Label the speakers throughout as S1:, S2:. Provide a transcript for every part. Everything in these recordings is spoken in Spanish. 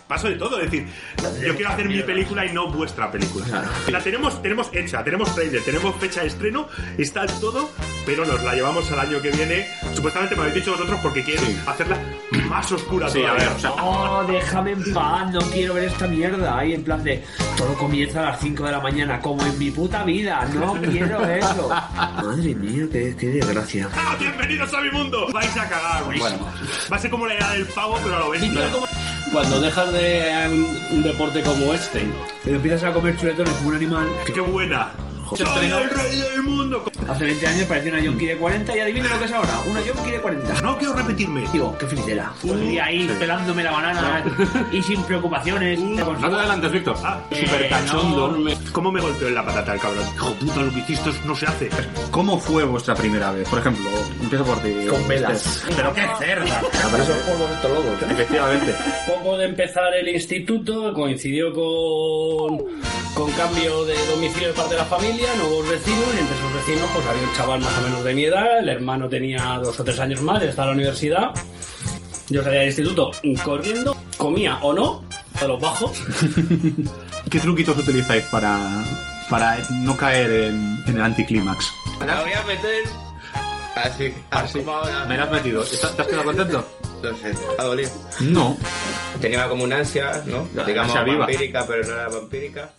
S1: paso de todo. Es decir, yo quiero hacer mi película y no vuestra película. Claro. La tenemos hecha, tenemos trailer, tenemos fecha de estreno, está todo, pero nos la llevamos al año que viene. Supuestamente me habéis dicho vosotros porque quieren hacerla más oscura todavía. A ver, o sea,
S2: no, déjame en paz, no quiero ver esta mierda. Ahí en plan de todo comienza a las 5 de la mañana, como en mi puta vida. No quiero eso. Madre mía, qué desgracia.
S1: ¡Ah, bienvenidos a mi mundo! Vais a cagar, güey. Bueno. Va a ser como la edad del pavo, pero a lo bestia.
S3: Cuando dejas de un deporte como este,
S2: pero empiezas a comer chuletones como un animal.
S1: ¡Qué buena! ¡Soy el rey del mundo!
S2: Hace 20 años parecía una yonki de 40 y adivina lo que es ahora, una yonki de 40.
S1: No quiero repetirme.
S2: Digo, qué felicidad. Un día ahí pelándome la banana y sin preocupaciones.
S4: No te adelantes, Víctor. Súper cachondo.
S2: No.
S1: ¿Cómo me golpeó en la patata el cabrón? Hijo puta, lo que hiciste no se hace.
S4: ¿Cómo fue vuestra primera vez? Por ejemplo, empiezo por ti.
S2: Con velas.
S4: Pero qué cerda.
S2: Pero esos polvos estos locos.
S4: Efectivamente.
S3: Poco de empezar el instituto, coincidió con cambio de domicilio de parte de la familia, nuevos vecinos, y entre esos vecinos pues había un chaval más o menos de mi edad, el hermano tenía 2 o 3 años más, estaba en la universidad, yo salía del instituto corriendo, comía o no, a los bajos.
S4: ¿Qué truquitos utilizáis para no caer en el anticlímax?
S5: La voy a meter así como ahora.
S4: Me la has metido. ¿Te has quedado contento?
S5: No sé, ¿ha dolido?
S4: No.
S5: Tenía como una ansia, ¿no? Digamos vampírica, pero no era vampírica.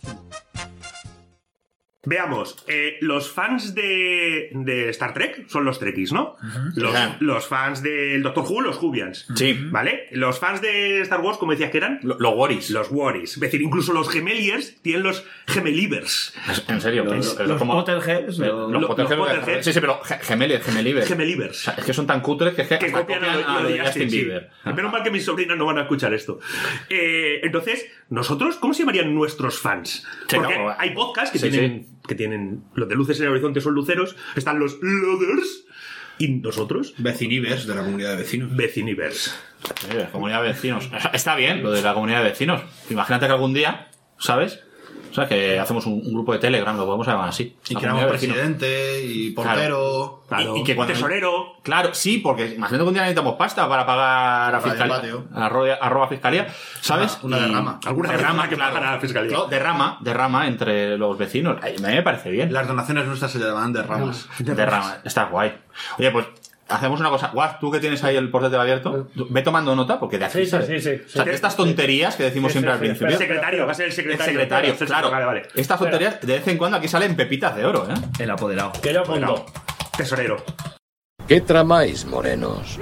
S1: Veamos, los fans de Star Trek son los Trekkies, ¿no? Los fans del Doctor Who, los Whovians.
S4: Sí.
S1: ¿Vale? Los fans de Star Wars, ¿cómo decías que eran?
S4: Los Warriors.
S1: Los Warriors. Es decir, incluso los Gemeliers tienen los Gemelivers.
S4: ¿En serio?
S2: Los Potterheads.
S4: Los Potterheads. Sí, pero Gemelivers.
S1: Gemelivers.
S4: Es que son tan cutres que
S1: copian a lo de Justin Bieber. Menos mal que mis sobrinas no van a escuchar esto. Entonces, nosotros, ¿cómo se llamarían nuestros fans? Porque hay podcasts que tienen los de luces en el horizonte son luceros, están los loaders y nosotros
S6: Vecinivers, de la comunidad de vecinos.
S1: Vecinivers.
S4: Sí, la comunidad de vecinos. Está bien lo de la comunidad de vecinos. Imagínate que algún día, ¿sabes? O sea, que hacemos un grupo de Telegram, lo podemos llamar así.
S6: Y creamos presidente y portero.
S4: Claro. Y que cuando
S1: tesorero.
S4: Claro, sí, porque imagínate que un día necesitamos pasta para pagar a fiscalía. Arroba fiscalía, ¿sabes?
S6: Una derrama.
S1: Alguna derrama que pagará a la fiscalía.
S4: No, derrama entre los vecinos. A mí me parece bien.
S6: Las donaciones nuestras se llaman derramas.
S4: Derrama. Está guay. Oye, pues hacemos una cosa. Guas, tú que tienes ahí el portátil abierto, ve tomando nota porque de aquí
S3: Sí.
S4: O sea, estas tonterías que decimos siempre al principio.
S1: El secretario, va a ser el secretario.
S4: Claro.
S1: Vale.
S4: Estas tonterías de vez en cuando aquí salen pepitas de oro, ¿eh?
S2: El apoderado.
S3: Que yo apunto.
S1: Tesorero.
S7: ¿Qué tramáis, morenos?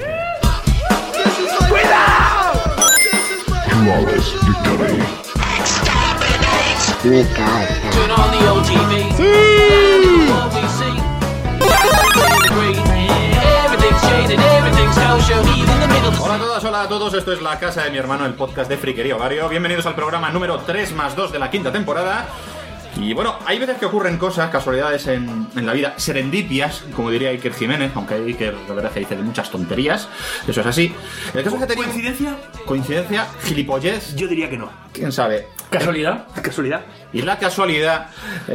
S7: Hola a todas, hola a todos, esto es La Casa de mi Hermano, el podcast de Friquería Hogario. Bienvenidos al programa número 3+2 de la 5ª temporada. Y bueno, hay veces que ocurren cosas, casualidades en la vida, serendipias, como diría Iker Jiménez, aunque Iker la verdad que dice de muchas tonterías, eso es así. El caso es que tenía... ¿Coincidencia? ¿Gilipollez?
S1: Yo diría que no.
S4: ¿Quién sabe?
S3: ¿Casualidad?
S4: Y la casualidad...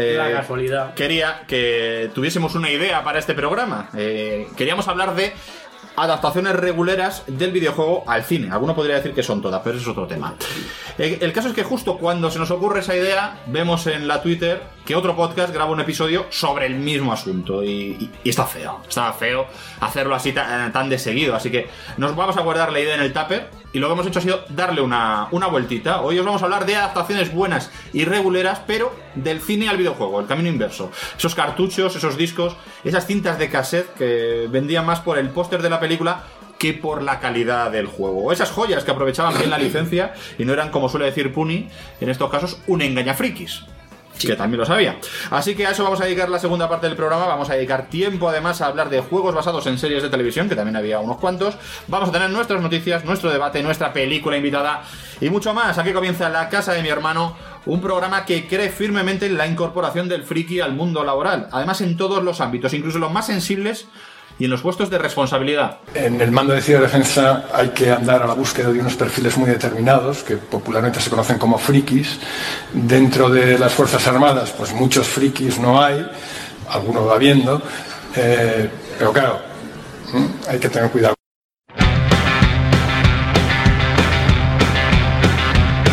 S3: Quería
S4: que tuviésemos una idea para este programa. Queríamos hablar de adaptaciones reguleras del videojuego al cine. Alguno podría decir que son todas, pero eso es otro tema. El caso es que justo cuando se nos ocurre esa idea, vemos en la Twitter que otro podcast graba un episodio sobre el mismo asunto y está feo. Estaba feo hacerlo así tan de seguido. Así que nos vamos a guardar la idea en el tupper y lo que hemos hecho ha sido darle una vueltita. Hoy os vamos a hablar de adaptaciones buenas y reguleras, pero del cine al videojuego, el camino inverso. Esos cartuchos, esos discos, esas cintas de cassette que vendían más por el póster de la película que por la calidad del juego. Esas joyas que aprovechaban bien la licencia y no eran, como suele decir Puni, en estos casos, un engañafrikis. Sí. Que también lo sabía. Así que a eso vamos a dedicar la segunda parte del programa. Vamos a dedicar tiempo además a hablar de juegos basados en series de televisión, que también había unos cuantos. Vamos a tener nuestras noticias, nuestro debate, nuestra película invitada y mucho más. Aquí comienza La Casa de mi Hermano, un programa que cree firmemente en la incorporación del friki al mundo laboral. Además en todos los ámbitos, incluso los más sensibles y en los puestos de responsabilidad.
S8: En el mando de ciberdefensa hay que andar a la búsqueda de unos perfiles muy determinados, que popularmente se conocen como frikis. Dentro de las Fuerzas Armadas, pues muchos frikis no hay, algunos va habiendo, pero claro, hay que tener cuidado. Hay que tener cuidado.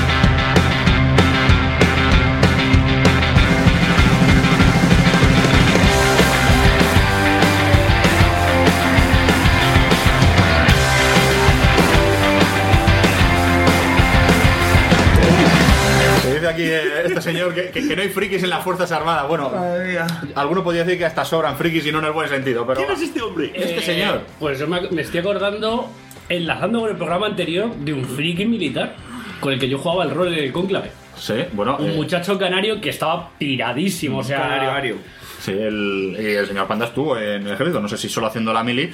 S4: aquí este señor que no hay frikis en las Fuerzas Armadas. Bueno, alguno podría decir que hasta sobran frikis y no en el buen sentido, pero...
S1: ¿Quién es este hombre?
S4: Este señor.
S3: Pues yo me estoy acordando, enlazando con el programa anterior, de un friki militar con el que yo jugaba el rol en el Cónclave.
S4: Sí, bueno...
S3: Un muchacho canario que estaba piradísimo, o sea...
S2: Canario.
S4: Sí, el señor Panda estuvo en el ejército, no sé si solo haciendo la mili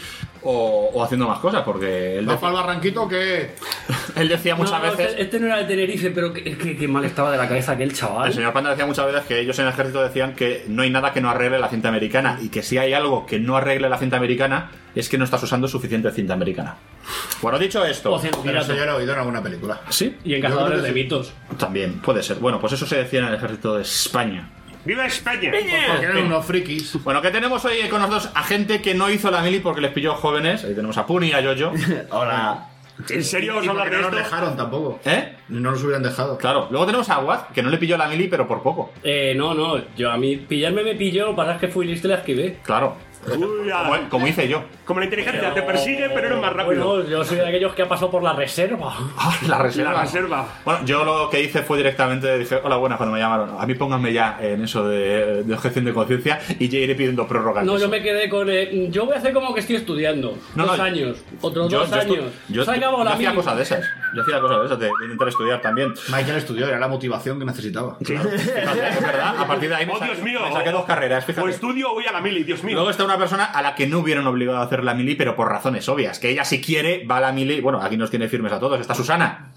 S4: o haciendo más cosas, porque él
S6: ¿Va para el Barranquito que
S4: él decía muchas veces...
S3: Este no era de Tenerife, pero que mal estaba de la cabeza aquel chaval.
S4: El señor Panda decía muchas veces que ellos en el ejército decían que no hay nada que no arregle la cinta americana, y que si hay algo que no arregle la cinta americana es que no estás usando suficiente cinta americana. Bueno, dicho esto...
S6: Pero eso ya lo he oído en alguna película.
S4: ¿Sí?
S3: Y en Cazadores de Mitos.
S4: También, puede ser. Bueno, pues eso se decía en el ejército de España.
S1: ¡Viva España!
S6: Porque eran unos frikis.
S4: Bueno, que tenemos hoy con nosotros a gente que no hizo la mili porque les pilló jóvenes. Ahí tenemos a Puni y a Yoyo.
S6: Hola.
S1: ¿En serio
S6: Y
S1: os hablar
S6: porque
S1: de
S6: no nos
S1: esto?
S6: dejaron tampoco.
S4: No
S6: nos hubieran dejado.
S4: Claro. Luego tenemos a Aguad, que no le pilló la mili, pero por poco.
S3: No, yo a mí pillarme me pilló, lo que pasa es que fui listo y la esquivé.
S4: Claro.
S1: Uy,
S4: Como hice yo.
S1: Como la inteligencia, te persigue, pero eres más rápido.
S3: Bueno, yo soy de aquellos que ha pasado por la reserva.
S4: La reserva.
S1: La reserva.
S4: Bueno, yo lo que hice fue directamente, dije, hola, buenas, cuando me llamaron. A mí pónganme ya en eso de objeción de conciencia y ya iré pidiendo prórrogas.
S3: No, yo me quedé con... yo voy a hacer como que estoy estudiando. Dos años. Otros 2 años.
S4: Yo hacía cosas de esas. Yo hacía cosas de esas, de intentar estudiar también.
S6: Michael estudió, era la motivación que necesitaba.
S4: Sí. Fíjate, es verdad. A partir de ahí
S1: Dios mío.
S4: me saqué 2 carreras, fíjate.
S1: O estudio o voy a la mili, Dios mío.
S4: Luego está una persona a la que no hubieran obligado a hacer la mili, pero por razones obvias. Que ella, si quiere, va a la mili. Bueno, aquí nos tiene firmes a todos. Está Susana.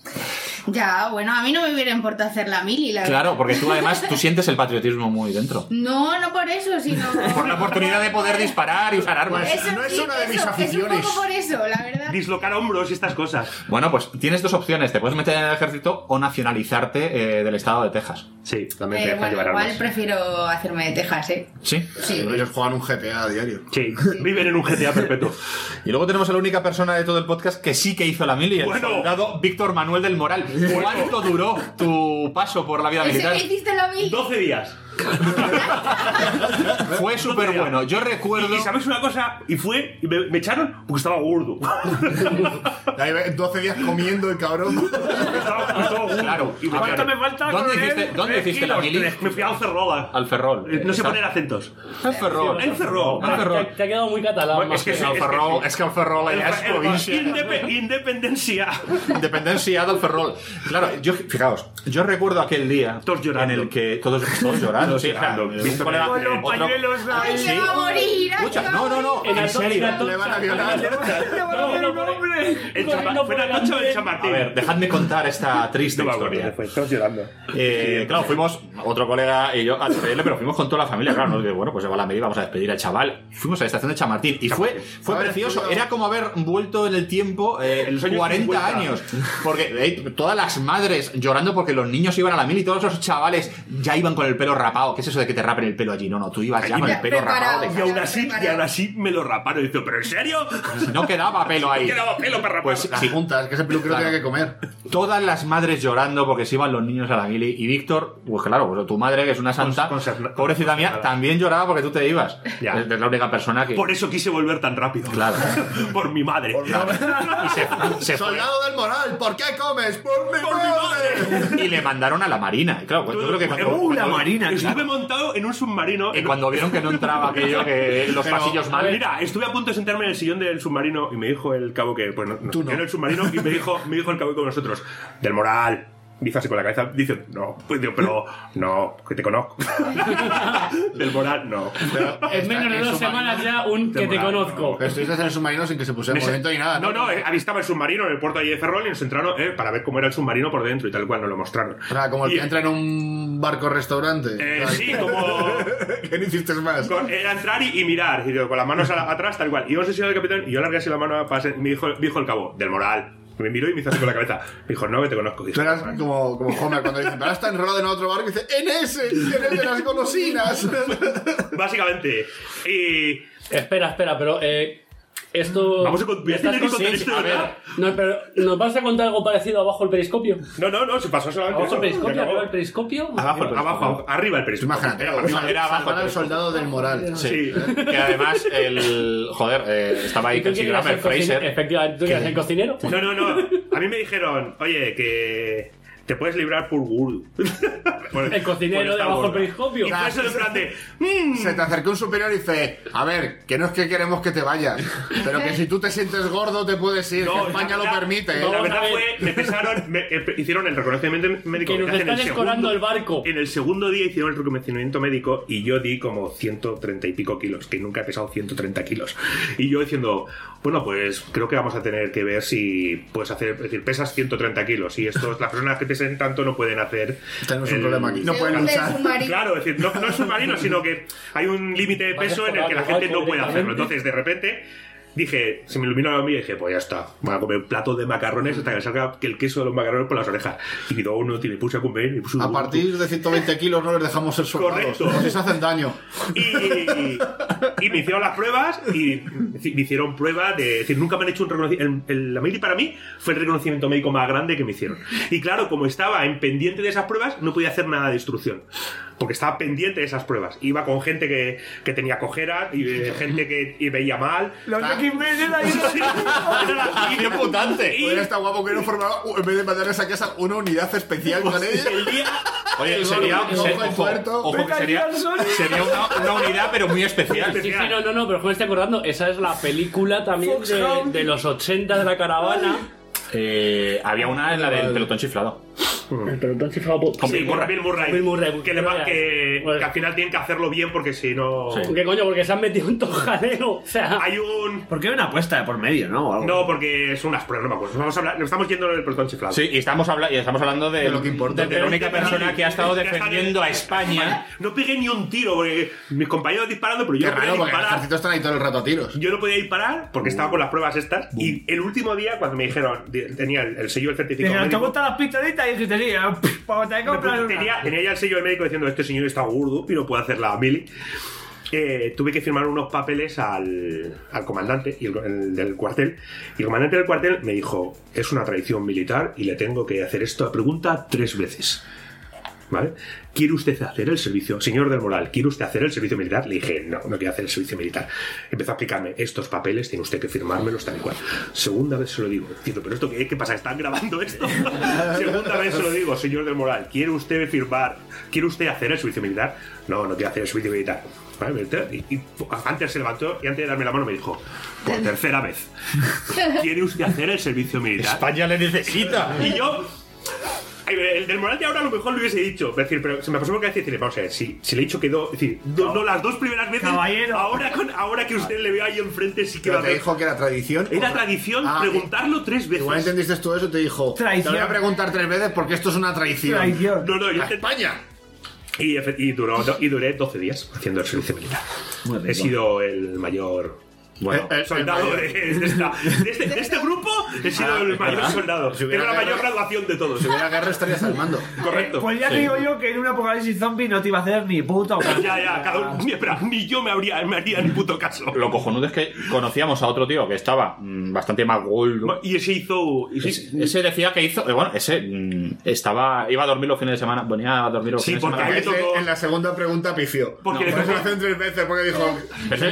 S9: Ya, bueno, a mí no me hubiera importado hacer la mili, la
S4: Claro, porque tú además tú sientes el patriotismo muy dentro.
S9: No por eso, sino...
S4: Por la oportunidad de poder disparar y usar armas.
S9: Eso
S6: no es
S9: sí,
S6: una de mis
S9: eso,
S6: aficiones.
S9: Es un poco por eso, la verdad.
S1: Dislocar hombros y estas cosas.
S4: Bueno, pues tienes 2 opciones. Te puedes meter en el ejército o nacionalizarte del estado de Texas.
S1: Sí, también te deja
S9: Bueno,
S1: llevar
S9: igual
S1: armas.
S9: prefiero hacerme de Texas, ¿eh?
S4: ¿Sí?
S9: Sí.
S6: Ellos juegan un GTA a diario.
S1: Sí, viven en un GTA perpetuo.
S4: Y luego tenemos a la única persona de todo el podcast que sí que hizo la mili, el
S1: Bueno.
S4: soldado Víctor Manuel del Moral. ¿Cuánto duró tu paso por la vida
S9: ¿Ese
S4: militar?
S9: que hiciste la mili?
S1: 12 días.
S4: Fue súper bueno. Yo recuerdo...
S1: Y ¿sabes una cosa? Y me echaron porque estaba gordo.
S6: 12 días comiendo el cabrón.
S1: estaba gordo.
S4: Claro.
S1: Y
S3: ¿Cuánto me falta?
S4: ¿Dónde hiciste la mili?
S1: Me fui al Ferrol.
S4: Al Ferrol.
S1: No sé poner acentos.
S4: El Ferrol.
S1: El Ferrol.
S3: Te ha quedado muy catalán.
S1: Bueno,
S3: más
S1: es que
S3: que-
S1: sí.
S4: El Ferrol. Es que el Ferrol allà és província.
S1: Independencia.
S4: Independencia del Ferrol. Claro, fijaos, yo recuerdo aquel día
S1: Todos llorando.
S4: en el que todos llorando, sí.
S1: Llorando.
S4: Un colega-
S3: Con los
S4: otro-
S3: pañuelos
S9: ¡Ay,
S4: Sí.
S9: que va a morir! ¡Ay,
S4: Escucha,
S9: que va a
S4: no,
S9: morir!
S4: en serio.
S6: Le van a violar.
S1: Fue la noche del San
S4: A
S1: Martín.
S4: ver, dejadme contar esta triste
S1: No me acuerdo,
S4: historia.
S1: todos llorando.
S4: Claro, fuimos, otro colega y yo, a despedirle, pero fuimos con toda la familia. Claro, nos digo, bueno, pues se va la mili, vamos a despedir al chaval. Fuimos a la estación de Chamartín y fue precioso. Era como haber vuelto en el tiempo
S1: los años
S4: 40
S1: 50.
S4: años. Porque todas las madres llorando porque los niños iban a la mili, todos esos chavales ya iban con el pelo rapado. ¿Qué es eso de que te rapen el pelo allí? No, tú ibas ya con el pelo rapado.
S9: preparado.
S1: Y aún así me lo raparon. Y digo, ¿pero en serio?
S4: Si no quedaba pelo ahí.
S1: No quedaba pelo para rapar.
S4: Pues
S6: Si juntas, que ese peluquero
S4: Claro.
S6: tiene que comer.
S4: todas las madres llorando porque se iban los niños a la mili. Y Víctor, pues claro, pues tu madre, que es una santa, pobrecita mía, también lloraba porque tú te ibas.
S1: Ya.
S4: Es la única persona que...
S1: Por eso quise volver tan rápido.
S4: Claro.
S1: Por mi madre.
S4: Y se fue.
S6: Soldado del Moral, ¿por qué comes? ¡Por mi madre!
S4: Y le mandaron a la marina. Y claro, pues yo creo que
S1: la marina. Estuve montado en un submarino.
S4: Y cuando vieron que no entraba aquello, que los pasillos mal...
S1: Mira, estuve a punto de sentarme en el sillón del submarino y me dijo el cabo que... Pues no,
S6: Tú no.
S1: yo en el submarino y me dijo el cabo con nosotros, del Moral. Dice así con la cabeza, dice, no, pues digo, pero no, que te conozco. Del Moral, no.
S3: En menos de 2 semanas ya un que te
S1: Moral,
S3: conozco.
S6: Pero estuviste en el submarino sin que se pusiera en movimiento ni nada.
S1: No, avistaba el submarino en el puerto allí de Ferrol y nos entraron para ver cómo era el submarino por dentro y tal cual nos lo mostraron.
S6: O sea, como el que entra en un barco-restaurante.
S1: Sí, como...
S6: ¿Qué no hiciste más?
S1: Era entrar y mirar, y digo, con las manos atrás, tal cual. Íbamos a enseñar al capitán y yo largué así la mano, me dijo el cabo, del Moral. Y me miró y me hizo así con la cabeza. Me dijo, no, que te conozco.
S6: Tú eras como Homer cuando dice, pero ahora está enrolado en otro barco y dice, ¡en ese! ¡En el de las golosinas!
S1: Básicamente. Y...
S3: Espera, pero esto...
S1: Vamos a voy a tener que contar
S3: Sí,
S1: esto,
S3: a
S1: ¿verdad?
S3: ver, no, pero ¿nos vas a contar algo parecido abajo el periscopio?
S1: No, se pasó solamente
S3: ¿Abajo el
S1: eso.
S3: periscopio?
S1: Se acabó.
S3: ¿Arriba el periscopio?
S1: Abajo, arriba el periscopio.
S6: Imagínate,
S4: Era abajo.
S6: Era el soldado del Moral.
S1: Sí.
S4: Que además, estaba ahí
S3: ¿Y tú
S4: Kelsey
S3: querías
S4: Grammer,
S3: ser
S4: Fraser.
S3: Efectivamente, ¿tú querías ser cocinero?
S1: No. A mí me dijeron, oye, que te puedes librar por gurdu.
S3: El cocinero de abajo del periscopio.
S1: Y eso en plan de...
S6: Se te acercó un superior y dice: a ver, que no es que queremos que te vayas, pero que si tú te sientes gordo te puedes ir, que España lo permite.
S1: No, la verdad fue, me pesaron, hicieron el reconocimiento médico.
S3: Que nos están escorando el barco.
S1: En el segundo día hicieron el reconocimiento médico y yo di como 130 y pico kilos, que nunca he pesado 130 kilos. Y yo diciendo, bueno, pues creo que vamos a tener que ver si puedes hacer, es decir, pesas 130 kilos y las personas que pesen tanto no pueden hacer...
S6: Tenemos un problema aquí.
S9: No pueden usar.
S1: Claro, es decir, no es submarino, sino que hay un límite de peso en el que la gente no puede hacerlo. Entonces, de repente... Dije, se me iluminó a mí y dije, pues ya está, voy a comer un plato de macarrones hasta que salga el queso de los macarrones por las orejas. Y pido uno y me puse a comer. Y puse
S6: a partir de 120 kilos no les dejamos ser soldados.
S1: Correcto.
S6: Porque se hacen daño.
S1: Y me hicieron las pruebas y me hicieron prueba de... Es decir, nunca me han hecho un reconocimiento... La mili para mí fue el reconocimiento médico más grande que me hicieron. Y claro, como estaba en pendiente de esas pruebas, no podía hacer nada de instrucción. Porque estaba pendiente de esas pruebas. Iba con gente que tenía cojeras y gente que veía mal.
S4: ¡Qué putante!
S6: Hubiera estado guapo que no formaba, en vez de mandar a esa casa, una unidad especial con ella.
S4: Oye, sería una unidad, pero muy especial.
S3: Sí, no, pero me estoy acordando, esa es la película también de los 80 de la caravana.
S4: Había una en la del pelotón chiflado.
S3: El pelotón chiflado
S1: con Bill Murray. Que al final tienen que hacerlo bien porque si no...
S3: Sí. ¿Qué coño? Porque se han metido un tonjaleo. O sea...
S1: Hay un...
S2: Porque hay una apuesta de por medio, ¿no?
S1: No, porque es unas pruebas, no me acuerdo. Nos estamos yendo del pelotón chiflado.
S4: Sí, y estamos hablando de lo que importa. De la única persona que ha estado defendiendo a España.
S1: No pegué ni un tiro, porque mis compañeros disparando, pero yo
S6: no podía disparar. Los ejércitos están ahí todo el rato a tiros.
S1: Yo no podía disparar porque estaba con las pruebas estas. Y el último día, cuando me dijeron, tenía el sello del certificado.
S2: ¿Te gustan las pistolitas? Y dijiste, sí,
S1: tenía ya el sello del médico diciendo, este señor está gordo y no puede hacer la mili. Tuve que firmar unos papeles al comandante el del cuartel, y el comandante del cuartel me dijo, es una tradición militar y le tengo que hacer esta pregunta 3 veces, ¿vale? ¿Quiere usted hacer el servicio? Señor del Moral, ¿quiere usted hacer el servicio militar? Le dije, no quiero hacer el servicio militar. Empezó a explicarme, estos papeles tiene usted que firmármelos tal y cual. Segunda vez se lo digo. Digo, ¿pero esto qué pasa? ¿Están grabando esto? Segunda vez se lo digo, señor del Moral, ¿quiere usted firmar? ¿Quiere usted hacer el servicio militar? No quiero hacer el servicio militar. ¿Vale? Y antes se levantó y antes de darme la mano me dijo, por tercera vez, ¿quiere usted hacer el servicio militar?
S4: España le necesita.
S1: Y yo... El del Moral de ahora a lo mejor lo hubiese dicho, pero se me pasó por la cabeza decirle, vamos a ver, si le he dicho que no las 2 primeras veces,
S2: caballero.
S1: Ahora que usted le ve ahí enfrente sí que
S6: pero
S1: va a
S6: te dijo que era tradición.
S1: Era tradición preguntarlo 3 veces.
S6: Igual entendiste tú eso, te dijo, traición. Te voy a preguntar 3 veces porque esto es una traición.
S1: Yo
S6: España.
S1: Y duré 12 días haciendo el servicio militar. He sido el mayor... Bueno, soldado de este grupo, he sido el mayor soldado. Tengo la mayor graduación de todos.
S6: Si hubiera guerra estarías al mando.
S1: Correcto.
S2: Pues ya te digo yo que en un apocalipsis zombie no te iba a hacer ni puto caso.
S1: Ni yo me haría ni puto caso.
S4: Lo cojonudo es que conocíamos a otro tío que estaba bastante más gordo.
S1: Y ese hizo...
S4: Ese decía que hizo... ese iba a dormir los fines de semana. Venía a dormir los fines de semana.
S6: Sí, porque en la segunda pregunta pifió.
S1: Porque
S6: le tocó hacer 3 veces porque dijo...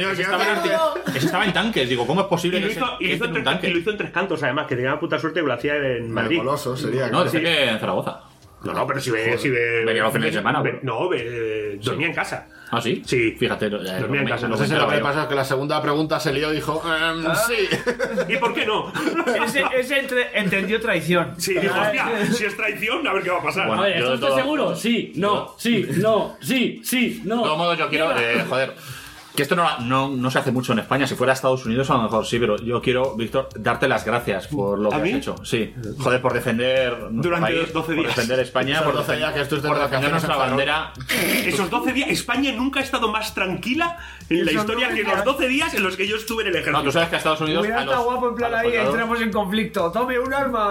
S4: Estaba en tanques, digo, ¿cómo es posible que
S1: lo hizo en 3 cantos, además, que tenía una puta suerte que lo hacía en Madrid.
S6: Coloso sería.
S4: No, decía que en Zaragoza.
S1: No, pero si venía
S4: los fines de semana.
S1: Dormía en casa.
S4: ¿Ah, sí?
S1: Sí.
S4: Fíjate.
S1: Dormía en casa.
S6: No sé si lo que pasa es que la segunda pregunta se lió y dijo, sí.
S1: ¿Y por qué no?
S2: Ese entendió traición.
S1: Sí, dijo, hostia, si es traición, a ver qué va a pasar.
S3: Bueno, ¿esto estás seguro? Sí, no, sí, no, sí, no.
S4: De todo modo, yo quiero, que esto no se hace mucho en España. Si fuera a Estados Unidos, a lo mejor sí, pero yo quiero, Víctor, darte las gracias por lo que has hecho. Sí, joder, por defender
S1: durante
S4: país,
S1: 12 días.
S4: Por defender España, por defender nuestra bandera.
S1: Esos 12 días, España nunca ha estado más tranquila en la historia que los 12 días en los que yo estuve en el ejército.
S4: No, tú sabes que a Estados Unidos.
S2: Hubiera estado guapo en plan ahí, entramos en conflicto. Tome un arma.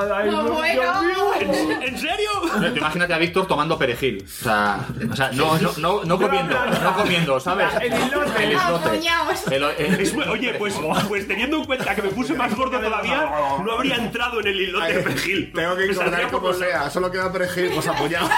S1: ¿En serio?
S4: Te imagínate a Víctor tomando perejil. O sea, no comiendo, ¿sabes?
S1: Oye, pues teniendo en cuenta que me puse más gordo todavía, no habría entrado en el islote de perejil.
S6: Tengo que encontrar como sea, solo queda perejil, pues apoyado.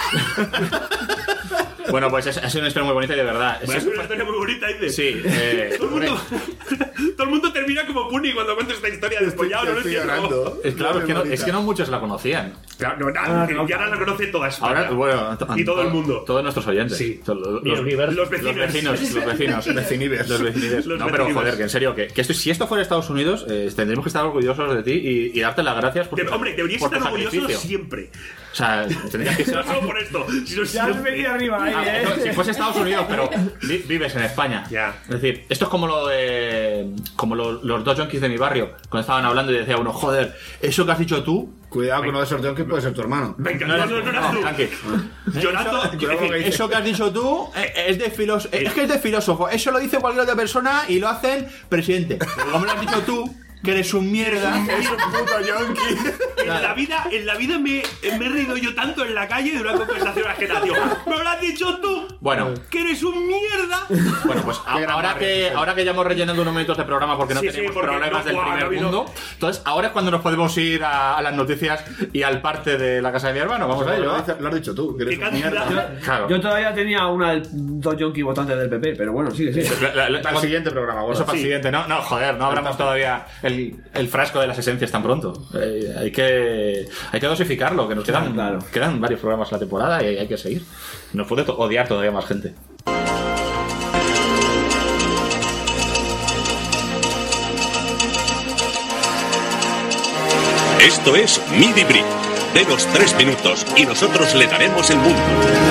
S4: Bueno, pues ha sido una historia muy bonita y de verdad.
S1: Es una historia muy bonita, dice.
S4: Sí.
S1: Todo el mundo termina como Puni cuando cuenta esta historia de follado, no lo entiendo.
S7: Claro, es que no muchos la conocían.
S1: Claro, y ahora la conoce toda España.
S7: Ahora, bueno,
S1: y todo el mundo.
S7: Todos nuestros oyentes.
S1: Sí.
S7: Los vecinos.
S4: Los
S7: vecinos. No, pero joder, que en serio, que esto, si esto fuera Estados Unidos, tendríamos que estar orgullosos de ti y darte las gracias por
S1: hombre, deberías estar orgulloso siempre.
S7: O sea, tendrías que ser...
S1: No solo por esto.
S2: Ya has venido arriba ahí,
S7: Si fuese Estados Unidos, pero vives en España.
S1: Ya.
S7: Es decir, esto es como lo de... Como los dos yonkis de mi barrio, cuando estaban hablando y decía uno, joder, eso que has dicho tú...
S6: Cuidado con uno de esos yonkis, puede ser tu hermano.
S1: Venga, no eres tú. Jonathan,
S7: eso que has dicho tú es de filósofo. Es que es de filósofo. Eso lo dice cualquier otra persona y lo hacen presidente. Pero como lo has dicho tú, que eres un mierda.
S6: Es un puto yonki.
S1: En la vida me he reído yo tanto en la calle de una conversación ajena, tío. ¡Me lo has dicho tú!
S7: Bueno.
S1: ¡Que eres un mierda!
S7: Bueno, pues ahora que ya hemos rellenado unos minutos de programa porque no tenemos problemas del primer mundo, entonces ahora es cuando nos podemos ir a las noticias y al parte de la casa de mi hermano. Vamos a ello.
S6: Lo has dicho tú, que eres un mierda.
S7: Claro.
S2: Yo todavía tenía una del dos yonkis votantes del PP, pero bueno, sí.
S6: Para el siguiente programa,
S7: Eso para el siguiente. No, joder, no abramos todavía el frasco de las esencias tan pronto. Hay que dosificarlo, que nos quedan varios programas en la temporada y hay que seguir. Nos puede odiar todavía más gente.
S10: Esto es Midi Brick. Denos 3 minutos y nosotros le daremos el mundo.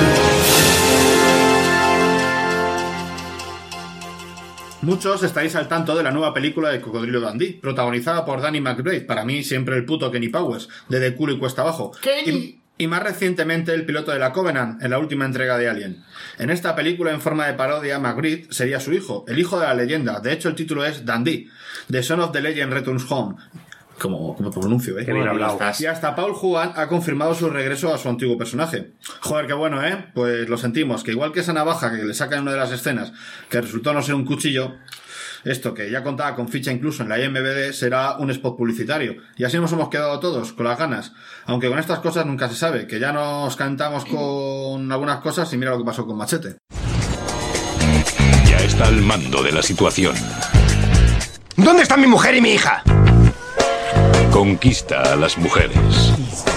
S6: Muchos estáis al tanto de la nueva película de Cocodrilo Dundee, protagonizada por Danny McBride, para mí siempre el puto Kenny Powers, de De culo y cuesta abajo. Y más recientemente el piloto de la Covenant, en la última entrega de Alien. En esta película en forma de parodia, McBride sería su hijo, el hijo de la leyenda. De hecho, el título es Dundee, The Son of the Legend Returns Home. Como pronuncio,
S1: Qué bien hablado.
S6: Y hasta Paul Juan ha confirmado su regreso a su antiguo personaje. Joder, qué bueno, ¿eh? Pues lo sentimos, que igual que esa navaja que le saca en una de las escenas, que resultó no ser un cuchillo, esto que ya contaba con ficha incluso en la IMDb será un spot publicitario. Y así nos hemos quedado todos, con las ganas. Aunque con estas cosas nunca se sabe, que ya nos cantamos con algunas cosas y mira lo que pasó con Machete.
S10: Ya está al mando de la situación.
S11: ¿Dónde están mi mujer y mi hija?
S10: Conquista a las mujeres.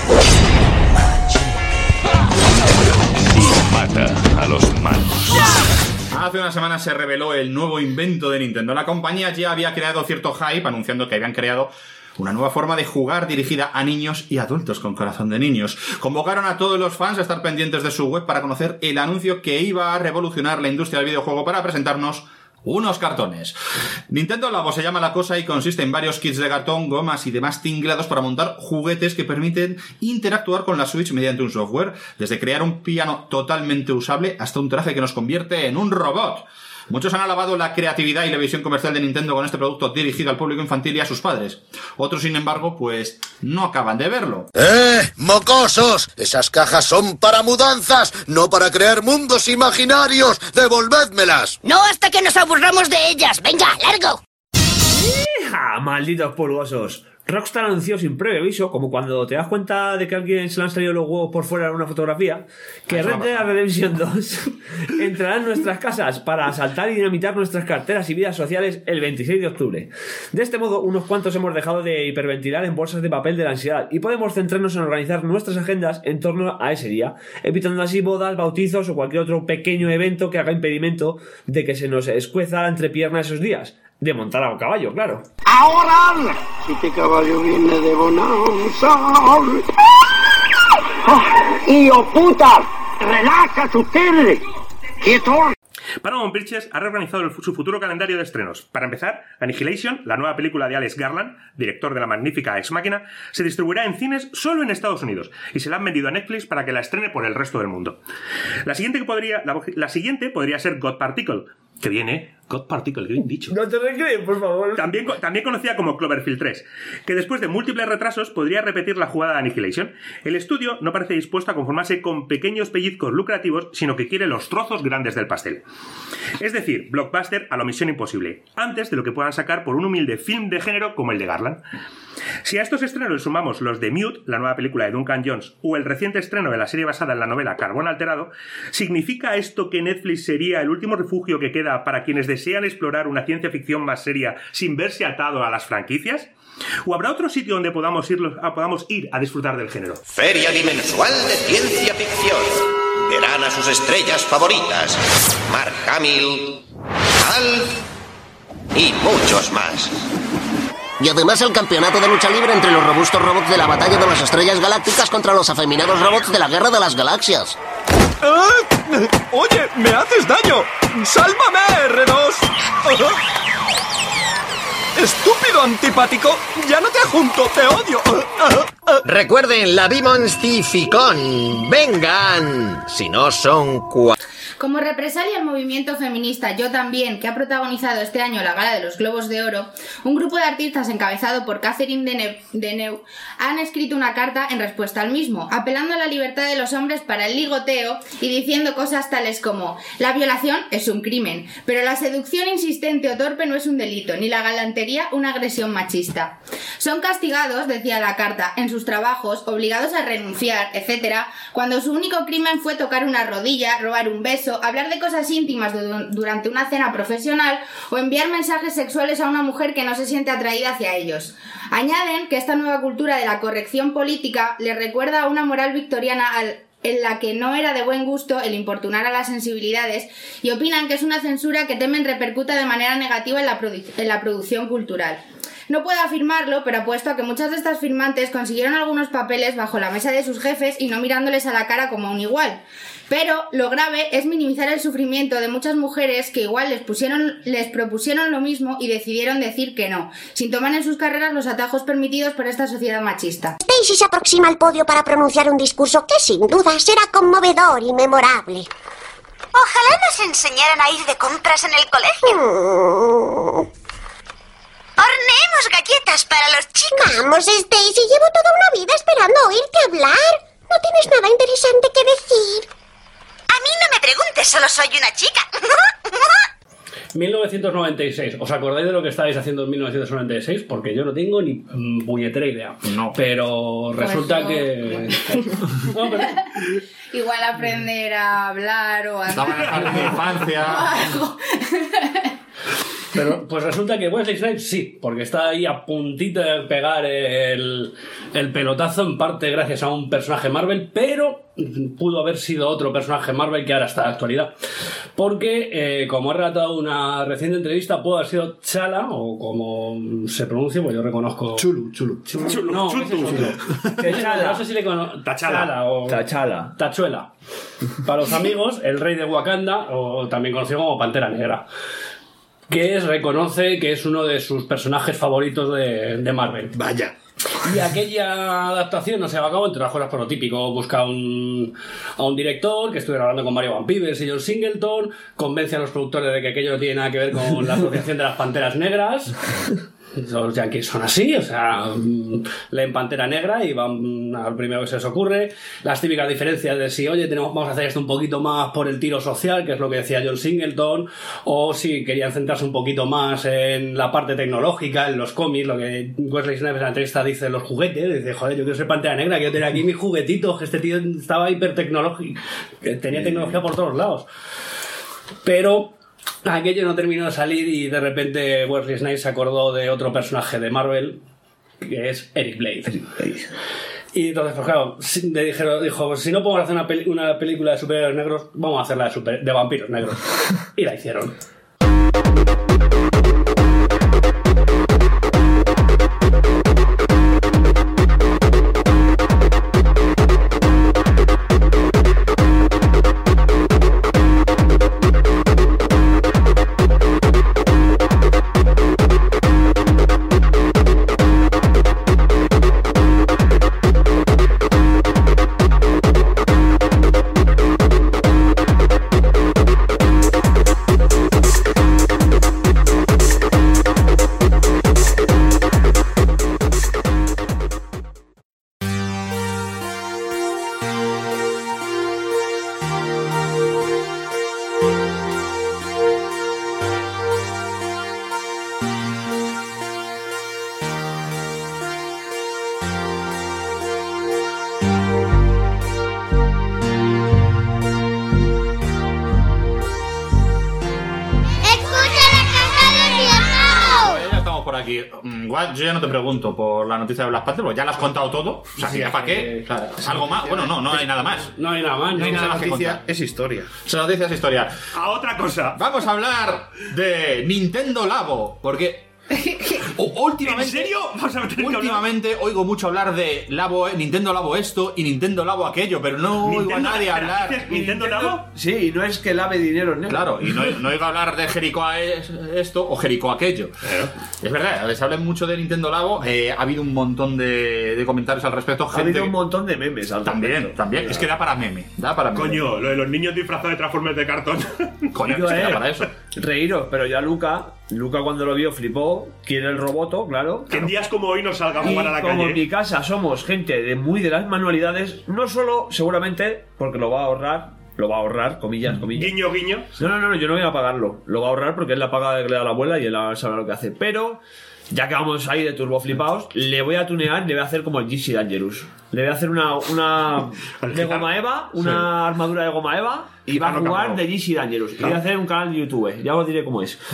S10: Y mata a los malos.
S7: Hace una semana se reveló el nuevo invento de Nintendo. La compañía ya había creado cierto hype anunciando que habían creado una nueva forma de jugar dirigida a niños y adultos con corazón de niños. Convocaron a todos los fans a estar pendientes de su web para conocer el anuncio que iba a revolucionar la industria del videojuego para presentarnos unos cartones. Nintendo Labo se llama la cosa y consiste en varios kits de cartón, gomas y demás tinglados para montar juguetes que permiten interactuar con la Switch mediante un software, desde crear un piano totalmente usable hasta un traje que nos convierte en un robot. Muchos han alabado la creatividad y la visión comercial de Nintendo con este producto dirigido al público infantil y a sus padres. Otros, sin embargo, pues no acaban de verlo.
S11: ¡Mocosos! Esas cajas son para mudanzas, no para crear mundos imaginarios. ¡Devolvédmelas!
S12: No hasta que nos aburramos de ellas. ¡Venga, largo!
S2: ¡Hija! ¡Malditos pulgosos! Rockstar anunció sin previo aviso, como cuando te das cuenta de que a alguien se le han salido los huevos por fuera en una fotografía, que Red Dead Redemption 2 entrará en nuestras casas para asaltar y dinamitar nuestras carteras y vidas sociales el 26 de octubre. De este modo, unos cuantos hemos dejado de hiperventilar en bolsas de papel de la ansiedad y podemos centrarnos en organizar nuestras agendas en torno a ese día, evitando así bodas, bautizos o cualquier otro pequeño evento que haga impedimento de que se nos escueza la entrepierna esos días. De montar a un caballo, claro.
S13: ¡Ahora! Si este caballo viene de bonanza. ¡Hijo puta! ¡Relájate usted! ¡Quieto!
S1: Paramount Pictures ha reorganizado su futuro calendario de estrenos. Para empezar, Annihilation, la nueva película de Alex Garland, director de la magnífica Ex Machina, se distribuirá en cines solo en Estados Unidos y se la han vendido a Netflix para que la estrene por el resto del mundo. La siguiente podría ser God Particle, que viene... God Particle, que bien dicho.
S2: No te recrees, por favor.
S1: También conocida como Cloverfield 3, que después de múltiples retrasos podría repetir la jugada de Annihilation. El estudio no parece dispuesto a conformarse con pequeños pellizcos lucrativos, sino que quiere los trozos grandes del pastel. Es decir, blockbuster a lo Misión Imposible, antes de lo que puedan sacar por un humilde film de género como el de Garland. Si a estos estrenos le sumamos los de Mute, la nueva película de Duncan Jones, o el reciente estreno de la serie basada en la novela Carbón Alterado, ¿significa esto que Netflix sería el último refugio que queda para quienes desean explorar una ciencia ficción más seria sin verse atado a las franquicias? ¿O habrá otro sitio donde podamos ir a disfrutar del género?
S14: Feria bimensual de ciencia ficción. Verán a sus estrellas favoritas. Mark Hamill, Alf y muchos más.
S12: Y además el campeonato de lucha libre entre los robustos robots de la batalla de las estrellas galácticas contra los afeminados robots de la guerra de las galaxias.
S15: ¡Oye, me haces daño! ¡Sálvame, R2! ¡Estúpido antipático! ¡Ya no te junto, te odio!
S12: Recuerden, la Bimonstificón. ¡Vengan! Si no son
S9: Como represalia al movimiento feminista Yo También, que ha protagonizado este año la Gala de los Globos de Oro, un grupo de artistas encabezado por Catherine Deneuve han escrito una carta en respuesta al mismo, apelando a la libertad de los hombres para el ligoteo y diciendo cosas tales como: la violación es un crimen, pero la seducción insistente o torpe no es un delito, ni la galantería una agresión machista. Son castigados, decía la carta, en sus trabajos, obligados a renunciar, etc., cuando su único crimen fue tocar una rodilla, robar un beso, hablar de cosas íntimas durante una cena profesional o enviar mensajes sexuales a una mujer que no se siente atraída hacia ellos. Añaden que esta nueva cultura de la corrección política les recuerda a una moral victoriana en la que no era de buen gusto el importunar a las sensibilidades, y opinan que es una censura que temen repercuta de manera negativa en la producción cultural. No puedo afirmarlo, pero apuesto a que muchas de estas firmantes consiguieron algunos papeles bajo la mesa de sus jefes y no mirándoles a la cara como a un igual. Pero lo grave es minimizar el sufrimiento de muchas mujeres que igual les propusieron lo mismo y decidieron decir que no, sin tomar en sus carreras los atajos permitidos por esta sociedad machista.
S16: Daisy se aproxima al podio para pronunciar un discurso que sin duda será conmovedor y memorable.
S17: Ojalá nos enseñaran a ir de compras en el colegio. Horneemos galletas para los chicos.
S16: Vamos, Stacy, llevo toda una vida esperando oírte hablar. No tienes nada interesante que decir.
S17: A mí no me preguntes, solo soy una chica.
S3: 1996. ¿Os acordáis de lo que estabais haciendo en 1996? Porque yo no tengo ni puñetera idea.
S4: No.
S3: Pero resulta que... No, pero...
S9: Igual aprender a hablar o a...
S4: Estaba en mi infancia.
S3: Pero pues resulta que Wesley Snipes sí, porque está ahí a puntito de pegar el pelotazo, en parte gracias a un personaje Marvel, pero pudo haber sido otro personaje Marvel que ahora está en la actualidad. Porque, como ha relatado una reciente entrevista, pudo haber sido T'Challa, o como se pronuncia, pues yo reconozco...
S6: Chulu.
S3: No, no sé si le conozco... T'Challa o... Tachuela. Para los amigos, el rey de Wakanda, o también conocido como Pantera Negra, que reconoce que es uno de sus personajes favoritos de Marvel.
S6: Vaya.
S3: Y aquella adaptación no se va a cabo, entre las cosas por lo típico. Busca a un director que estuviera hablando con Mario Van Peebles y John Singleton, convence a los productores de que aquello no tiene nada que ver con la asociación de las Panteras Negras. Los yankees son así, o sea, leen Pantera Negra y van al primero que se les ocurre. Las típicas diferencias de si, oye, vamos a hacer esto un poquito más por el tiro social, que es lo que decía John Singleton, o si querían centrarse un poquito más en la parte tecnológica, en los cómics, lo que Wesley Snipes en la entrevista dice, los juguetes, dice, joder, yo quiero ser Pantera Negra, quiero tener aquí mis juguetitos, que este tío estaba hipertecnológico, tenía tecnología por todos lados. Pero aquello no terminó de salir y de repente Wesley Snipes se acordó de otro personaje de Marvel, que es Eric Blade. Y entonces, pues claro, dijo, si no podemos hacer una película de superhéroes negros, vamos a hacerla de vampiros negros. Y la hicieron.
S4: aquí, yo ya no te pregunto por la noticia de Black Panther, porque ya la has contado todo. O sea, ¿ya para qué? ¿Algo más? Bueno, no hay nada más.
S3: No hay nada más.
S4: No hay nada más que contar.
S6: Es historia.
S4: Esa noticia es historia.
S1: A otra cosa.
S4: Vamos a hablar de Nintendo Labo, porque últimamente,
S1: ¿en serio?
S4: Últimamente oigo mucho hablar de Labo, Nintendo Labo esto y Nintendo Labo aquello, pero no oigo a nadie hablar.
S1: ¿Nintendo Labo?
S2: Sí, y no es que lave dinero, ¿no?
S4: Claro, y no oigo hablar de Jericho esto o Jericho aquello. Es verdad, se habla mucho de Nintendo Labo, ha habido un montón de comentarios al respecto.
S2: Ha habido un montón de memes al respecto.
S4: También, es que da para meme.
S1: Coño, lo de los niños disfrazados de Transformers de cartón.
S4: Coño, es que da para eso.
S2: Reíros, pero ya Luca cuando lo vio flipó, quiere el roboto, claro.
S1: Que en días como hoy no salga a jugar a la calle.
S2: Como en mi casa somos gente de muy de las manualidades, no solo seguramente porque lo va a ahorrar, comillas.
S1: Guiño, guiño.
S2: No, yo no voy a pagarlo. Lo va a ahorrar porque es la paga que le da la abuela y él sabe lo que hace. Pero, ya que vamos ahí de turbo flipados, le voy a tunear, le voy a hacer como el GC Dangerous. Le voy a hacer una de goma eva, una armadura de goma eva, y va a jugar de GC Dangerous. Y voy a hacer un canal de YouTube, ya os diré cómo es.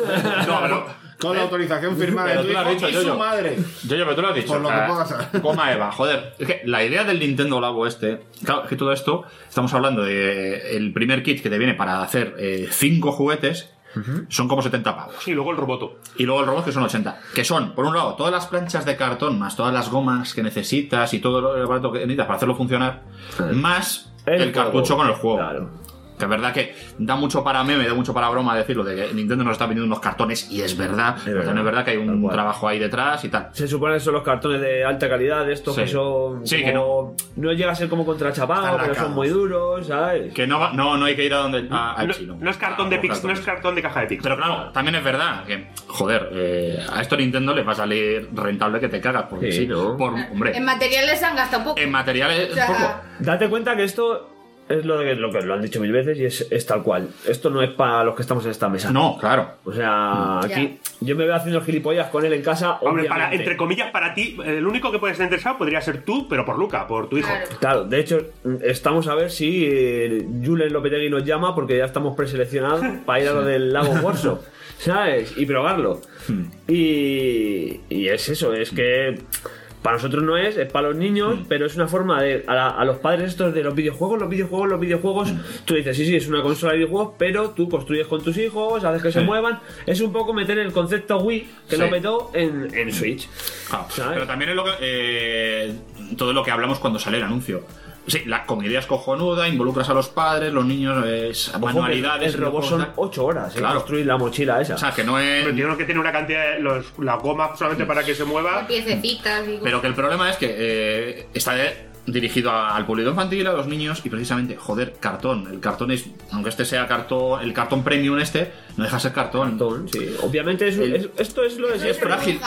S6: Con la autorización firmada de tu hijo y su madre.
S4: Pero tú lo has dicho.
S6: Por lo que pasa.
S4: Goma eva, joder. Es que la idea del Nintendo Labo claro, es que todo esto, estamos hablando de el primer kit que te viene para hacer 5 juguetes. Son como 70 pavos.
S1: Y luego el robot.
S4: Que son 80. Que son, por un lado, todas las planchas de cartón, más todas las gomas que necesitas y todo el aparato que necesitas para hacerlo funcionar, más el cartucho con el juego. Claro. Que es verdad que da mucho para meme, da mucho para broma decirlo, de que Nintendo nos está vendiendo unos cartones, y es verdad. Pero también es verdad que hay un trabajo ahí detrás y tal.
S2: Se supone que son los cartones de alta calidad, de estos que son.
S4: Sí,
S2: que no llega a ser como contrachapados, pero son muy duros, ¿sabes?
S4: Que no hay que ir a donde. Al chino.
S1: No es cartón de Pix, no es cartón de caja de Pix.
S4: Pero claro, también es verdad que, joder, a esto Nintendo le va a salir rentable que te cagas. Porque sí, ¿no? Hombre.
S9: En materiales han gastado poco.
S4: En materiales, poco.
S2: Date cuenta que esto es lo que lo han dicho mil veces y es tal cual. Esto no es para los que estamos en esta mesa.
S4: No, claro.
S2: O sea, aquí yo me veo haciendo gilipollas con él en casa.
S1: Hombre, entre comillas, para ti, el único que puede estar interesado podría ser tú, pero por Luca, por tu hijo.
S2: Claro, de hecho, estamos a ver si Julen Lopetegui nos llama porque ya estamos preseleccionados para ir a lo del Lago Corso, ¿sabes? Y probarlo. Y es eso, es que para nosotros no es para los niños, pero es una forma de a los padres estos de los videojuegos, tú dices, sí, es una consola de videojuegos, pero tú construyes con tus hijos, haces que se muevan, es un poco meter el concepto Wii, que lo metió en Switch.
S4: Pero también es lo que todo lo que hablamos cuando sale el anuncio. Sí, la comedia es cojonuda, involucras a los padres, los niños, manualidades.
S2: El robot son 8 horas, construir la mochila esa.
S4: O sea, que no es.
S1: Pero tiene que tener una cantidad de las gomas solamente para que se mueva.
S9: Piececitas y...
S4: Pero que el problema es que está dirigido al público infantil, a los niños, y precisamente, joder, cartón. El cartón es, aunque este sea cartón, el cartón premium no deja ser cartón.
S2: Sí. Obviamente esto es lo de
S4: es frágil.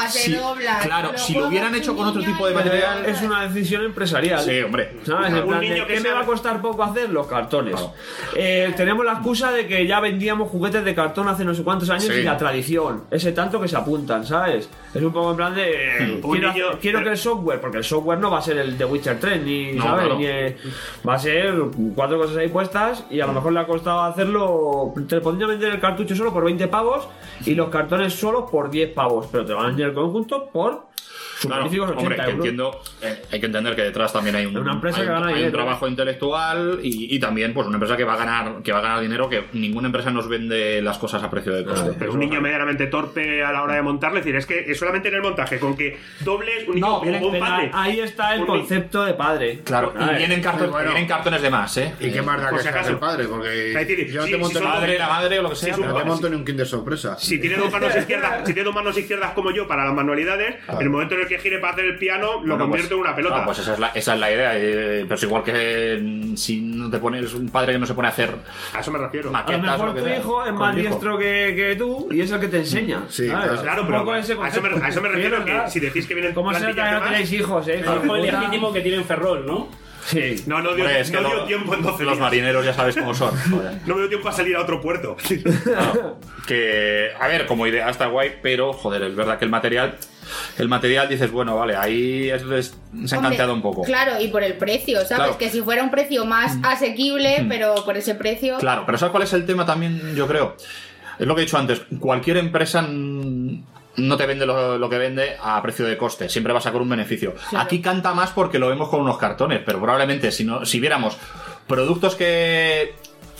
S4: Si lo hubieran hecho con otro tipo de material,
S2: es una decisión empresarial.
S4: Sí, hombre.
S2: ¿Sabes? En plan de, ¿qué me va a costar poco hacer? Los cartones. Claro. Tenemos la excusa de que ya vendíamos juguetes de cartón hace no sé cuántos años y la tradición. Ese tanto que se apuntan, ¿sabes? Es un poco en plan de quiero que el software, porque el software no va a ser el de Witcher 3 ni, ¿sabes? Claro. Va a ser 4 cosas ahí puestas y a lo mejor le ha costado hacerlo. Te podrían vender el cartucho solo por 20 pavos y los cartones solo por 10 pavos, pero te van a vender el conjunto por magníficos 80
S4: hombre, que entiendo, hay que entender que detrás también hay
S2: una empresa que gana
S4: hay un trabajo intelectual y también pues una empresa que va a ganar dinero, que ninguna empresa nos vende las cosas a precio de coste.
S1: Pero un niño medianamente torpe a la hora de montarle, es decir, es que es solamente en el montaje, con que dobles un niño un padre.
S2: Ahí está el concepto de padre.
S4: Claro, y vienen cartones de más, ¿eh?
S6: ¿Y qué más da que sea el padre? Porque yo no te monto
S4: la madre o lo que sea,
S6: no te monto ni un Kinder sorpresa.
S1: Si tiene dos manos izquierdas como yo para las manualidades, en el momento en el que gire para hacer el piano, lo convierto en una pelota.
S4: Pues esa es la idea. Pero es igual que si no te pones un padre que no se pone a hacer.
S1: A eso me refiero.
S4: Maquetas,
S2: a lo mejor tu hijo es más diestro que tú y es el que te enseña.
S6: Sí,
S1: claro, pero a eso me refiero que si decís que vienen
S2: ¿cómo se nota que no tenéis hijos,
S3: hijo legítimo que tienen Ferrol, ¿no?
S1: Sí. No dio tiempo entonces.
S4: Los marineros ya sabes cómo son.
S1: No me dio tiempo a salir a otro puerto.
S4: Claro, que, a ver, como idea está guay, pero, joder, es verdad que el material dices, bueno, vale, ahí se ha encanteado un poco.
S9: Claro, y por el precio, ¿sabes? Claro. Que si fuera un precio más asequible, pero por ese precio...
S4: Claro, pero ¿sabes cuál es el tema también, yo creo? Es lo que he dicho antes, cualquier empresa no te vende lo que vende a precio de coste, siempre va a sacar un beneficio. Claro. Aquí canta más porque lo vemos con unos cartones, pero probablemente si viéramos productos que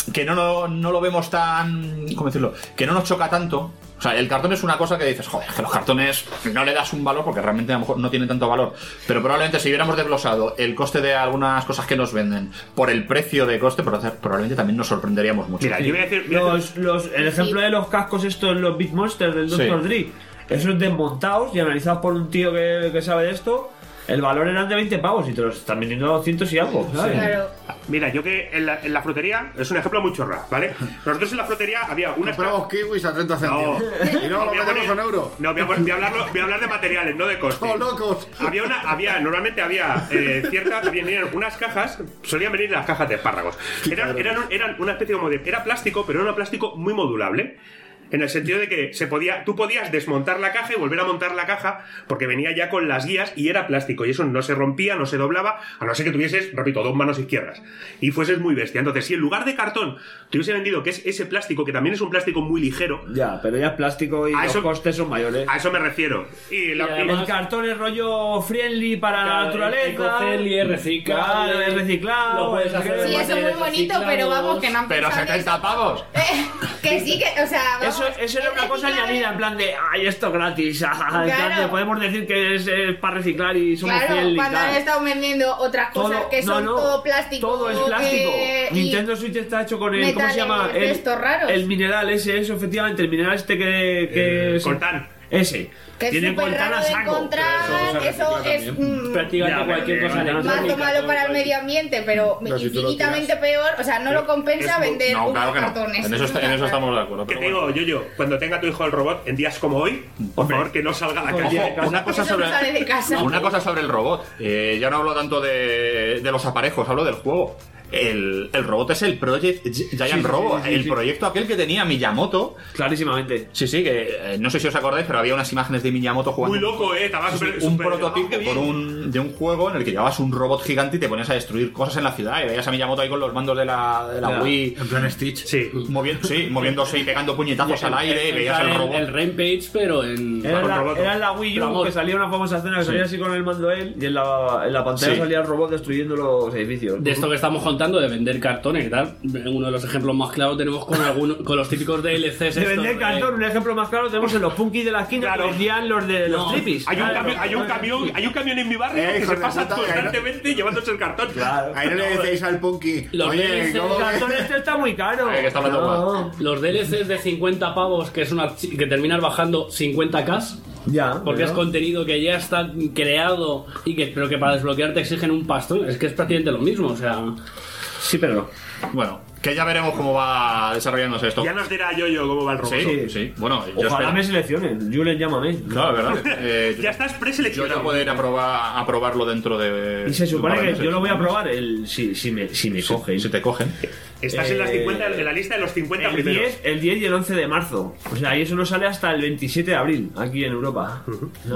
S4: no lo vemos tan... ¿Cómo decirlo? Que no nos choca tanto. O sea, el cartón es una cosa que dices, joder, que los cartones no le das un valor porque realmente a lo mejor no tienen tanto valor. Pero probablemente si hubiéramos desglosado el coste de algunas cosas que nos venden por el precio de coste, probablemente también nos sorprenderíamos mucho.
S2: Mira, yo voy a decir... el ejemplo de los cascos estos, los Big Monsters del Dr. Dre, esos desmontados y analizados por un tío que sabe de esto... El valor eran de 20 pavos y te los están vendiendo a 200 y algo, ¿sabes? Claro.
S1: Mira, yo que en la frutería, es un ejemplo muy chorra, ¿vale? Nosotros en la frutería había una...
S6: Compramos kiwis a 30 céntimos. Y no lo metemos en euro.
S1: No, voy a hablar de materiales, no de coste.
S6: ¡Oh, locos!
S1: Normalmente había venían unas cajas, solían venir las cajas de espárragos. Eran una especie como de... Era plástico, pero era un plástico muy modulable. En el sentido de que tú podías desmontar la caja y volver a montar la caja porque venía ya con las guías y era plástico y eso no se rompía, no se doblaba, a no ser que tuvieses, repito, 2 manos izquierdas y fueses muy bestia. Entonces, si en lugar de cartón te hubiese vendido que es ese plástico, que también es un plástico muy ligero...
S2: Ya, pero ya es plástico y los costes son mayores.
S1: A eso me refiero.
S2: Y el cartón es rollo friendly para la naturaleza.
S3: Eco-friendly, es reciclado.
S2: Es reciclado.
S3: Lo puedes hacer.
S9: Sí, eso es muy bonito, pero vamos, que no han
S4: Pero 70 pavos.
S9: Que sí, que, o sea, vamos,
S2: eso era una cosa añadida, en plan de, ay, esto gratis, en plan de, podemos decir que es para reciclar y somos fieles.
S9: Cuando han estado vendiendo otras cosas que son todo plástico.
S2: Todo es plástico. Nintendo Switch está hecho con el, ¿cómo se llama? El mineral ese, eso, efectivamente, el mineral este que es...
S1: Coltán.
S2: Ese.
S9: Que es súper raro de encontrar, eso es
S3: prácticamente cualquier cosa
S9: más o malo para el medio ambiente, pero infinitamente peor, o sea, no lo compensa vender unos cartones.
S4: En eso estamos de acuerdo.
S1: ¿Qué te digo, yo? Cuando tenga tu hijo el robot, en días como hoy, por favor, que no salga a la calle.
S4: Una cosa sobre el robot. Ya no hablo tanto de los aparejos, hablo del juego. El robot es el Project Giant Robot, el proyecto aquel que tenía Miyamoto.
S2: Clarísimamente.
S4: Sí, que no sé si os acordáis, pero había unas imágenes de Miyamoto jugando.
S1: Muy loco, estaba
S4: un prototipo de un juego en el que llevabas un robot gigante y te ponías a destruir cosas en la ciudad. Y veías a Miyamoto ahí con los mandos de la Wii.
S6: En plan Stitch.
S4: Sí, moviéndose y pegando puñetazos al aire. Veías el robot.
S3: El Rampage, pero en.
S2: Era en la Wii U que salía una famosa escena que salía así con el mando él y en la pantalla salía el robot destruyendo los edificios.
S3: De esto que estamos contando, de vender cartones y tal, uno de los ejemplos más claros tenemos con los típicos DLCs.
S2: De vender cartón, un ejemplo más claro tenemos en los Punkis de la esquina, que vendían los de los tripis.
S1: Hay un camión en mi barrio que se pasa constantemente llevándose el cartón.
S6: Claro. Ahí no le decéis al Punky,
S2: oye, el cartón este está muy caro.
S3: Los DLCs de 50 pavos que terminas bajando 50k. Porque es contenido que ya está creado pero que para desbloquear te exigen un pastón. Es que es prácticamente lo mismo, o sea.
S2: Sí, pero no.
S4: Bueno, que ya veremos cómo va desarrollándose esto.
S1: Ya nos dirá yo cómo va el robot.
S4: Sí. Bueno,
S2: ojalá me seleccionen. Julen, llámame.
S4: Claro, verdad.
S1: Ya estás preseleccionado.
S4: Yo ya puedo ir a probarlo dentro de.
S2: Y se supone que yo lo voy a probar si me cogen.
S4: Si te cogen.
S1: Estás en la lista de los 50 primeros.
S2: El 10 y el 11 de marzo. O sea, y eso no sale hasta el 27 de abril, aquí en Europa.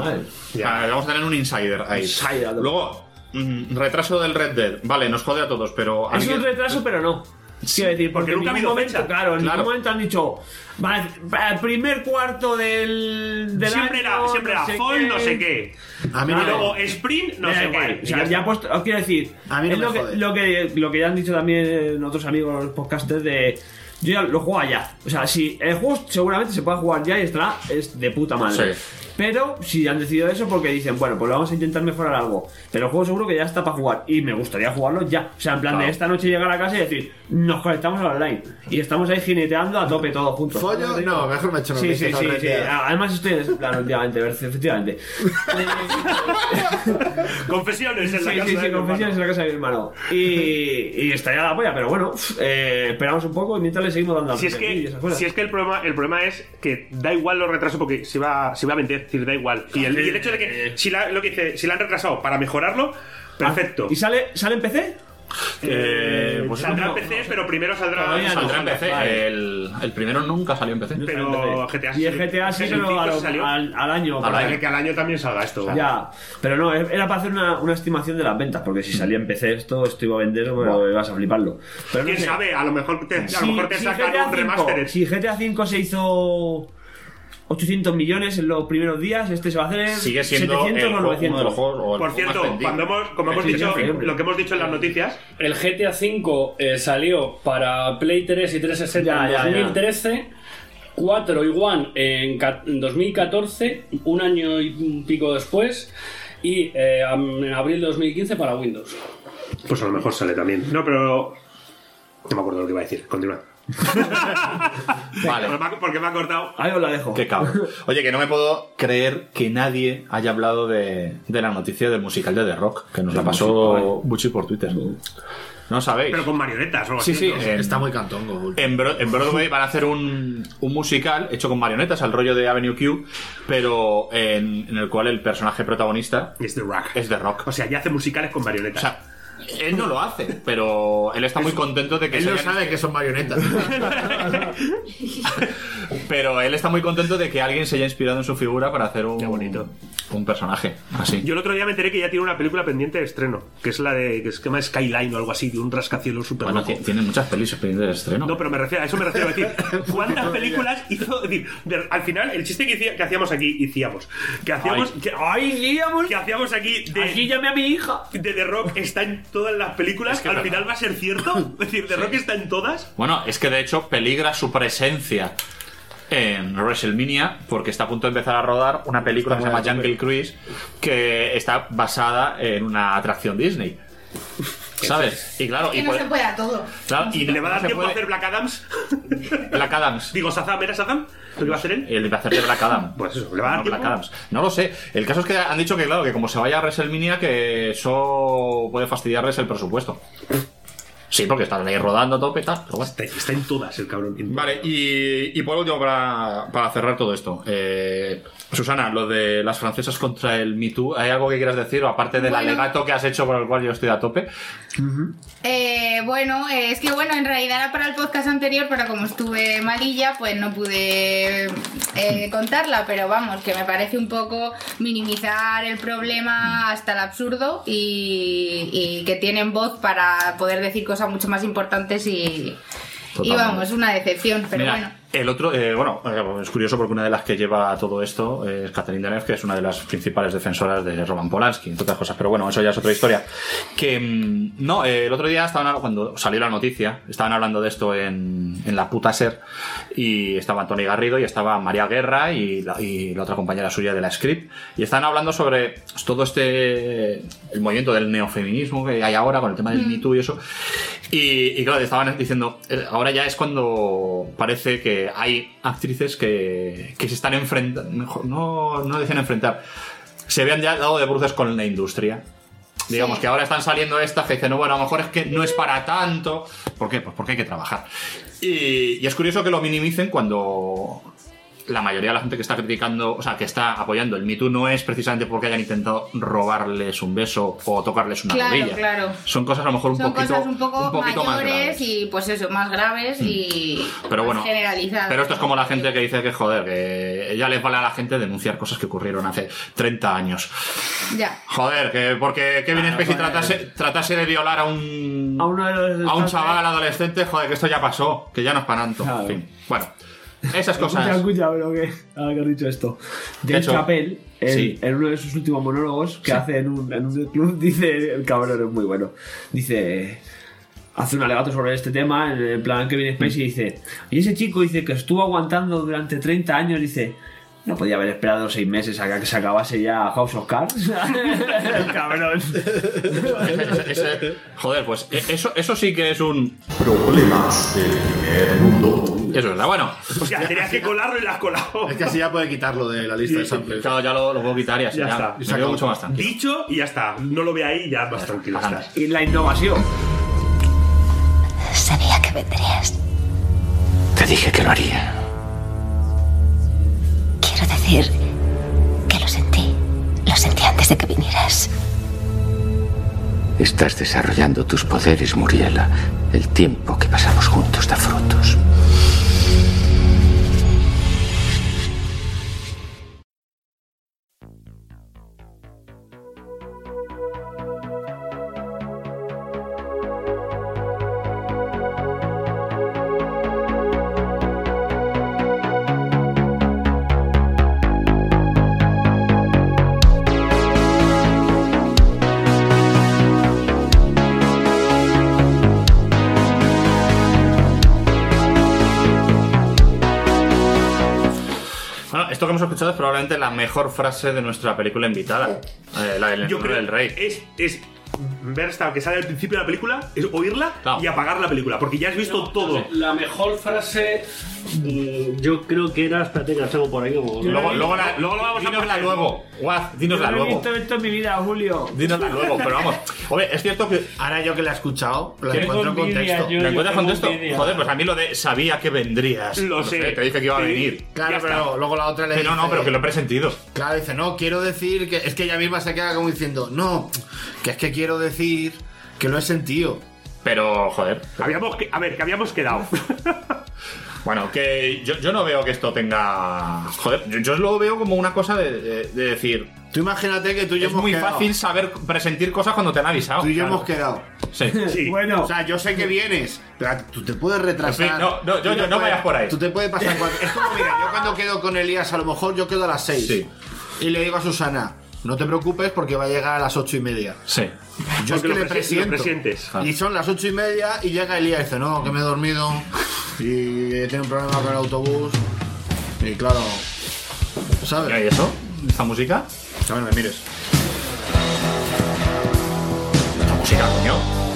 S4: Vamos a tener un insider ahí. Luego, retraso del Red Dead. Vale, nos jode a todos, pero...
S2: Es un retraso, pero no. Quiero decir, porque
S1: nunca ha habido fecha.
S2: Claro, en ningún momento han dicho, vale, el primer cuarto del
S1: siempre
S2: año,
S1: era fall, no sé qué.
S6: A mí
S1: y luego sprint, no sé qué.
S2: O sea, ya puesto, os quiero decir,
S6: a mí no
S2: lo que ya han dicho también otros amigos podcasters de... Yo ya lo juego allá. O sea, si el juego seguramente se puede jugar ya y es de puta madre.
S4: Sí.
S2: Pero si han decidido eso porque dicen, bueno, pues lo vamos a intentar mejorar algo. Pero el juego seguro que ya está para jugar. Y me gustaría jugarlo ya. O sea, en plan de esta noche llegar a casa y decir, nos conectamos al online. Y estamos ahí jineteando a tope todos juntos.
S6: ¿Follo? No, mejor me echo unos
S2: Sí. Además estoy en ese plan últimamente, efectivamente.
S1: Confesiones en la casa.
S2: Sí, confesiones en la casa de mi hermano. Y estaría la polla, pero bueno, esperamos un poco y mientras le seguimos dando.
S1: Si es que el problema es que da igual los retrasos porque se va a vender. Es decir, da igual. Y el hecho de que si la han retrasado para mejorarlo, perfecto.
S2: ¿Y sale en PC?
S1: Pues saldrá en PC, pero primero saldrá
S4: en PC. El primero nunca salió en PC.
S1: Pero GTA
S2: sí. Y el GTA sí salió al año.
S1: Que al año también salga esto.
S2: Ya. Pero no, era para hacer una estimación de las ventas. Porque si salía en PC esto iba a vender, bueno, ibas a fliparlo. Pero
S1: ¿quién sabe? A lo mejor te sacan un remaster.
S2: Si GTA V se hizo 800 millones en los primeros días. Este se va a hacer en
S4: sigue siendo
S2: 700 o 900.
S4: uno de los juegos, o el
S1: Por cierto, como hemos dicho, lo que hemos dicho en las noticias,
S3: el GTA V salió para Play 3 y 360 en 2013, 4 y One en 2014, un año y un pico después, y en abril de 2015 para Windows.
S1: Pues a lo mejor sale también. No, pero no me acuerdo lo que iba a decir. Continúa.
S4: Vale.
S1: Porque me ha cortado.
S2: Ahí os la dejo.
S4: Qué cabrón. Oye, que no me puedo creer que nadie haya hablado de la noticia del musical de The Rock, que nos la pasó Buchi por Twitter. ¿No sabéis?
S1: Pero con marionetas o algo
S4: Sí,
S1: así,
S4: sí.
S1: ¿no?
S6: Está muy cantongo.
S4: En Broadway van a hacer un musical hecho con marionetas, al rollo de Avenue Q, pero en el cual el personaje protagonista
S1: es The Rock.
S4: Es The Rock.
S1: O sea, ya hace musicales con marionetas.
S4: O sea, él no lo hace, pero él está muy contento de que...
S6: Él no sabe que son marionetas.
S4: Pero él está muy contento de que alguien se haya inspirado en su figura para hacer un personaje así.
S1: Yo el otro día me enteré que ya tiene una película pendiente de estreno, que es la de que se llama Skyline o algo así, de un rascacielos súper
S4: Bueno,
S1: loco.
S4: tiene muchas pelis pendientes de estreno.
S1: No, pero a eso me refiero a decir, ¿cuántas películas hizo? Es decir, al final, el chiste que hacíamos aquí, que hacíamos aquí de...
S2: Aquí llamé a mi hija.
S1: De The Rock está en todas las películas, al final va a ser cierto. Es decir, The Rock está en todas.
S4: Bueno, es que de hecho peligra su presencia en WrestleMania porque está a punto de empezar a rodar una película que se llama Jungle Cruise, que está basada en una atracción Disney. ¿Sabes? Y claro,
S9: Que no se puede a todo.
S4: Claro, y
S1: ¿Le va a dar tiempo a hacer Black Adams?
S4: Black Adams.
S1: Digo, ¿Shazam? ¿Era Shazam? ¿Lo que va a hacer él?
S4: Él va a hacer de Black Adam.
S1: Pues eso, ¿le va a dar tiempo?
S4: Black Adams. No lo sé. El caso es que han dicho que, claro, que como se vaya a WrestleMania, que eso puede fastidiarles el presupuesto. Sí, porque están ahí rodando a tope y tal. Pero bueno.
S1: Está en todas el cabrón.
S4: Vale, y por último, para cerrar todo esto. Susana, lo de las francesas contra el Me Too, ¿hay algo que quieras decir? O aparte del alegato que has hecho por el cual yo estoy a tope.
S9: Es que en realidad era para el podcast anterior, pero como estuve malilla, pues no pude contarla, pero vamos, que me parece un poco minimizar el problema hasta el absurdo y que tienen voz para poder decir cosas mucho más importantes y vamos, una decepción, pero
S4: Mira, el otro, es curioso porque una de las que lleva todo esto es Catherine Deneuve, que es una de las principales defensoras de Roman Polanski, entre otras cosas, pero bueno, eso ya es otra historia. Que el otro día cuando salió la noticia, estaban hablando de esto en la puta SER, y estaba Tony Garrido y estaba María Guerra y la otra compañera suya de la Script, y estaban hablando sobre todo el movimiento del neofeminismo que hay ahora con el tema del Me Too y eso. Y claro, estaban diciendo, ahora ya es cuando parece que hay actrices que se están enfrentando, no decían enfrentar, se habían ya dado de bruces con la industria. Digamos que ahora están saliendo estas que dicen, no, bueno, a lo mejor es que no es para tanto. ¿Por qué? Pues porque hay que trabajar. Y es curioso que lo minimicen cuando la mayoría de la gente que está criticando, o sea, que está apoyando el Me Too, no es precisamente porque hayan intentado robarles un beso o tocarles una rodilla.
S9: Claro.
S4: Son cosas a lo mejor un poquito
S9: mayores
S4: más graves.
S9: y pues eso, más graves y
S4: pero bueno,
S9: más generalizadas.
S4: Pero esto es como la gente que dice que joder, que ya les vale a la gente denunciar cosas que ocurrieron hace 30 años.
S9: Ya.
S4: Joder, que porque Kevin Spacey tratase de violar a un chaval adolescente, joder, que esto ya pasó, que ya no es para tanto. En fin, bueno. Esas cosas.
S2: Escucha, ahora que has dicho esto. Dave Chappelle, en uno de sus últimos monólogos que hace en un club, dice, el cabrón es muy bueno, dice, hace un alegato sobre este tema, en plan Kevin Spacey, dice, y ese chico dice que estuvo aguantando durante 30 años, dice, no podía haber esperado 6 meses a que se acabase ya House of Cards. El cabrón.
S4: Joder, pues eso sí que es un
S11: problemas del primer mundo.
S4: Eso es verdad, bueno.
S1: O sea, tenías que colarlo y lo has colado.
S6: Es que así ya puede quitarlo de la lista de samples.
S4: Claro, ya lo puedo quitar y así
S1: ya está.
S4: Me quedo mucho más tranquilo.
S1: Dicho y ya está. No lo ve ahí y ya más tranquilo estás.
S2: Y la innovación.
S16: Sabía que vendrías.
S11: Te dije que lo haría.
S16: Quiero decir que lo sentí. Lo sentí antes de que vinieras.
S11: Estás desarrollando tus poderes, Muriela. El tiempo que pasamos juntos da frutos.
S4: esto que hemos escuchado es probablemente la mejor frase de nuestra película invitada. La del nombre del rey.
S1: Es ver hasta que sale al principio de la película, es oírla y apagar la película, porque ya has visto todo.
S3: La mejor frase, yo creo que era. Espérate, que la tengo por ahí. Luego
S4: lo vamos a ponerla luego. Guaz, dínosla luego.
S2: Yo no he visto esto en mi vida, Julio.
S4: Dínosla luego, pero vamos. Oye, es cierto que.
S6: Ahora yo que la he escuchado, la encuentro en contexto.
S4: ¿La encuentras en contexto? Joder, pues a mí lo de sabía que vendrías.
S1: Lo sé.
S4: Te dije que iba a venir.
S6: Claro, pero luego la otra le dice.
S4: No, pero que lo he presentido.
S6: Claro, dice, no, quiero decir que. Es que ella misma se queda como diciendo, no, que es que quiero decir que lo he sentido.
S4: Pero, joder.
S1: Que habíamos quedado.
S4: Bueno, que yo no veo que esto tenga. Joder, yo lo veo como una cosa de decir.
S6: Tú imagínate que tú y yo hemos quedado.
S4: Es muy fácil saber presentir cosas cuando te han avisado.
S6: Tú y yo hemos quedado.
S4: Sí.
S6: Bueno. O sea, yo sé que vienes, pero tú te puedes retrasar.
S4: En fin, no vayas por ahí.
S6: Tú te puedes pasar cualquier. Es como, mira, yo cuando quedo con Elías, a lo mejor yo quedo a las 6.
S4: Sí.
S6: Y le digo a Susana, no te preocupes porque va a llegar a las 8:30.
S4: Sí.
S6: Yo es que le presiento.
S1: Presientes.
S6: Y son las 8:30 y llega Elías y dice, no, que me he dormido y he tenido un problema con el autobús. Y claro, ¿sabes?
S4: ¿Y eso? ¿Esta música?
S6: A ver, me mires.
S4: Esta música, coño.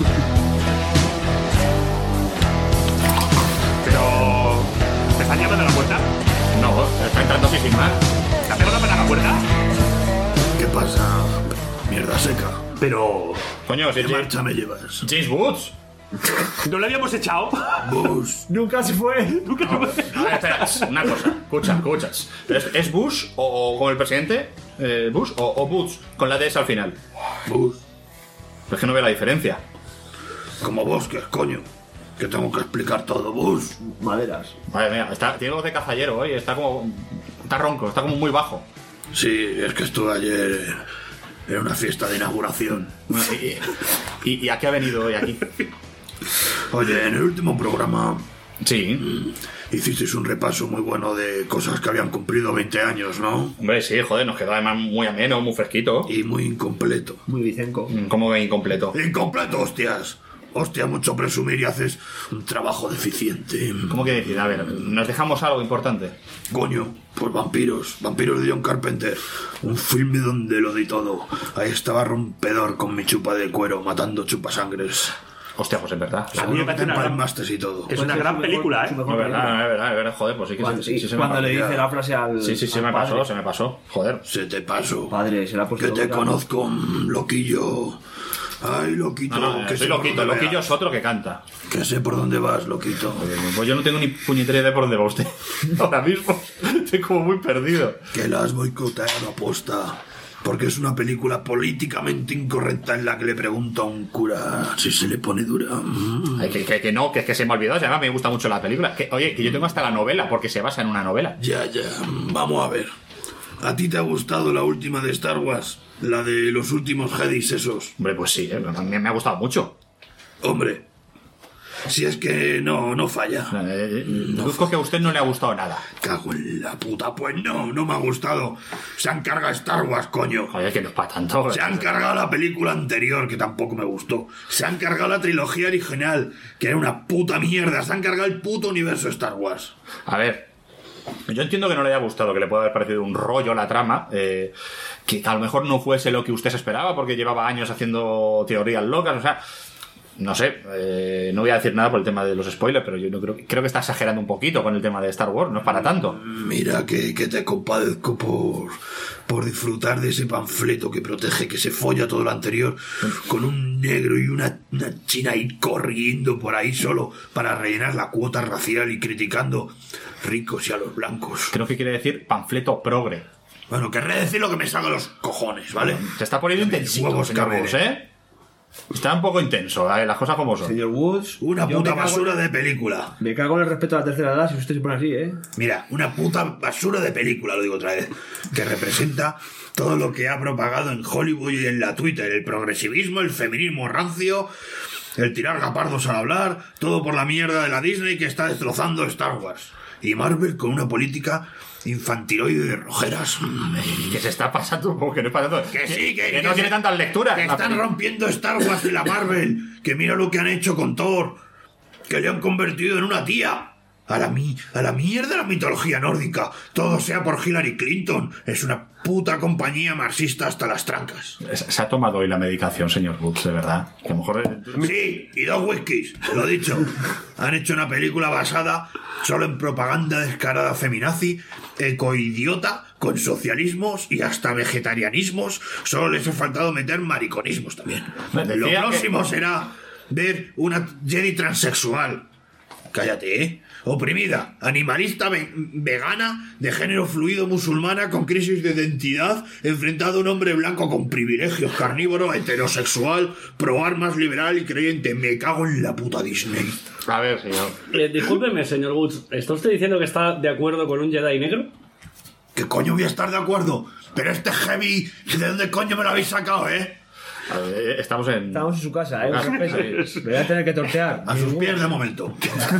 S1: Pero... ¿te están llamando a la puerta?
S4: No, está entrando así sin más.
S1: ¿Te ha pegado una a la puerta?
S11: ¿Qué pasa? Mierda seca.
S1: Pero...
S4: Coño,
S11: ¿Qué marcha me llevas?
S4: James Woods.
S1: ¿No lo habíamos echado?
S11: Bush.
S2: Nunca se fue.
S4: A ver, espera, una cosa. Escucha. ¿Es Bush o con el presidente? ¿Bush o Bush con la DS al final?
S11: Bush.
S4: Es que no veo la diferencia.
S11: Como Bosques, coño. Que tengo que explicar todo, Bush.
S2: Maderas.
S4: Vale, mira, tiene voz de cazallero hoy. Está ronco, está como muy bajo.
S11: Sí, es que estuve ayer en una fiesta de inauguración.
S4: ¿Y a qué ha venido hoy aquí?
S11: Oye, en el último programa...
S4: Sí.
S11: Hicisteis un repaso muy bueno de cosas que habían cumplido 20 años, ¿no?
S4: Hombre, sí, joder, nos quedó además muy ameno, muy fresquito.
S11: Y muy incompleto.
S2: Muy vicenco.
S4: ¿Cómo que incompleto?
S11: ¡Incompleto, hostias! Hostia, mucho presumir y haces un trabajo deficiente.
S4: ¿Cómo que decir? A ver, ¿nos dejamos algo importante?
S11: Coño, pues Vampiros de John Carpenter. Un filme donde lo di todo. Ahí estaba rompedor con mi chupa de cuero, matando chupasangres.
S4: Hostia, pues es verdad.
S1: A mí me parece una gran...
S11: y todo.
S1: Es una gran película, ¿eh?
S4: Es verdad, joder, pues sí que se me
S2: Cuando le dice la frase al...
S4: Sí, se me pasó, joder.
S11: Se te pasó.
S2: Padre, se la ha puesto...
S11: Que te conozco, loquillo. Ay, loquito.
S4: No,
S11: que
S4: soy loquito, loquillo es otro que canta.
S11: Que sé por dónde vas, loquito.
S4: Pues yo no tengo ni puñetera idea de por dónde va usted. Ahora mismo estoy como muy perdido.
S11: Que la has boicoteado aposta. Porque es una película políticamente incorrecta en la que le pregunto a un cura si se le pone dura.
S4: Ay, que no, que es que se me ha olvidado. Además me gusta mucho la película. Oye, que yo tengo hasta la novela, porque se basa en una novela.
S11: Ya. Vamos a ver. ¿A ti te ha gustado la última de Star Wars? La de los últimos Jedis esos.
S4: Hombre, pues sí, me ha gustado mucho.
S11: Hombre, si es que no falla.
S4: Deduzco que a usted no le ha gustado nada.
S11: Cago en la puta, pues no me ha gustado. Se han cargado Star Wars, coño.
S4: Oye, que no es para tanto.
S11: Se han cargado la película anterior, que tampoco me gustó. Se han cargado la trilogía original, que era una puta mierda. Se han cargado el puto universo Star Wars.
S4: A ver, yo entiendo que no le haya gustado, que le pueda haber parecido un rollo la trama, que a lo mejor no fuese lo que usted se esperaba, porque llevaba años haciendo teorías locas, o sea... No sé, no voy a decir nada por el tema de los spoilers, pero yo no creo que está exagerando un poquito con el tema de Star Wars, no es para tanto.
S11: Mira que te compadezco por disfrutar de ese panfleto que protege, que se folla todo lo anterior, con un negro y una china ahí corriendo por ahí solo para rellenar la cuota racial y criticando ricos y a los blancos.
S4: Creo que quiere decir panfleto progre.
S11: Bueno, querré decir lo que me salga de los cojones, ¿vale?
S4: Te está poniendo intensito, señor Woods, ¿eh? Está un poco intenso, las cosas como son.
S2: Señor Woods,
S11: una puta basura de película.
S2: Me cago en el respeto a la tercera edad si usted se pone así, ¿eh?
S11: Mira, una puta basura de película, lo digo otra vez, que representa todo lo que ha propagado en Hollywood y en la Twitter, el progresivismo, el feminismo rancio, el tirar gapardos al hablar, todo por la mierda de la Disney que está destrozando Star Wars. Y Marvel con una política infantiloide de rojeras.
S4: Que se está pasando, porque no es pasando.
S11: Que sí,
S4: que no tiene tantas lecturas.
S11: Que están rompiendo Star Wars de la Marvel. Que mira lo que han hecho con Thor. Que le han convertido en una tía. A la mierda la mitología nórdica. Todo sea por Hillary Clinton. Es una puta compañía marxista hasta las trancas.
S4: Se ha tomado hoy la medicación, señor Woods, de verdad. Que a lo mejor...
S11: Sí, y 2 whiskies, lo he dicho. Han hecho una película basada solo en propaganda descarada feminazi, ecoidiota, con socialismos y hasta vegetarianismos. Solo les ha faltado meter mariconismos también. Lo próximo será ver una Jedi transexual. Cállate, ¿eh? Oprimida, animalista, vegana, de género fluido musulmana con crisis de identidad, enfrentado a un hombre blanco con privilegios, carnívoro, heterosexual, pro armas, liberal y creyente. Me cago en la puta Disney.
S4: A ver, señor.
S3: Discúlpeme, señor Woods, ¿está usted diciendo que está de acuerdo con un Jedi negro?
S11: ¿Qué coño voy a estar de acuerdo? Pero este heavy, ¿de dónde coño me lo habéis sacado,
S4: Estamos en
S2: su casa, Me voy a tener que tortear.
S11: A sus pies de momento.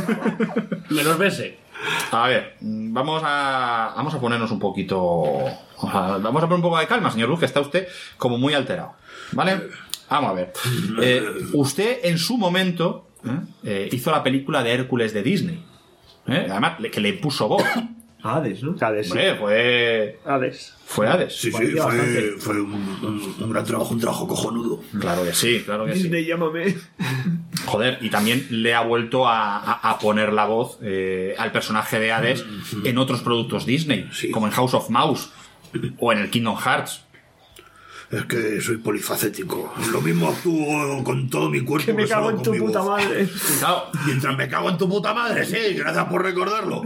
S3: Menos bese.
S4: A ver, vamos a ponernos un poquito... Vamos a poner un poco de calma, señor Luz, que está usted como muy alterado. ¿Vale? Vamos a ver. Usted en su momento hizo la película de Hércules de Disney. Además, que le puso voz.
S2: Hades, ¿no?
S1: Hades.
S4: Hombre, fue Hades. Fue Hades.
S11: Sí, fue un gran trabajo, un trabajo cojonudo.
S4: Claro que sí, claro que sí.
S2: Disney, llámame.
S4: Joder, y también le ha vuelto a poner la voz al personaje de Hades en otros productos Disney, como en House of Mouse o en el Kingdom Hearts.
S11: Es que soy polifacético. Lo mismo actúo con todo mi cuerpo.
S2: Que me cago en tu puta madre.
S11: Claro, mientras me cago en tu puta madre, sí. Gracias por recordarlo.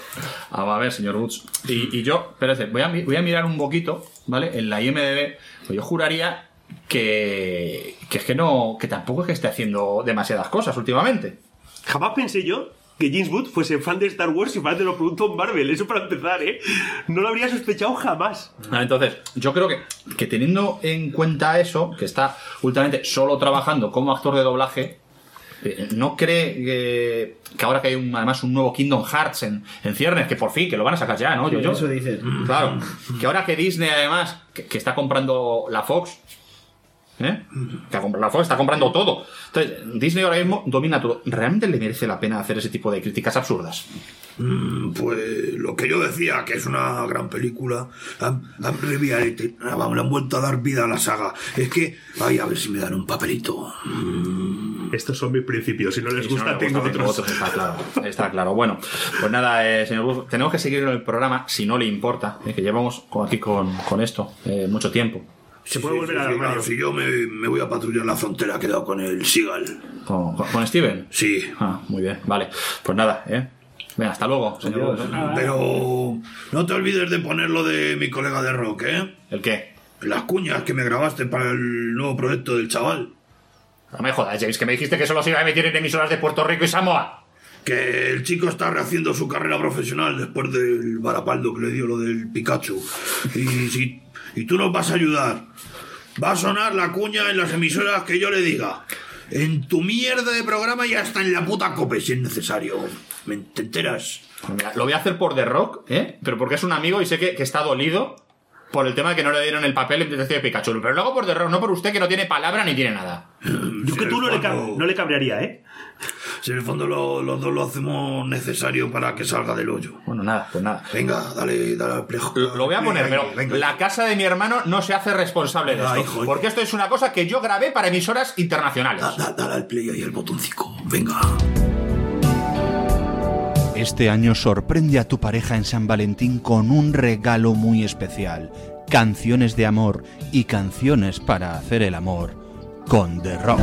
S4: A ver, señor Woods. Y yo, espérate, voy a mirar un poquito, ¿vale? En la IMDb, pues yo juraría que es que no, que tampoco es que esté haciendo demasiadas cosas últimamente.
S1: Jamás pensé yo que James Wood fuese fan de Star Wars y fan de los productos Marvel. Eso para empezar, no lo habría sospechado jamás.
S4: Entonces, yo creo que teniendo en cuenta eso, que está últimamente solo trabajando como actor de doblaje, ¿no cree que ahora que hay además un nuevo Kingdom Hearts en ciernes, que por fin, que lo van a sacar ya, ¿no?
S2: Sí, eso dices.
S4: Claro, que ahora que Disney además, que está comprando la Fox, la Fox está comprando todo. Entonces, Disney ahora mismo domina todo. ¿Realmente le merece la pena hacer ese tipo de críticas absurdas?
S11: Pues lo que yo decía, que es una gran película, le han vuelto a dar vida a la saga. Es que, a ver si me dan un papelito.
S1: Estos son mis principios. Si no les gusta, tengo otros.
S4: Está claro. Bueno, pues nada, señor Bus, tenemos que seguir en el programa, si no le importa, que llevamos aquí con esto mucho tiempo.
S1: Se puede volver a dar
S11: claro, si yo me voy a patrullar la frontera, he quedado con el Seagal.
S4: ¿Con Steven?
S11: Sí.
S4: Muy bien, vale. Pues nada, Venga, hasta luego, señor.
S11: Pero no te olvides de poner lo de mi colega de rock,
S4: ¿El qué?
S11: Las cuñas que me grabaste para el nuevo proyecto del chaval.
S4: No me jodas, James, que me dijiste que solo se iba a emitir en emisoras de Puerto Rico y Samoa.
S11: Que el chico está rehaciendo su carrera profesional después del varapaldo que le dio lo del Pikachu. Y tú nos vas a ayudar. Va a sonar la cuña en las emisoras que yo le diga. En tu mierda de programa y hasta en la puta COPE, si es necesario. ¿Te enteras?
S4: Mira, lo voy a hacer por The Rock, pero porque es un amigo y sé que está dolido por el tema de que no le dieron el papel en Detective de Pikachu. Pero luego por The Rock, no por usted, que no tiene palabra ni tiene nada.
S1: Yo que tú no le cabrearía,
S11: Si en el fondo los dos lo hacemos necesario para que salga del hoyo.
S4: Bueno, nada, pues nada.
S11: Venga, dale al play.
S4: Lo voy a poner, pero venga. La casa de mi hermano no se hace responsable de esto. Hijo, porque esto es una cosa que yo grabé para emisoras internacionales.
S11: Dale al play y el botoncito. Venga.
S18: Este año sorprende a tu pareja en San Valentín con un regalo muy especial. Canciones de amor y canciones para hacer el amor con The Rock.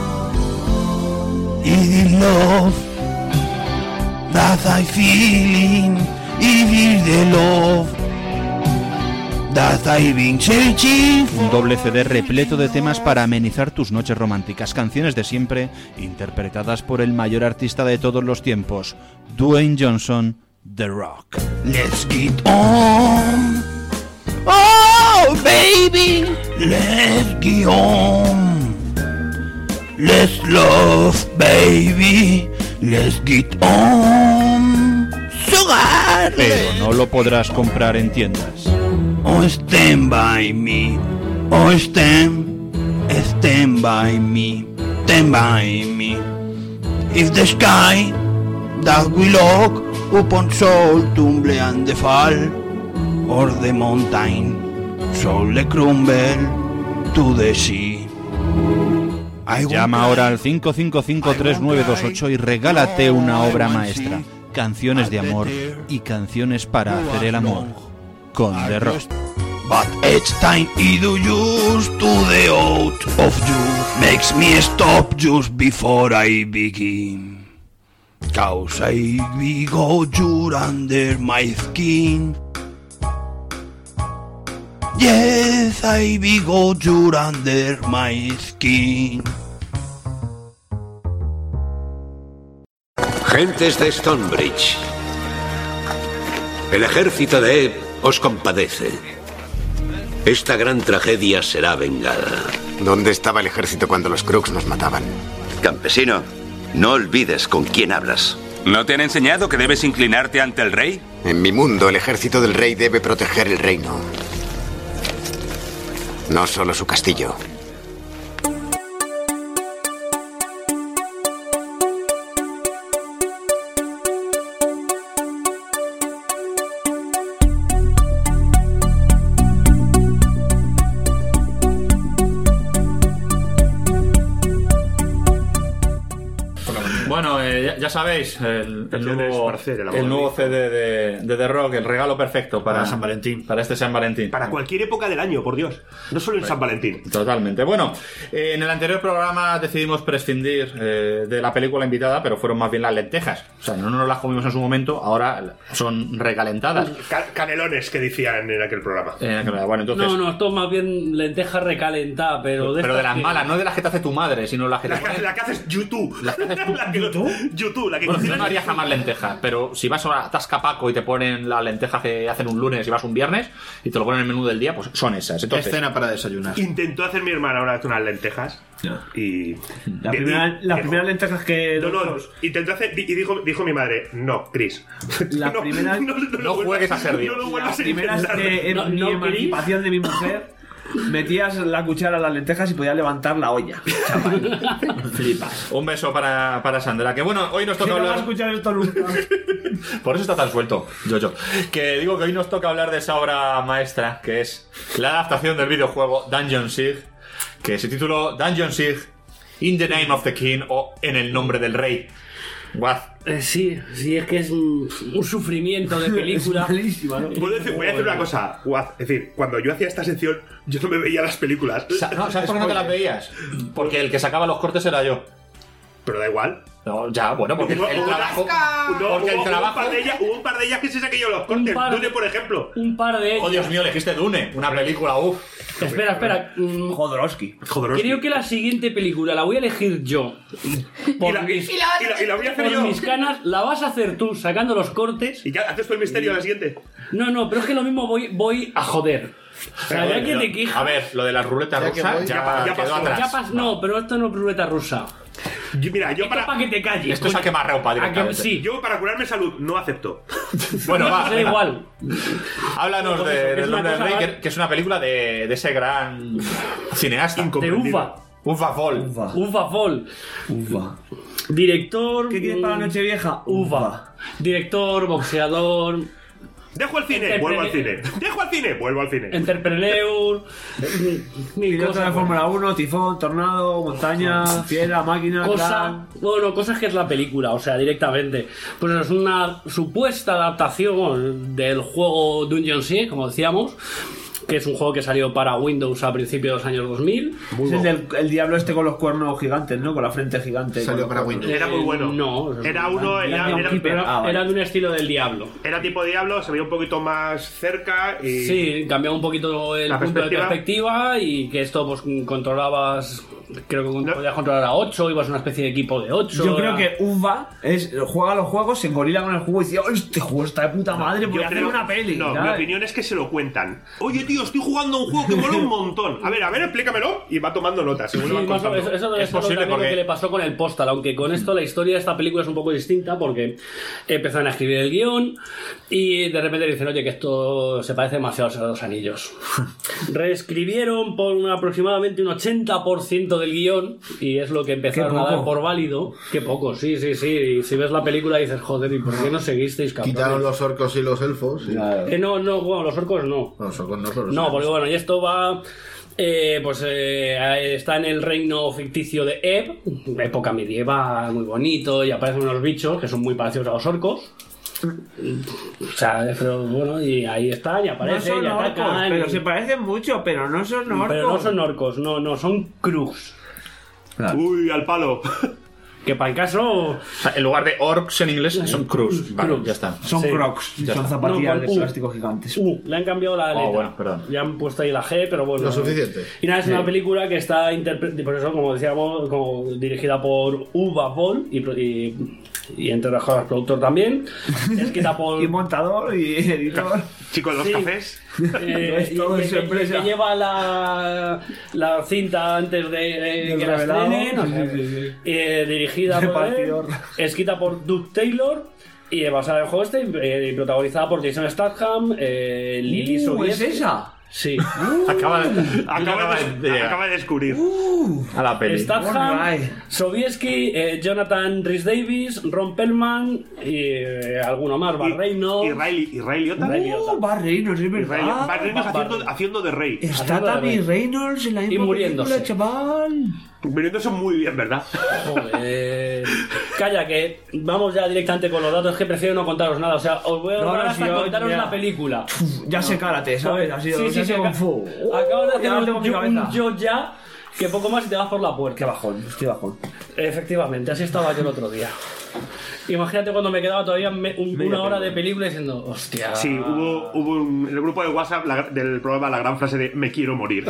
S19: It is love that I feeling. It is the love that I've been searching for.
S18: Un doble CD repleto de temas para amenizar tus noches románticas. Canciones de siempre, interpretadas por el mayor artista de todos los tiempos, Dwayne Johnson, The Rock.
S19: Let's get on. Oh, baby. Let's get on. Let's love, baby. Let's get on. Sugar.
S18: Pero no lo podrás comprar en tiendas.
S19: Oh, stand by me. Oh, stand by me. Stand by me. If the sky that we look upon soul tumble and the fall, or the mountain soul le crumble to the sea.
S18: Llama ahora al 5553928 y regálate una obra maestra. Canciones de amor y canciones para hacer el amor. Con The Rock.
S19: But each time I do use to the out of you makes me stop just before I begin. Cause I be go you under my skin. Yes, I be go you under my skin.
S10: Gentes de Stonebridge, el ejército de Ebb os compadece. Esta gran tragedia será vengada.
S20: ¿Dónde estaba el ejército cuando los Crooks nos mataban?
S10: Campesino, no olvides con quién hablas.
S21: ¿No te han enseñado que debes inclinarte ante el rey?
S20: En mi mundo, el ejército del rey debe proteger el reino. No solo su castillo.
S4: Bueno, ya sabéis, el nuevo CD de The Rock, el regalo perfecto para San Valentín. Para este San Valentín.
S1: Para cualquier época del año, por Dios. No solo en San Valentín.
S4: Totalmente. Bueno, en el anterior programa decidimos prescindir de la película invitada, pero fueron más bien las lentejas. O sea, no nos las comimos en su momento, ahora son recalentadas.
S1: Canelones que decían en aquel programa.
S4: Bueno, entonces...
S3: No, esto es más bien lenteja recalentada, pero de
S4: las malas, no de las que te hace tu madre, sino las que te ponen...
S1: La que haces YouTube.
S4: La que haces YouTube, la que bueno, yo no haría jamás lentejas, pero si vas a Tascapaco y te ponen las lentejas que hacen un lunes y vas un viernes y te lo ponen en el menú del día, pues son esas. Entonces,
S6: escena para desayunar.
S1: Intentó hacer mi hermana una vez unas lentejas y...
S2: Las primeras lentejas que...
S1: Intentó hacer y dijo mi madre, no, Chris.
S2: Las primeras...
S4: No juegues a ser Dios.
S2: Las primeras que en mi emancipación de mi mujer... Metías la cuchara a las lentejas y podías levantar la olla. Chaval. Flipas.
S4: Un beso para Sandra. Que bueno, hoy nos toca hablar.
S2: No vas a escuchar esto nunca.
S4: Por eso está tan suelto, yo. Que digo que hoy nos toca hablar de esa obra maestra, que es la adaptación del videojuego Dungeon Siege, que se tituló Dungeon Siege In the Name of the King o En el Nombre del Rey.
S3: Sí, es que es un sufrimiento de película.
S2: Malísima, ¿no?
S1: Voy a decir una cosa, es decir, cuando yo hacía esta sección, yo no me veía las películas.
S4: ¿Sabes por qué no te las veías? Porque el que sacaba los cortes era yo.
S1: Pero da igual.
S4: No, ya, bueno, porque el trabajo...
S1: Hubo un par de ellas que se saqué yo los cortes. Dune, por ejemplo.
S3: Un par de ellas.
S4: Oh, Dios mío, elegiste Dune. Una película,
S3: Espera.
S2: Jodorowsky.
S3: Creo que la siguiente película la voy a elegir yo.
S1: Y la voy a hacer yo.
S3: Por mis canas, la vas a hacer tú sacando los cortes.
S1: ¿Y ya haces tú el misterio a la siguiente?
S3: No, pero es que lo mismo voy a joder. O sea, ya que te quejas.
S4: A ver, lo de las ruletas rusas ya quedó atrás.
S3: No, pero esto no es ruleta rusa.
S1: Yo
S3: para que te calles.
S4: Esto es a quemarreo, padre.
S3: Sí.
S1: Yo para curarme salud no acepto.
S4: Bueno, va.
S3: Da igual.
S4: Háblanos de Nombre del Rey, que es una película de ese gran cineasta.
S3: De
S4: Uva
S3: Fall. Director.
S2: ¿Qué quieres para la Nochevieja?
S3: Uva. Director, boxeador.
S1: Dejo el cine, vuelvo al cine. Dejo al cine, vuelvo al cine.
S3: Entrepreneur.
S2: Piloto de Fórmula 1, tifón, tornado, montaña, fiera, máquina,
S3: cosas que es la película, o sea, directamente. Pues es una supuesta adaptación del juego Dungeon Siege, como decíamos, que es un juego que salió para Windows a principios de los años 2000.
S2: Es el diablo este con los cuernos gigantes, ¿no? Con la frente gigante.
S6: Salió para Windows.
S1: Era muy bueno.
S3: No.
S1: Era
S3: de un estilo del diablo.
S1: Era tipo diablo, se veía un poquito más cerca y...
S3: Sí, cambiaba un poquito el punto de perspectiva y que esto pues controlabas... Creo que podías controlar a 8, ibas a una especie de equipo de 8.
S2: Yo creo que Uva juega los juegos, se engorila con el juego y dice, oh, este juego está de puta madre, voy a hacer una peli.
S1: No, mi opinión es que se lo cuentan. Oye, tío, estoy jugando a un juego que mola un montón. A ver, explícamelo. Y va tomando notas.
S3: Eso es posible porque... lo que le pasó con el Postal, aunque con esto la historia de esta película es un poco distinta porque empezaron a escribir el guión y de repente dicen, oye, que esto se parece demasiado a los Anillos. Reescribieron por aproximadamente un 80% del guión y es lo que empezaron a dar por válido. Qué poco, sí. Y si ves la película dices, joder, ¿y por qué no seguisteis, cabrones?
S6: Quitaron los orcos y los elfos. Y...
S3: No, bueno, los orcos no.
S6: Los orcos no, pero
S3: no, porque bueno, y esto va... está en el reino ficticio de Ebb, época medieval, muy bonito, y aparecen unos bichos que son muy parecidos a los orcos. O sea, pero bueno, y ahí están, y aparecen, y atacan.
S2: Pero se parecen mucho, pero no son orcos.
S3: Pero no son orcos, no, son Krugs.
S1: Claro. Uy, al palo.
S3: Que para el caso...
S4: O sea, en lugar de orcs en inglés son Krugs. Vale, ya está.
S2: Son Crocs, son zapatillas de plástico gigantes.
S3: Le han cambiado la letra.
S4: Bueno, perdón.
S3: Ya han puesto ahí la G, pero bueno.
S6: Lo suficiente.
S3: Y nada, es una película que está por eso, como decíamos, como dirigida por Uwe Boll y entre las cosas productor también. Escrita por...
S2: y montador y editor.
S1: Chicos, los cafés.
S3: Que lleva la cinta antes de que la estrenen. Dirigida por él, escrita por Doug Taylor y basada en el juego y protagonizada por Jason Statham, Lily Sobieski.
S2: ¿Es esa?
S3: Sí.
S1: Acaba de descubrir
S4: a la peli.
S3: Statham, Sobieski, Jonathan Rhys-Davies, Ron Perlman y alguno más, Bar Reynolds.
S1: ¿Y Ray Liotta?
S2: Bar Reynolds, es verdad.
S1: Bar Reynolds haciendo de Rey.
S2: Está también Reynolds en la misma película, chaval.
S1: Muriéndose muy bien, ¿verdad?
S3: Joder. Calla, que vamos ya directamente con los datos, que prefiero no contaros nada. O sea, os voy a dar hasta contaros la película.
S2: Ya sé karate, ¿sabes? Ha sido Kung Fu.
S3: Acabo de hacer un yo ya, que poco más y te vas por la puerta.
S2: Qué bajón, estoy bajón.
S3: Efectivamente, así estaba yo el otro día. Imagínate cuando me quedaba todavía una hora de película diciendo, hostia.
S1: Sí, hubo en el grupo de WhatsApp del programa la gran frase de me quiero morir.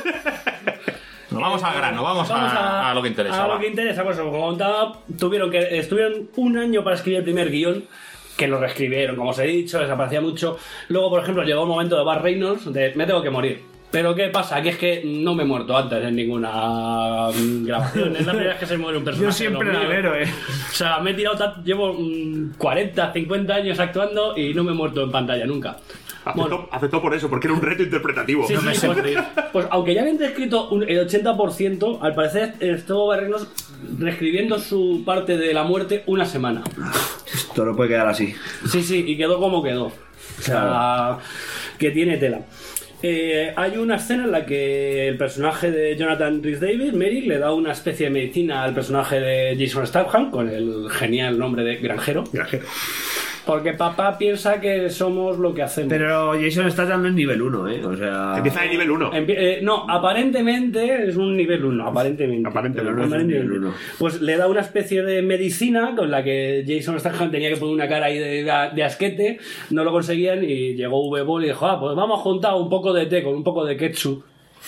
S4: Vamos al grano, vamos a lo que interesa.
S3: A lo que interesa, pues como contaba, estuvieron un año para escribir el primer guión, que lo reescribieron, como os he dicho, les aparecía mucho. Luego, por ejemplo, llegó el momento de Bar Reynolds de me tengo que morir. Pero ¿qué pasa? Aquí es que no me he muerto antes en ninguna grabación. Es la primera vez que se muere un personaje.
S2: Yo siempre la vero,
S3: O sea, me he tirado llevo 40, 50 años actuando y no me he muerto en pantalla nunca.
S1: Aceptó por eso, porque era un reto interpretativo.
S3: Sí, pues aunque ya habían reescrito el 80%, al parecer estuvo Barrenos reescribiendo su parte de la muerte una semana.
S2: Esto no puede quedar así.
S3: Sí, y quedó como quedó. O sea, que tiene tela. Hay una escena en la que el personaje de Jonathan Rhys-Davies, Merrick, le da una especie de medicina al personaje de Jason Statham con el genial nombre de Granjero. Porque papá piensa que somos lo que hacemos.
S2: Pero Jason está dando el nivel 1, O sea...
S1: Empieza de nivel 1.
S3: No, aparentemente es un nivel 1. Aparentemente
S2: no es un nivel 1.
S3: Pues le da una especie de medicina con la que Jason Statham tenía que poner una cara ahí de asquete. No lo conseguían y llegó Uwe Boll y dijo, pues vamos a juntar un poco de té con un poco de ketchup.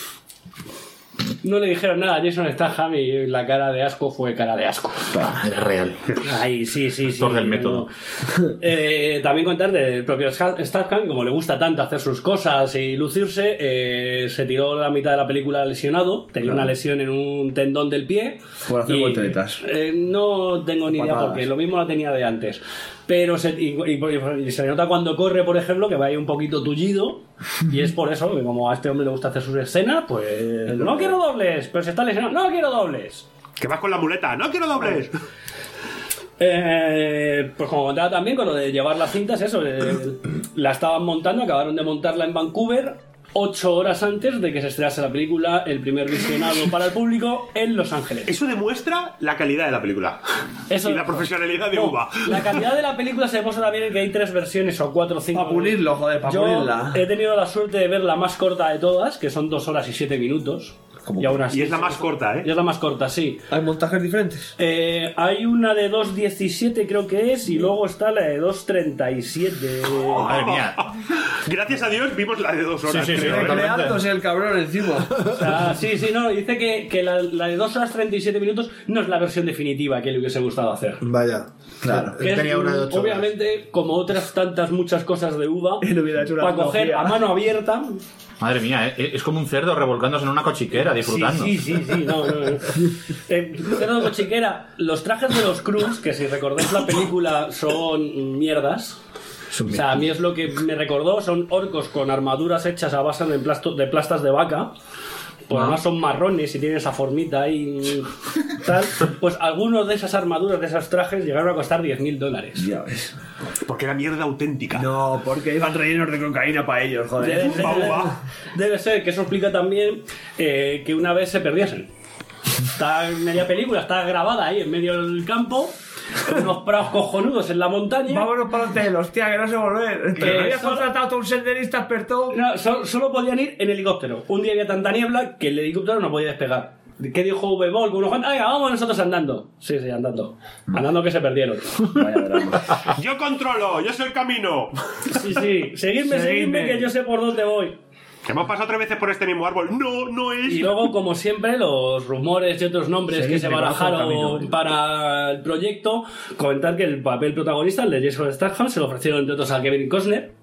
S3: No le dijeron nada a Jason Statham y la cara de asco fue cara de asco.
S4: Era real.
S3: Ay, sí.
S4: Todo el método.
S3: También contar del propio Statham, como le gusta tanto hacer sus cosas y lucirse, se tiró la mitad de la película lesionado. Tenía una lesión en un tendón del pie.
S2: Por hacer volteretas.
S3: No tengo ni idea porque lo mismo la tenía de antes. Pero se nota cuando corre, por ejemplo, que va ahí un poquito tullido. Y es por eso que como a este hombre le gusta hacer sus escenas, pues no quiero dobles, pero se está lesionado, no quiero dobles.
S1: Que vas con la muleta, no quiero dobles.
S3: Pues como contaba también con lo de llevar las cintas, eso, la estaban montando, acabaron de montarla en Vancouver 8 horas antes de que se estrenase la película, el primer visionado para el público en Los Ángeles.
S1: Eso demuestra la calidad de la película. Y la profesionalidad de Uva.
S3: La calidad de la película se demuestra también en que hay 3 versiones o 4 o 5.
S2: Para pulirlo, joder, para pulirla.
S3: He tenido la suerte de ver la más corta de todas, que son 2 horas y 7 minutos.
S1: Y es la más corta,
S3: Y es la más corta, sí.
S2: ¿Hay montajes diferentes?
S3: Hay una de 2.17 creo que es, y luego está la de 2.37.
S4: Madre mía.
S1: Gracias a Dios vimos la de 2 horas.
S2: Sí, recreándose el cabrón encima.
S3: O sea, sí, no, dice que la de 2 horas 37 minutos no es la versión definitiva que le hubiese gustado hacer.
S6: Vaya, claro.
S3: Que tenía una de 8 obviamente, horas. Como otras tantas muchas cosas de Uva, para coger a mano abierta.
S4: Madre mía, es como un cerdo revolcándose en una cochiquera, disfrutando.
S3: Sí, no. Cerdo cochiquera, los trajes de los Krugs, que si recordáis la película son mierdas. O sea, a mí es lo que me recordó, son orcos con armaduras hechas a base de plastas de vaca. pues además son marrones y tienen esa formita ahí tal, pues algunos de esas armaduras, de esos trajes llegaron a costar $10.000.
S2: Ya ves.
S1: Porque era mierda auténtica.
S2: No, porque iban rellenos de cocaína para ellos, joder.
S3: Debe ser que eso explica también que una vez se perdiesen. Está en media película, está grabada ahí en medio del campo, con unos prados cojonudos en la montaña.
S2: Vámonos para el hotel, hostia, que no sé volver. Pero no habías contratado a un senderista experto.
S3: No, solo podían ir en helicóptero. Un día había tanta niebla que el helicóptero no podía despegar. ¿Qué dijo V-Ball? Con unos cuantos, vamos nosotros andando. Sí, andando. Andando que se perdieron. Vaya verano.
S1: Yo controlo, yo soy el camino.
S3: Sí, seguidme que yo sé por dónde voy.
S1: Que hemos pasado 3 veces por este mismo árbol. No es.
S3: Y luego, como siempre, los rumores y otros nombres que se barajaron para el proyecto. Comentar que el papel protagonista, el de Jason Statham, se lo ofrecieron entre otros a Kevin Costner.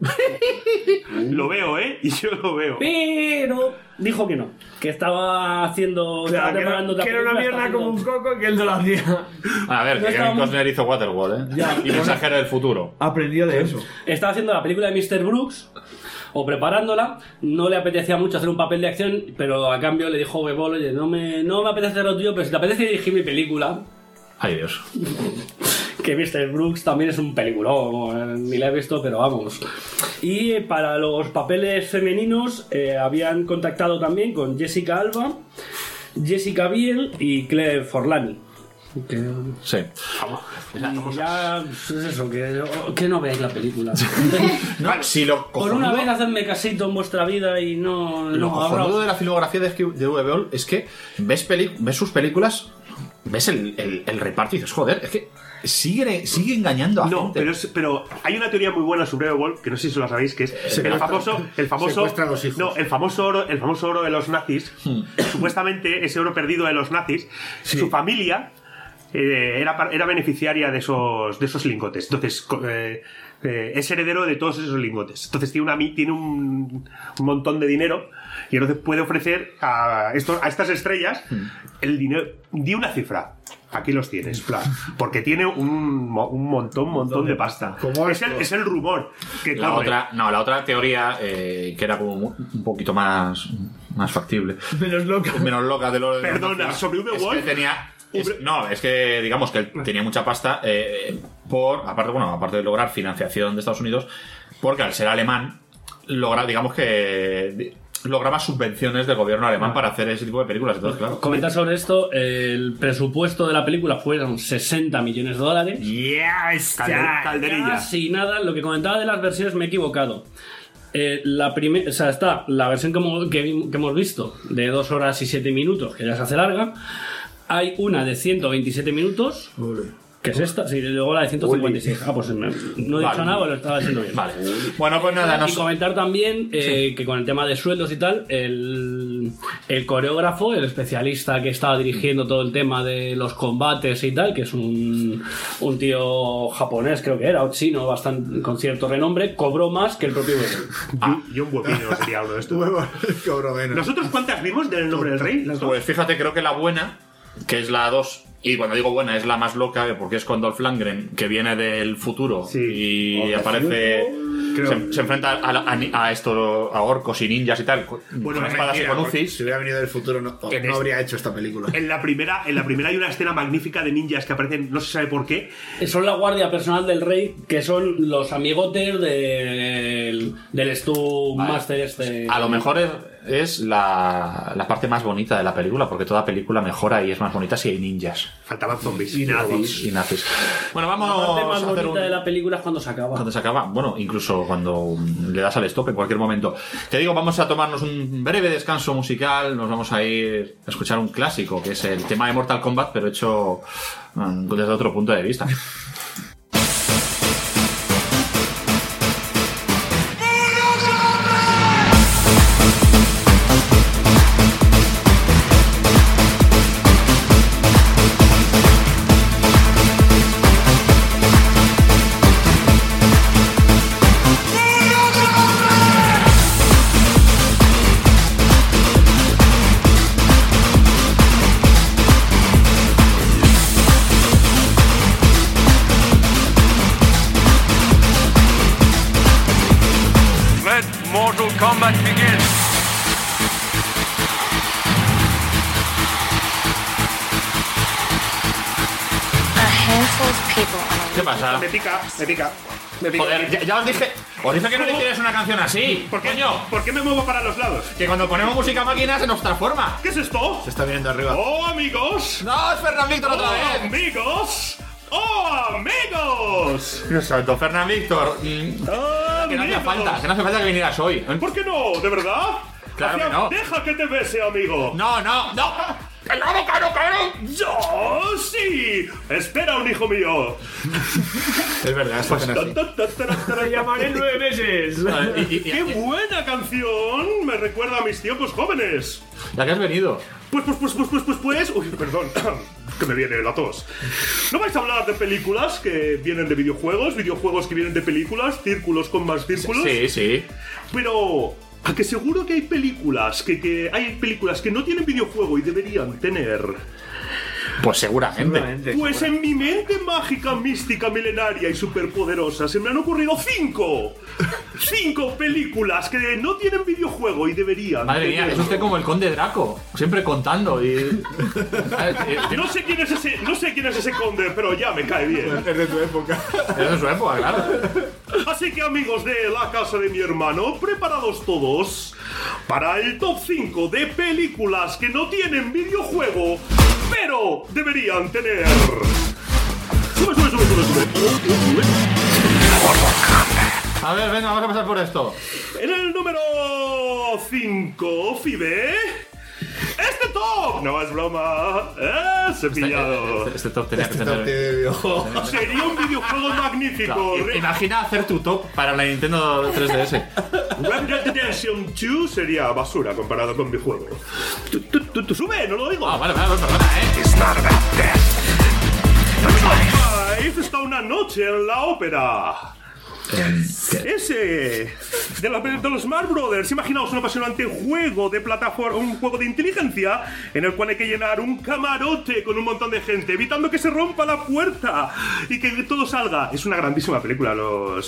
S1: Lo veo, y yo lo veo.
S3: Pero dijo que no, que estaba haciendo.
S2: Estaba preparando que era una mierda como un coco y que él no lo hacía.
S4: A ver, que Kevin Costner hizo Waterworld, y Mensajero del Futuro.
S2: Aprendió de eso.
S3: Estaba haciendo la película de Mr. Brooks, o preparándola. No le apetecía mucho hacer un papel de acción, pero a cambio le dijo Bebol, oye, no me apetece hacerlo tuyo, pero si te apetece dirigir mi película.
S4: Ay, Dios.
S3: Que Mr. Brooks también es un peliculón, ni la he visto, pero vamos. Y para los papeles femeninos habían contactado también con Jessica Alba, Jessica Biel y Claire Forlani.
S4: Sí.
S3: Y ya es eso, que no veáis la película.
S4: No, si lo
S3: por una vez hacedme casito en vuestra vida y no.
S4: Lo cojonudo de la filmografía de V-Ball es que ves sus películas, ves el reparto y dices, joder, es que sigue engañando a gente.
S1: Pero hay una teoría muy buena sobre V-Ball, que no sé si lo sabéis, que es el famoso
S6: secuestra a los hijos.
S1: No, el famoso oro de los nazis. Supuestamente ese oro perdido de los nazis, su familia era beneficiaria de esos lingotes. Entonces es heredero de todos esos lingotes. Entonces tiene un montón de dinero y entonces puede ofrecer a estas estrellas el dinero. Di una cifra. Aquí los tienes, porque tiene un montón de pasta. Es el rumor que
S4: la otra teoría que era como un poquito más factible,
S2: menos
S4: loca de lo.
S1: Perdona, sobre V-Wall
S4: es que digamos que él tenía mucha pasta aparte de lograr financiación de Estados Unidos, porque al ser alemán lograba subvenciones del gobierno alemán para hacer ese tipo de películas. Entonces, claro.
S3: Comentar sobre esto, el presupuesto de la película fueron $60 millones.
S1: Calderilla.
S3: Casi nada. Lo que comentaba de las versiones me he equivocado. Está la versión que hemos visto de 2 horas y 7 minutos, que ya se hace larga. Hay una de 127 minutos. ¿Qué es esta? Sí, luego la de 156. Pues no he dicho nada, lo estaba diciendo bien.
S4: Vale. Bueno, pues nada.
S3: Y comentar también que con el tema de sueldos y tal, el coreógrafo, el especialista que estaba dirigiendo todo el tema de los combates y tal, que es un tío japonés, creo que era, o chino, bastante con cierto renombre, cobró más que el propio
S1: John Huepino sería uno de estos.
S6: Cobró menos.
S1: ¿Nosotros cuántas vimos del Nombre del Rey?
S4: Pues fíjate, creo que la buena, que es la 2, y cuando digo buena es la más loca, porque es con Dolph Lundgren, que viene del futuro y aparece, se enfrenta a orcos y ninjas y tal, con espadas y con uzis.
S6: Si hubiera venido del futuro no habría hecho esta película.
S1: En la primera hay una escena magnífica de ninjas que aparecen, no se sabe por qué.
S3: Son la guardia personal del rey, que son los amigotes del Stu Master este.
S4: A lo mejor es la parte más bonita de la película, porque toda película mejora y es más bonita si hay ninjas.
S1: Faltaban zombies
S4: y nazis. Bueno, vamos
S3: la parte más bonita de la película es cuando se acaba.
S4: Cuando se acaba, bueno, incluso cuando le das al stop en cualquier momento. Te digo, vamos a tomarnos un breve descanso musical. Nos vamos a ir a escuchar un clásico, que es el tema de Mortal Kombat, pero hecho desde otro punto de vista.
S5: Mortal Kombat begins.
S4: ¿Qué pasa?
S1: Me pica.
S4: Joder, ya os dije que no le quieres una canción así.
S1: ¿Por qué?
S4: Coño.
S1: ¿Por qué me muevo para los lados?
S4: Que cuando ponemos música máquina se nos transforma.
S1: ¿Qué es esto?
S6: Se está viniendo arriba.
S1: ¡Oh, amigos!
S4: ¡No, es Fernán Víctor otra vez!
S1: ¡Amigos! ¡Oh, amigos!
S4: Dios santo, Fernán Víctor. Que no hacía falta que vinieras hoy.
S1: ¿Por qué no? ¿De verdad?
S4: Claro que no.
S1: Deja que te bese, amigo.
S4: No.
S1: ¡Claro! ¡Yo sí! ¡Espera, un hijo mío!
S4: Es verdad,
S1: pues
S2: Te llamaré en 9 meses.
S1: ¡Qué buena canción! Me recuerda a mis tiempos jóvenes.
S4: ¿La que has venido?
S1: Pues. Uy, perdón, que me viene la tos. ¿No vais a hablar de películas que vienen de videojuegos? ¿Videojuegos que vienen de películas? ¿Círculos con más círculos?
S4: Sí.
S1: Pero... ¿a que seguro que hay películas que hay películas que no tienen videojuego y deberían tener?
S4: Pues seguramente.
S1: Pues en mi mente mágica, mística, milenaria y superpoderosa se me han ocurrido 5 películas que no tienen videojuego y deberían.
S4: Madre mía, es usted como el Conde Draco, siempre contando y...
S1: No sé quién es ese conde, pero ya me cae bien.
S6: Es de tu época.
S4: Es de su época, claro.
S1: Así que, amigos de la casa de mi hermano, preparados todos para el top 5 de películas que no tienen videojuego, pero deberían tener. Sube.
S4: A ver, venga, vamos a pasar por esto.
S1: En el número 5, Fibe. ¡Este top! No es broma. Cepillado.
S4: Este top tenía que tener.
S1: Sería un videojuego magnífico.
S4: Claro, imagina hacer tu top para la Nintendo 3DS.
S1: Red Dead Redemption 2 sería basura comparado con mi juego. Tú sube, no lo digo.
S4: Vale, perdona,
S1: Five está una noche en la ópera. Ese de los Smart Brothers. Imaginaos un apasionante juego de plataforma, un juego de inteligencia en el cual hay que llenar un camarote con un montón de gente, evitando que se rompa la puerta y que todo salga. Es una grandísima película. No te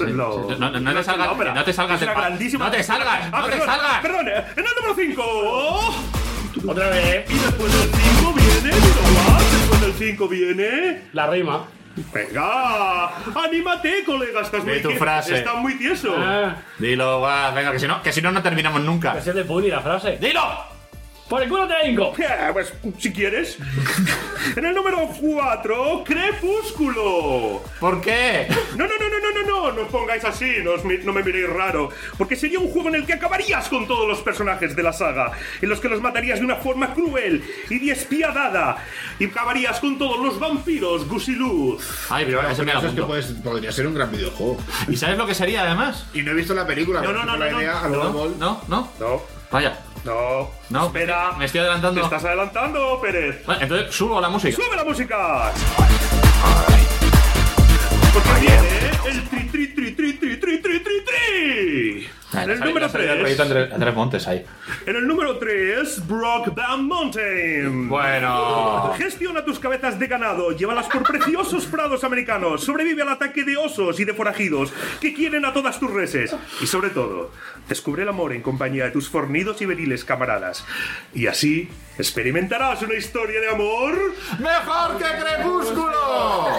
S1: salgas del grandísima.
S4: No te salgas.
S1: Perdón, en el número 5.
S3: Otra vez.
S1: Y después del 5 viene. Después del 5 viene.
S3: La rima.
S1: Venga, anímate, colega, estás muy tieso.
S4: Dilo, va, venga, que si no terminamos nunca.
S3: Que se le pone la frase.
S4: ¡Dilo!
S3: ¡Por el culo te vengo!
S1: Pues, si quieres. En el número 4, Crepúsculo.
S4: ¿Por qué?
S1: No os pongáis así, no me miréis raro. Porque sería un juego en el que acabarías con todos los personajes de la saga, en los que los matarías de una forma cruel y despiadada. Y acabarías con todos los vampiros, gusiluz.
S4: Ay, pero eso
S6: es que podría ser un gran videojuego.
S4: ¿Y sabes lo que sería, además?
S6: Y no he visto la película.
S1: No.
S4: Vaya.
S1: No, espera.
S4: Me estoy adelantando.
S1: Te estás adelantando, Pérez.
S4: Vale, entonces subo la música.
S1: ¡Sube la música! Porque viene el tri. En el número 3.
S4: Tres montes ahí.
S1: En el número 3, Brokeback Mountain.
S4: Bueno.
S1: Gestiona tus cabezas de ganado, llévalas por preciosos prados americanos, sobrevive al ataque de osos y de forajidos que quieren a todas tus reses. Y sobre todo, descubre el amor en compañía de tus fornidos y viriles camaradas. Y así experimentarás una historia de amor
S4: ¡mejor que Crepúsculo!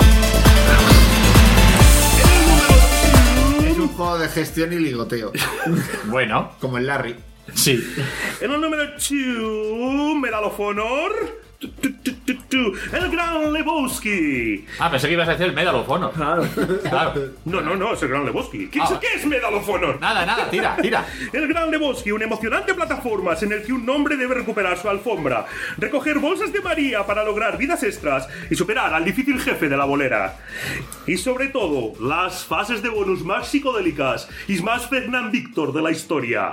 S6: Es un juego de gestión y ligoteo.
S4: Bueno.
S6: Como el Larry.
S4: Sí.
S1: En el número 2, Medal of Honor. El Gran Lebowski.
S4: Pensé que ibas a decir el Medal of Honor. Claro.
S1: No, es el Gran Lebowski. ¿Qué es Medal of Honor?
S4: Nada, tira.
S1: El Gran Lebowski, un emocionante plataformas en el que un hombre debe recuperar su alfombra, recoger bolsas de María para lograr vidas extras y superar al difícil jefe de la bolera. Y sobre todo, las fases de bonus más psicodélicas y más Fernán Víctor de la historia.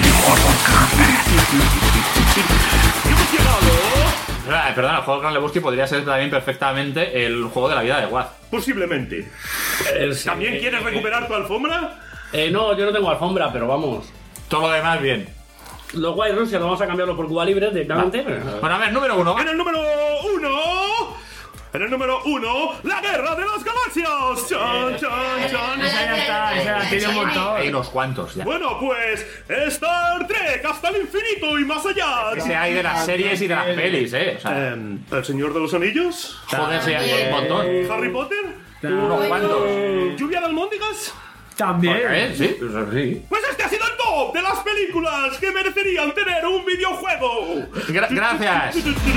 S1: ¡Hemos llegado!
S4: Perdona, el juego Gran Lebowski podría ser también perfectamente el juego de la vida de Watt.
S1: Posiblemente. ¿También quieres recuperar tu alfombra?
S3: No, yo no tengo alfombra, pero vamos.
S4: Todo lo demás bien.
S3: Los White Rusia vamos a cambiarlo por Cuba Libre directamente.
S4: Bueno, a ver, número 1.
S1: En el número 1, la Guerra de las Galaxias.
S2: Esa tiene un montón.
S4: Hay unos cuantos ya.
S1: Bueno, pues Star Trek hasta el infinito y más allá.
S4: Ese hay de las series y de las pelis,
S1: ¿El Señor de los Anillos?
S4: Joder, sí, hay un montón.
S1: ¿Harry Potter?
S4: Unos cuantos.
S1: ¿Lluvia de almóndigas?
S2: También.
S4: Sí, sí.
S1: Pues este ha sido el top de las películas que merecerían tener un videojuego.
S4: Gracias.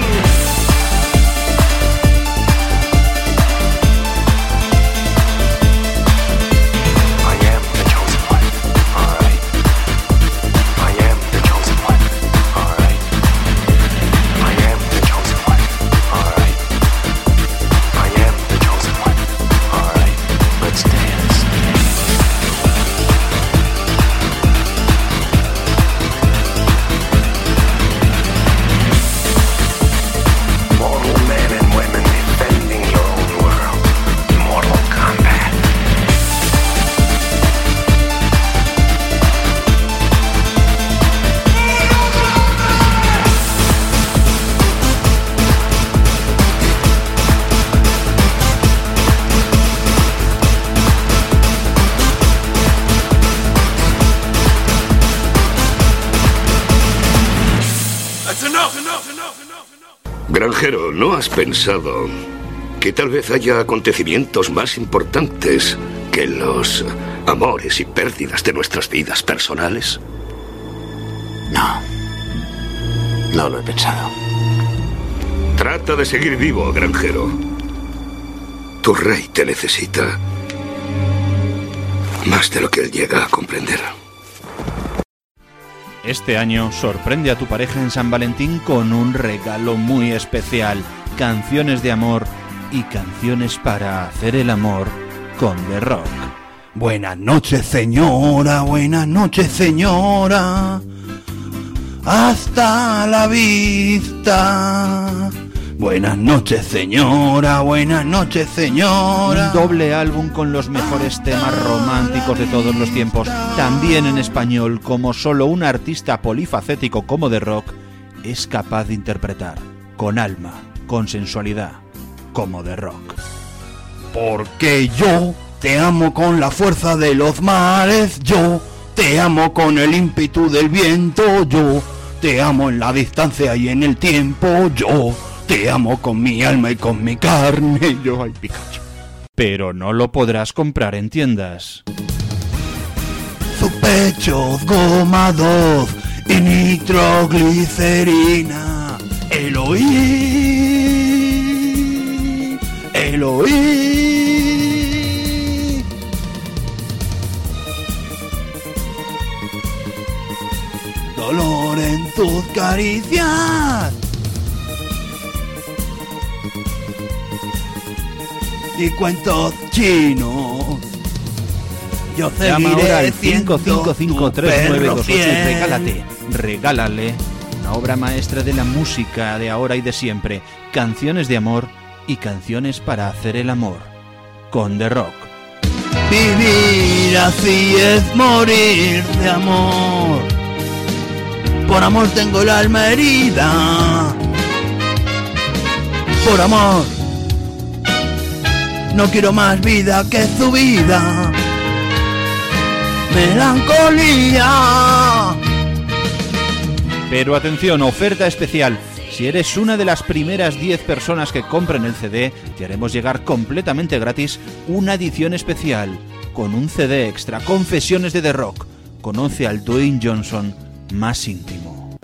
S10: Granjero, ¿no has pensado que tal vez haya acontecimientos más importantes que los amores y pérdidas de nuestras vidas personales?
S20: No. No lo he pensado.
S10: Trata de seguir vivo, granjero. Tu rey te necesita más de lo que él llega a comprender.
S18: Este año sorprende a tu pareja en San Valentín con un regalo muy especial. Canciones de amor y canciones para hacer el amor con The Rock.
S19: Buenas noches, señora, buenas noches, señora. Hasta la vista. Buenas noches, señora, buenas noches, señora.
S18: Un doble álbum con los mejores temas románticos de todos los tiempos, también en español, como solo un artista polifacético como The Rock es capaz de interpretar, con alma, con sensualidad, como The Rock.
S19: Porque yo te amo con la fuerza de los mares, yo te amo con el ímpetu del viento, yo te amo en la distancia y en el tiempo, yo te amo con mi alma y con mi carne, yo ay Pikachu.
S18: Pero no lo podrás comprar en tiendas.
S19: Sus pechos gomados y nitroglicerina. Eloí, Eloí. Dolor en tus caricias. Y cuentos chinos. Yo
S18: Llama
S19: seguiré
S18: ahora al
S19: siendo
S18: 5553928 y
S19: fiel.
S18: regálale una obra maestra de la música de ahora y de siempre. Canciones de amor y canciones para hacer el amor. Con The Rock.
S19: Vivir así es morir de amor. Por amor tengo el alma herida. Por amor no quiero más vida que su vida. Melancolía.
S18: Pero atención, oferta especial. Si eres una de las primeras 10 personas que compren el CD, te haremos llegar completamente gratis una edición especial con un CD extra, Confesiones de The Rock. Conoce al Dwayne Johnson más íntimo.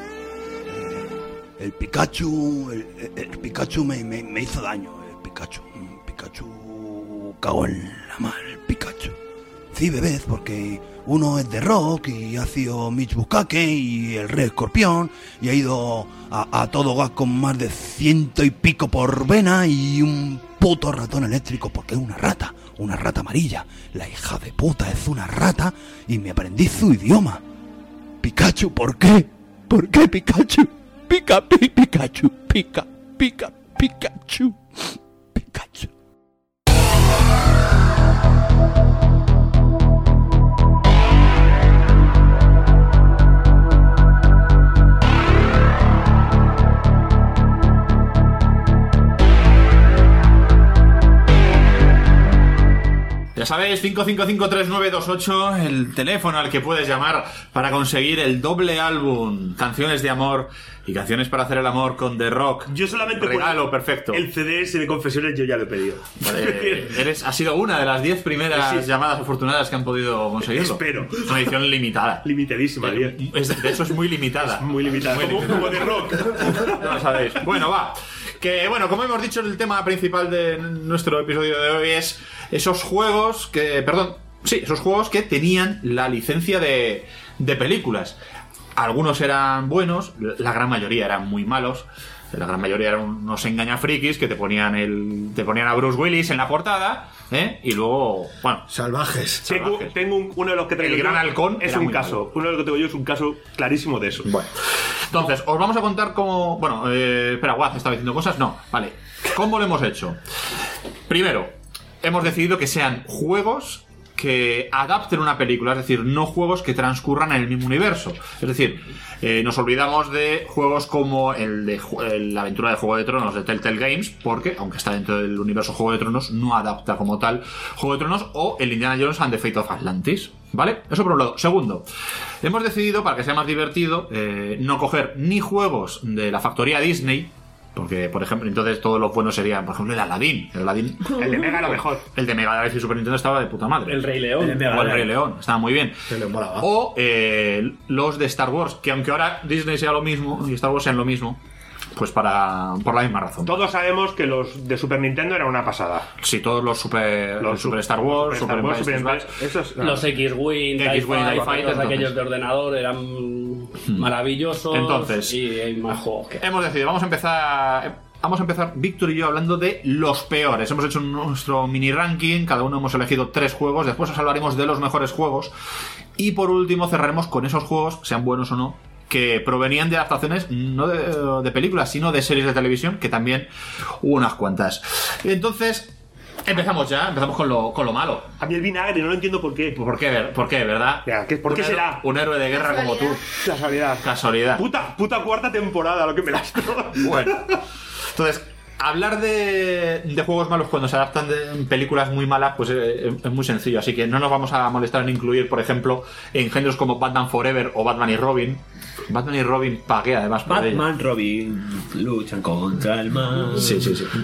S19: El Pikachu, el Pikachu me hizo daño. El Pikachu cagó en la mar, el Pikachu. Sí, bebés, porque uno es The Rock y ha sido Mitch Bukake y el Rey Escorpión y ha ido a todo gas con más de 100 y pico por vena y un puto ratón eléctrico porque es una rata amarilla. La hija de puta es una rata y me aprendí su idioma. Pikachu, ¿por qué? ¿Por qué Pikachu? Pikachu, Pikachu.
S4: Ya sabéis, 5553928, el teléfono al que puedes llamar para conseguir el doble álbum, Canciones de Amor y Canciones para hacer el amor con The Rock.
S1: Yo solamente
S4: regalo perfecto.
S1: El CDS de confesiones yo ya lo he pedido.
S4: Ha sido una de las 10 primeras llamadas afortunadas que han podido conseguirlo.
S1: Espero.
S4: Es una edición limitada.
S1: Limitadísima,
S4: de hecho, es muy limitada.
S1: Es muy limitada. Como The Rock.
S4: No lo sabéis. Bueno, va. Que bueno, como hemos dicho, el tema principal de nuestro episodio de hoy es esos juegos que tenían la licencia de películas. Algunos eran buenos, la gran mayoría eran muy malos. La gran mayoría eran unos engañafrikis que te ponían a Bruce Willis en la portada, y luego, bueno,
S6: salvajes.
S1: Tengo uno de los que traigo.
S4: El Gran Halcón
S1: es un caso. Malo. Uno de los que tengo yo es un caso clarísimo de eso.
S4: Bueno, entonces os vamos a contar cómo. Bueno, espera, Waz estaba diciendo cosas. No, vale. ¿Cómo lo hemos hecho? Primero, hemos decidido que sean juegos que adapten una película, es decir, no juegos que transcurran en el mismo universo. Es decir, nos olvidamos de juegos como la aventura de Juego de Tronos de Telltale Games, porque, aunque está dentro del universo Juego de Tronos, no adapta como tal Juego de Tronos, o el Indiana Jones and the Fate of Atlantis. ¿Vale? Eso por un lado. Segundo, hemos decidido, para que sea más divertido, no coger ni juegos de la factoría Disney, porque, por ejemplo, entonces todos los buenos serían, por ejemplo, el Aladdin. El
S1: de Mega era mejor.
S4: El de Mega Drive y Super Nintendo estaba de puta madre.
S3: El Rey León.
S4: El Rey León, estaba muy bien. O los de Star Wars, que aunque ahora Disney sea lo mismo y Star Wars sean lo mismo, pues por la misma razón.
S1: Todos sabemos que los de Super Nintendo eran una pasada.
S4: Sí, todos los Super Star Wars, Super
S3: los X-Wing, TIE Fighters, aquellos de ordenador, eran maravillosos.
S4: Entonces,
S3: y hay más juegos que...
S4: hemos decidido, vamos a empezar Víctor y yo hablando de los peores. Hemos hecho nuestro mini ranking, cada uno hemos elegido 3 juegos, después os hablaremos de los mejores juegos y por último cerraremos con esos juegos, sean buenos o no, que provenían de adaptaciones no de películas, sino de series de televisión, que también hubo unas cuantas. Entonces, empezamos con lo malo.
S1: A mí el vinagre, no lo entiendo por qué.
S4: ¿Por qué, verdad?
S1: ¿Por qué será?
S4: Un héroe de guerra como tú.
S1: Casualidad. Puta cuarta temporada, lo que me das.
S4: Bueno, entonces, hablar de juegos malos cuando se adaptan de películas muy malas, pues es muy sencillo. Así que no nos vamos a molestar en incluir, por ejemplo, en géneros como Batman Forever o Batman y Robin. Batman y Robin pagué además por
S2: Batman y Robin luchan contra el mal.
S4: Sí.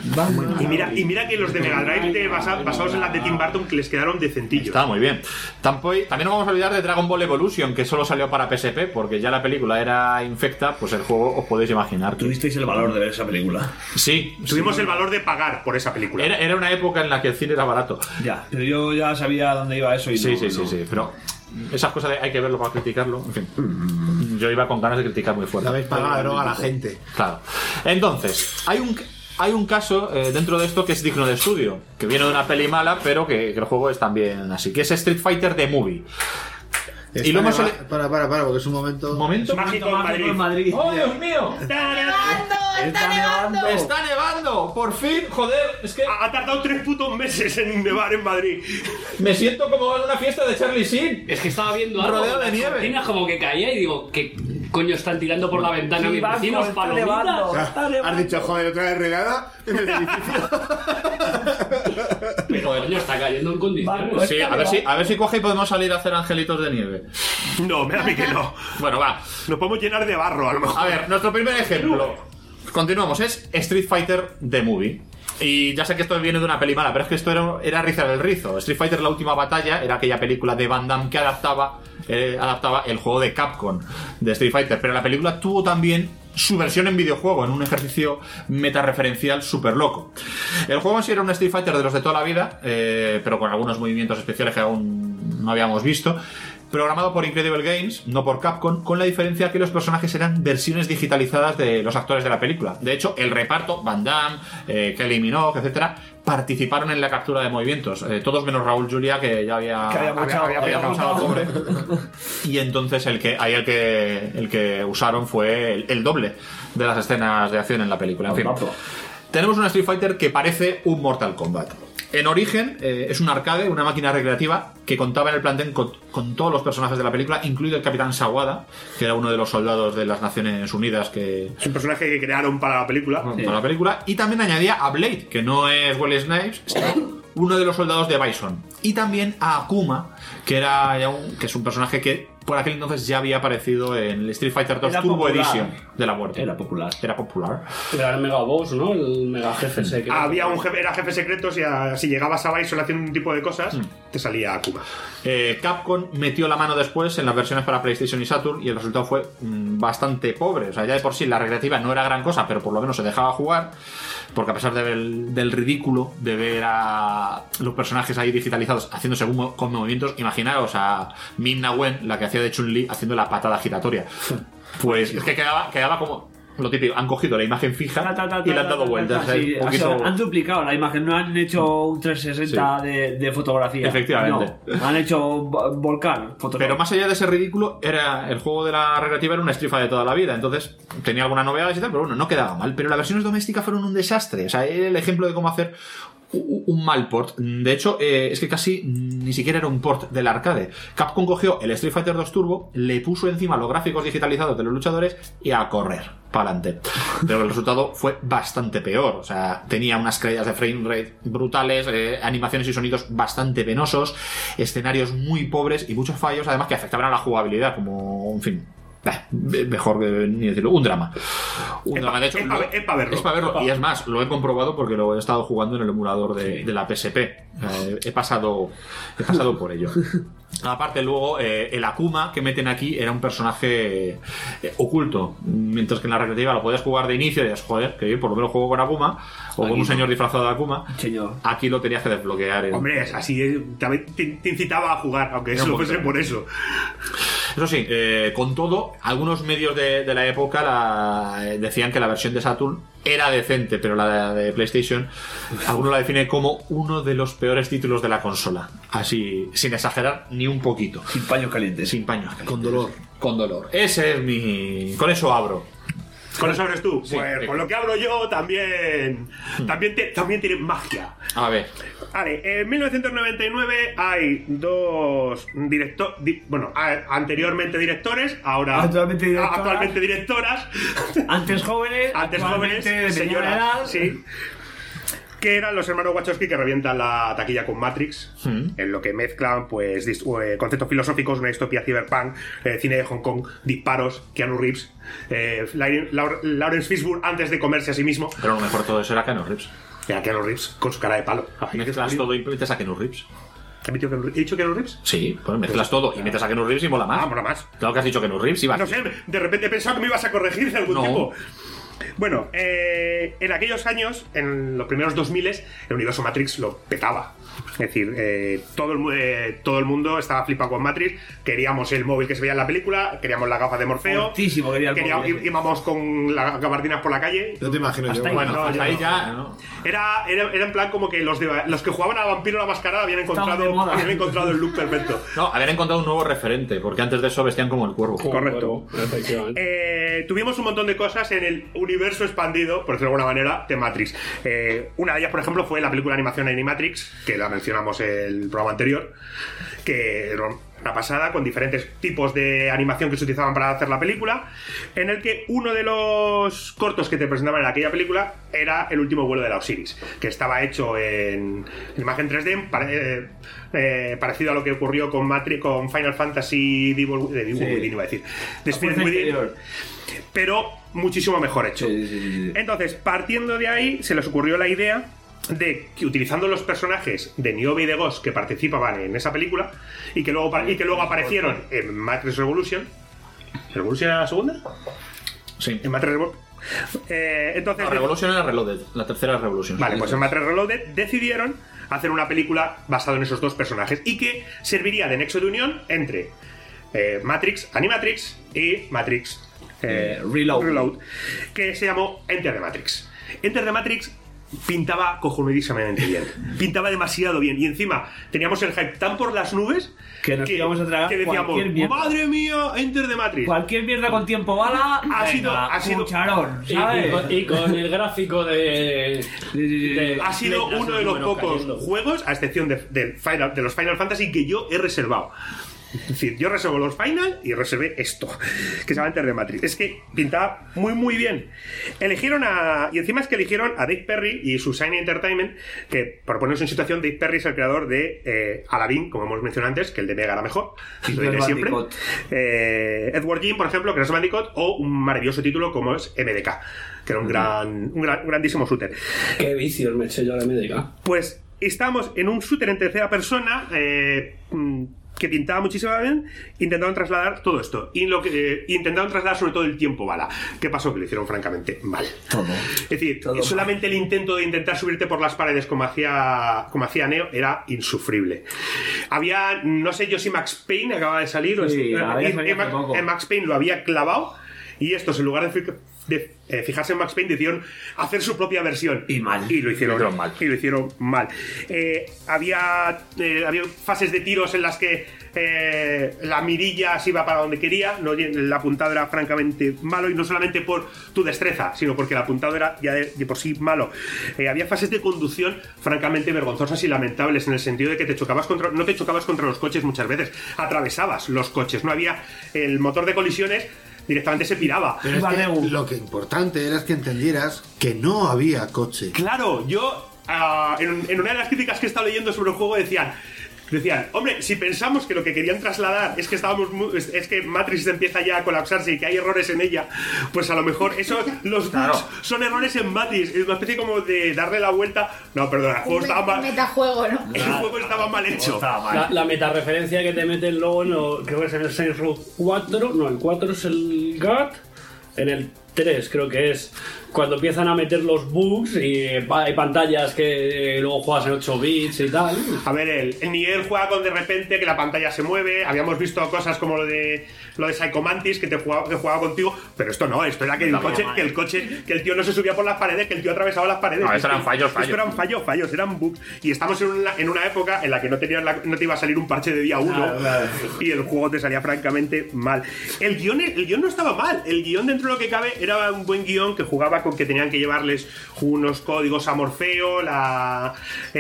S1: Y mira que los de Mega Drive basados en las de Tim Burton, que les quedaron decentillos.
S4: Estaba muy bien. También nos vamos a olvidar de Dragon Ball Evolution, que solo salió para PSP, porque ya la película era infecta, pues el juego os podéis imaginar.
S2: ¿Tuvisteis el valor de ver esa película?
S4: Sí.
S1: Tuvimos el valor de pagar por esa película.
S4: Era una época en la que el cine era barato.
S2: Ya, pero yo ya sabía dónde iba eso y
S4: sí, pero esas cosas hay que verlo para criticarlo. En fin, yo iba con ganas de criticar muy fuerte.
S6: La habéis pagado la droga a la gente.
S4: Claro. Entonces, hay un caso dentro de esto que es digno de estudio, que viene de una peli mala, pero que el juego es también así, que es Street Fighter The Movie.
S6: Y lo hemos para, porque es un momento
S1: mágico en Madrid.
S4: ¡Oh, Dios mío!
S9: ¡Está nevando!
S4: ¡Está nevando! ¡Por fin! Joder, es que
S1: ha tardado 3 putos meses en nevar en Madrid.
S4: Me siento como en una fiesta de Charlie Sheen.
S3: Es que estaba viendo algo
S4: rodeado de nieve.
S3: Cortinas como que caía y digo, ¿qué coño están tirando por la ventana mis vecinos?
S2: Está nevando.
S6: Has dicho, joder, otra vez regada en el edificio.
S3: Pero coño, está cayendo en condiciones.
S4: Sí, a ver si coge y podemos salir a hacer angelitos de nieve.
S1: No, me da que no.
S4: Bueno, va.
S1: Nos podemos llenar de barro, a lo mejor.
S4: A ver, nuestro primer ejemplo. Continuamos, es Street Fighter The Movie. Y ya sé que esto viene de una peli mala, pero es que esto era rizar el rizo. Street Fighter La Última Batalla era aquella película de Van Damme que adaptaba el juego de Capcom de Street Fighter. Pero la película tuvo también su versión en videojuego, en un ejercicio metareferencial súper loco. El juego en sí era un Street Fighter de los de toda la vida, pero con algunos movimientos especiales que aún no habíamos visto. Programado por Incredible Games, no por Capcom, con la diferencia que los personajes eran versiones digitalizadas de los actores de la película. De hecho, el reparto, Van Damme, Kelly Minogue, etcétera, participaron en la captura de movimientos. Todos menos Raúl Julia, que ya había causado al pobre. Y entonces el que usaron fue el doble de las escenas de acción en la película. En fin, tenemos un Street Fighter que parece un Mortal Kombat. En origen es un arcade, una máquina recreativa que contaba en el plantel con todos los personajes de la película, incluido el Capitán Sawada, que era uno de los soldados de las Naciones Unidas que...
S1: Es un personaje que crearon para la película.
S4: Para la película. Y también añadía a Blade, que no es Wesley Snipes, sino uno de los soldados de Bison. Y también a Akuma, que es un personaje que por aquel entonces ya había aparecido en el Street Fighter 2 Turbo
S3: popular.
S4: Edition de la muerte.
S3: Era popular.
S4: Era
S3: el mega boss, ¿no? El mega jefe secreto.
S1: Había un jefe, era jefe secreto, si llegabas a Bison haciendo un tipo de cosas, te salía Akuma.
S4: Capcom metió la mano después en las versiones para PlayStation y Saturn y el resultado fue bastante pobre. O sea, ya de por sí la recreativa no era gran cosa, pero por lo menos se dejaba jugar. Porque a pesar del ridículo de ver a los personajes ahí digitalizados haciéndose con movimientos, imaginaos a Min Na Wen, la que hacía de Chun-Li, haciendo la patada giratoria. Pues es que quedaba como lo típico, han cogido la imagen fija y le han dado vueltas.
S2: Han duplicado la imagen, no han hecho un 360 de fotografía.
S4: Efectivamente.
S2: No, han hecho volcán.
S4: Pero más allá de ese ridículo, el juego de la recreativa era una Street Fighter de toda la vida. Entonces tenía algunas novedades y tal, pero bueno, no quedaba mal. Pero las versiones domésticas fueron un desastre. O sea, era el ejemplo de cómo hacer un mal port. De hecho, es que casi ni siquiera era un port del arcade. Capcom cogió el Street Fighter 2 Turbo, le puso encima los gráficos digitalizados de los luchadores y a correr para adelante. Pero el resultado fue bastante peor. O sea, tenía unas caídas de frame rate brutales, animaciones y sonidos bastante penosos, escenarios muy pobres y muchos fallos, además que afectaban a la jugabilidad, como, en fin, mejor que ni decirlo, un drama. De hecho, es para verlo. Y es más, lo he comprobado porque lo he estado jugando en el emulador de la PSP. He pasado por ello. Aparte, luego, el Akuma que meten aquí era un personaje oculto, mientras que en la recreativa lo podías jugar de inicio y dices, joder, que yo por lo menos juego con Akuma o con un señor disfrazado de Akuma. Aquí lo tenías que desbloquear.
S1: Hombre, es así, te incitaba a jugar, aunque eso fuese por eso.
S4: Eso sí, con todo, algunos medios de la época decían que la versión de Saturn era decente, pero la de PlayStation, algunos la definen como uno de los peores títulos de la consola. Así, sin exagerar ni un poquito.
S2: Sin paños calientes.
S4: Con dolor. Ese es mi... Con eso abro.
S1: ¿Con eso abres tú?
S4: Sí,
S1: pues con lo que abro yo también tiene magia.
S4: A ver.
S1: Vale, en 1999 hay dos anteriormente directores, ahora actualmente directoras.
S2: Antes jóvenes,
S1: señoras, sí. Que eran los hermanos Wachowski que revientan la taquilla con Matrix, en lo que mezclan pues conceptos filosóficos, una distopía cyberpunk, cine de Hong Kong, disparos, Keanu Reeves, Lawrence Fishburne antes de comerse a sí mismo.
S4: Pero lo mejor de todo eso era Keanu Reeves.
S1: Era Keanu Reeves con su cara de palo.
S4: Mezclas todo y metes a Keanu Reeves.
S1: ¿He dicho Keanu Reeves?
S4: Sí, pues mezclas todo y metes a Keanu Reeves y mola más.
S1: Mola más.
S4: Claro que has dicho Keanu Reeves y vas.
S1: No sé, de repente he pensado que me ibas a corregir de algún tipo. Bueno, en aquellos años, en los primeros 2000, el universo Matrix lo petaba. Es decir, todo el mundo estaba flipado con Matrix. Queríamos el móvil que se veía en la película, queríamos las gafas de Morfeo. Íbamos con las gabardinas por la calle.
S6: No te imagino yo.
S4: Hasta ahí ya. ¿No?
S1: Era en plan como que los que jugaban a Vampiro la Mascarada habían encontrado el look perfecto.
S4: No, habían encontrado un nuevo referente, porque antes de eso vestían como el cuervo.
S1: Correcto. Tuvimos un montón de cosas en el universo expandido, por decirlo de alguna manera, de Matrix. Una de ellas, por ejemplo, fue la película de animación Animatrix, que la mencionamos en el programa anterior, que era una pasada, con diferentes tipos de animación que se utilizaban para hacer la película, en el que uno de los cortos que te presentaban en aquella película era El último vuelo de la Osiris, que estaba hecho en imagen 3D, parecido a lo que ocurrió con Final Fantasy The Spirit Within, pero muchísimo mejor hecho. Entonces, partiendo de ahí, se les ocurrió la idea de que utilizando los personajes de Niobe y de Ghost que participaban en esa película y que luego aparecieron en Matrix Revolution. ¿Revolution era la segunda?
S4: Sí.
S1: En Matrix Revolution. Entonces,
S4: la Revolution era Reloaded, la tercera Revolution.
S1: Vale, pues en Matrix Reloaded decidieron hacer una película basada en esos dos personajes y que serviría de nexo de unión entre Matrix, Animatrix y Matrix Reload, que se llamó Enter the Matrix. Enter the Matrix pintaba cojonudísimamente bien. Pintaba demasiado bien. Y encima teníamos el hype tan por las nubes
S2: que nos íbamos a tragar
S1: que decíamos, madre mía, Enter the Matrix.
S2: Cualquier mierda con tiempo bala ha sido cucharón, ¿sabes?
S3: Y con el gráfico
S1: ha sido uno de los pocos juegos, a excepción de los Final Fantasy, que yo he reservado. Es decir, yo reservo los Final y reservé esto, que se llama Enter the Matrix. Es que pintaba muy muy bien. Eligieron y encima es que eligieron a Dave Perry y su Shiny Entertainment, que por ponernos en situación, Dave Perry es el creador de Aladdin, como hemos mencionado antes, que el de Mega era mejor, y lo diré siempre. Edward Jim, por ejemplo, Crash Bandicoot, o un maravilloso título como es MDK, que era un grandísimo shooter.
S3: Qué vicios me eché yo a la MDK.
S1: Pues estamos en un shooter en tercera persona que pintaba muchísimo bien. Intentaron trasladar todo esto y intentaron trasladar sobre todo el tiempo bala. ¿Qué pasó? Que lo hicieron francamente mal. Es decir, solamente el intento de intentar subirte por las paredes como hacía Neo era insufrible. Había, no sé yo si Max Payne acaba de salir en Max Payne lo había clavado, y estos en lugar de fijarse en Max Payne decidieron hacer su propia versión y lo hicieron mal. Había fases de tiros en las que la mirilla se iba para donde quería, el apuntado era francamente malo, y no solamente por tu destreza, sino porque el apuntado era ya de por sí malo. Había fases de conducción francamente vergonzosas y lamentables, en el sentido de que no te chocabas contra los coches muchas veces, atravesabas los coches, no había el motor de colisiones, directamente se piraba.
S11: Pero es que lo que importante era que entendieras que no había coche.
S1: Claro, yo en una de las críticas que he estado leyendo sobre el juego decían, hombre, si pensamos que lo que querían trasladar es que es que Matrix empieza ya a colapsarse y que hay errores en ella, pues a lo mejor los bugs son errores en Matrix. Es una especie como de darle la vuelta. No, perdona, el juego estaba mal.
S9: Metajuego, ¿no?
S1: El juego estaba mal hecho.
S3: La metareferencia que te meten luego, creo que es en el Saints Row 4. No, el 4 es el God. En el 3 creo que es cuando empiezan a meter los bugs y hay pantallas que luego juegas en 8 bits y tal.
S1: A ver, el nivel juega con de repente que la pantalla se mueve. Habíamos visto cosas como lo de Psycho Mantis que jugaba contigo, pero esto no, esto era que el tío no se subía por las paredes, que el tío atravesaba las paredes.
S4: No, esto eran fallos.
S1: Esto eran fallos, eran bugs. Y estamos en una época en la que no te iba a salir un parche de día 1 y el juego te salía francamente mal. El guión no estaba mal. El guión, dentro de lo que cabe, era un buen guión que jugaba con que tenían que llevarles unos códigos a Morfeo, la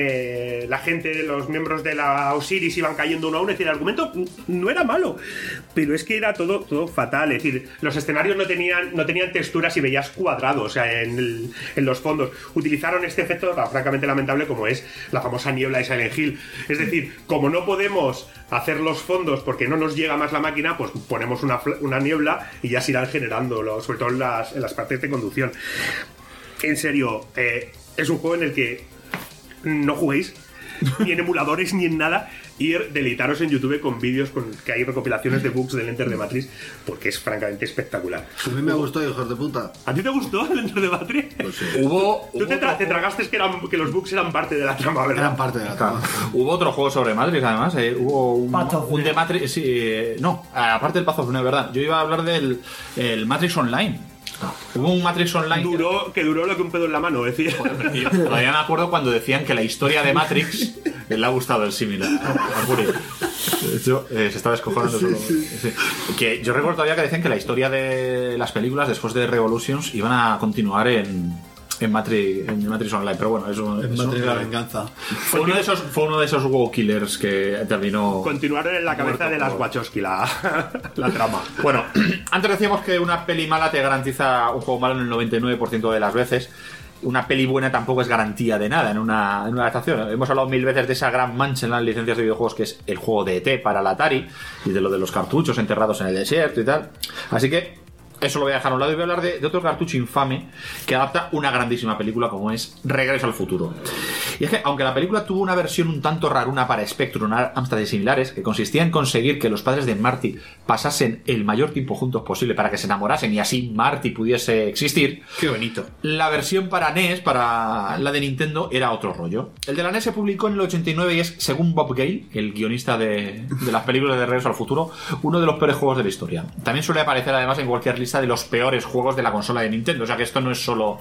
S1: gente, los miembros de la Osiris iban cayendo uno a uno. Es decir, el argumento no era malo, pero es que era todo fatal. Es decir, los escenarios no tenían texturas y veías cuadrados, o sea, en los fondos. Utilizaron este efecto francamente lamentable, como es la famosa niebla de Silent Hill. Es decir, como no podemos hacer los fondos porque no nos llega más la máquina, pues ponemos una niebla y ya se irán generando, sobre todo en las partes de conducción. En serio, es un juego en el que no juguéis ni en emuladores ni en nada, y deleitaros en YouTube con vídeos que hay recopilaciones de bugs del Enter the Matrix, porque es francamente espectacular.
S11: A mí me gustó, hijos de puta.
S1: ¿A ti te gustó el Enter the Matrix?
S11: Pues sí.
S1: Tú te tragaste que los bugs eran parte de la trama, ¿verdad?
S11: Eran parte de la trama.
S4: Hubo otro juego sobre Matrix, además. Hubo un de Matrix. Sí, no, aparte del Path of Neo, ¿verdad? Yo iba a hablar del Matrix Online. Hubo un Matrix Online
S1: que duró lo que un pedo en la mano, decía.
S4: Joder, todavía me acuerdo cuando decían que la historia de Matrix le ha gustado el símil a Fury. De hecho, se estaba descojonando solo. Sí. Que yo recuerdo todavía que decían que la historia de las películas después de Revolutions iban a continuar en Matrix Online, pero bueno,
S11: Matrix la venganza.
S4: Fue uno de esos WoW killers que terminó.
S1: Continuaron en la cabeza de las Wachowski la trama.
S4: Bueno, antes decíamos que una peli mala te garantiza un juego malo en el 99% de las veces. Una peli buena tampoco es garantía de nada en una adaptación. Hemos hablado 1000 veces de esa gran mancha en las licencias de videojuegos que es el juego de ET para la Atari, y de lo de los cartuchos enterrados en el desierto y tal. Así que eso lo voy a dejar a un lado y voy a hablar de otro cartucho infame que adapta una grandísima película como es Regreso al Futuro. Y es que, aunque la película tuvo una versión un tanto raruna para Spectrum, Amstrad y similares, que consistía en conseguir que los padres de Marty pasasen el mayor tiempo juntos posible para que se enamorasen y así Marty pudiese existir.
S11: ¡Qué bonito!
S4: La versión para NES, para la de Nintendo, era otro rollo. El de la NES se publicó en el 89 y es, según Bob Gale, el guionista de las películas de Regreso al Futuro, uno de los peores juegos de la historia. También suele aparecer además en cualquier lista de los peores juegos de la consola de Nintendo, o sea que esto no es solo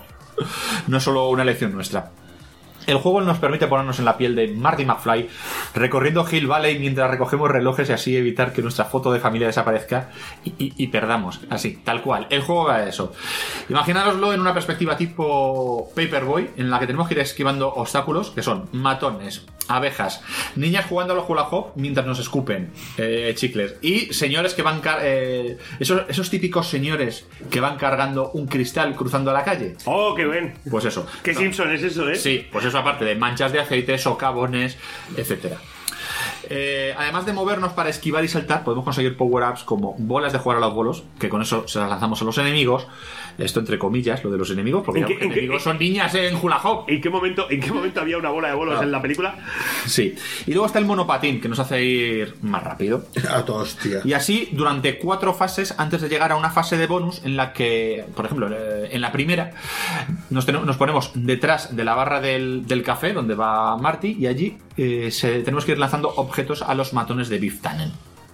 S4: una elección nuestra. El juego nos permite ponernos en la piel de Marty McFly recorriendo Hill Valley mientras recogemos relojes y así evitar que nuestra foto de familia desaparezca y perdamos, así, tal cual. El juego va a eso. Imaginároslo en una perspectiva tipo Paperboy, en la que tenemos que ir esquivando obstáculos que son matones, abejas, niñas jugando a los hula hoop mientras nos escupen chicles, y señores que van esos típicos señores que van cargando un cristal cruzando la calle.
S1: ¡Oh, qué bien!
S4: Pues eso.
S1: ¿Qué Simpson es eso,
S4: Sí, pues eso, aparte de manchas de aceite, socavones, etcétera. Además de movernos para esquivar y saltar, podemos conseguir power-ups como bolas de jugar a los bolos, que con eso se las lanzamos a los enemigos. Esto entre comillas, lo de los enemigos, porque los enemigos son niñas en hula hoop.
S1: ¿En qué momento había una bola de bolos en la película?
S4: Sí. Y luego está el monopatín, que nos hace ir más rápido.
S6: Hostia.
S4: Y así durante 4 fases antes de llegar a una fase de bonus en la que, por ejemplo, en la primera nos ponemos detrás de la barra del café donde va Marty, y allí tenemos que ir lanzando objetos a los matones de Biff Tannen.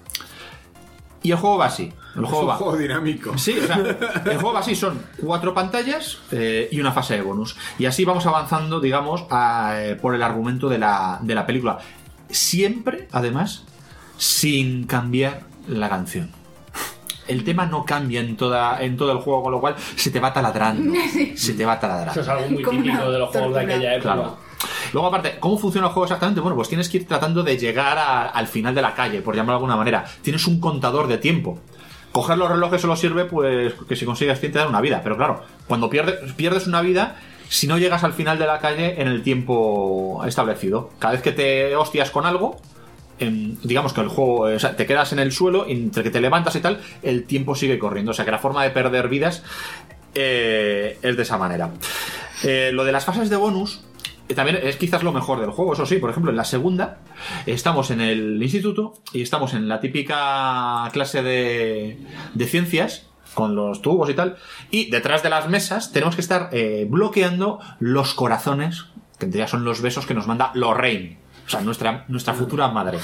S4: Y el juego va así.
S6: Un juego dinámico.
S4: Sí, o sea, el juego va así, son 4 pantallas y una fase de bonus. Y así vamos avanzando, digamos, por el argumento de la película. Siempre, además, sin cambiar la canción. El tema no cambia en todo el juego, con lo cual se te va taladrando. Se te va taladrando.
S3: Eso es algo muy típico de los juegos de aquella época.
S4: Claro. Luego, aparte, ¿cómo funciona el juego exactamente? Bueno, pues tienes que ir tratando de llegar al final de la calle, por llamarlo de alguna manera. Tienes un contador de tiempo. Coger los relojes solo sirve, pues, que si consigues 100 te dan una vida. Pero claro, cuando pierdes una vida, si no llegas al final de la calle en el tiempo establecido. Cada vez que te hostias con algo, digamos que el juego, o sea, te quedas en el suelo, entre que te levantas y tal, el tiempo sigue corriendo. O sea que la forma de perder vidas es de esa manera. Lo de las fases de bonus también es quizás lo mejor del juego. Eso sí, por ejemplo, en la segunda estamos en el instituto y estamos en la típica clase de ciencias con los tubos y tal, y detrás de las mesas tenemos que estar bloqueando los corazones, que en teoría son los besos que nos manda Lorraine, o sea, nuestra futura madre.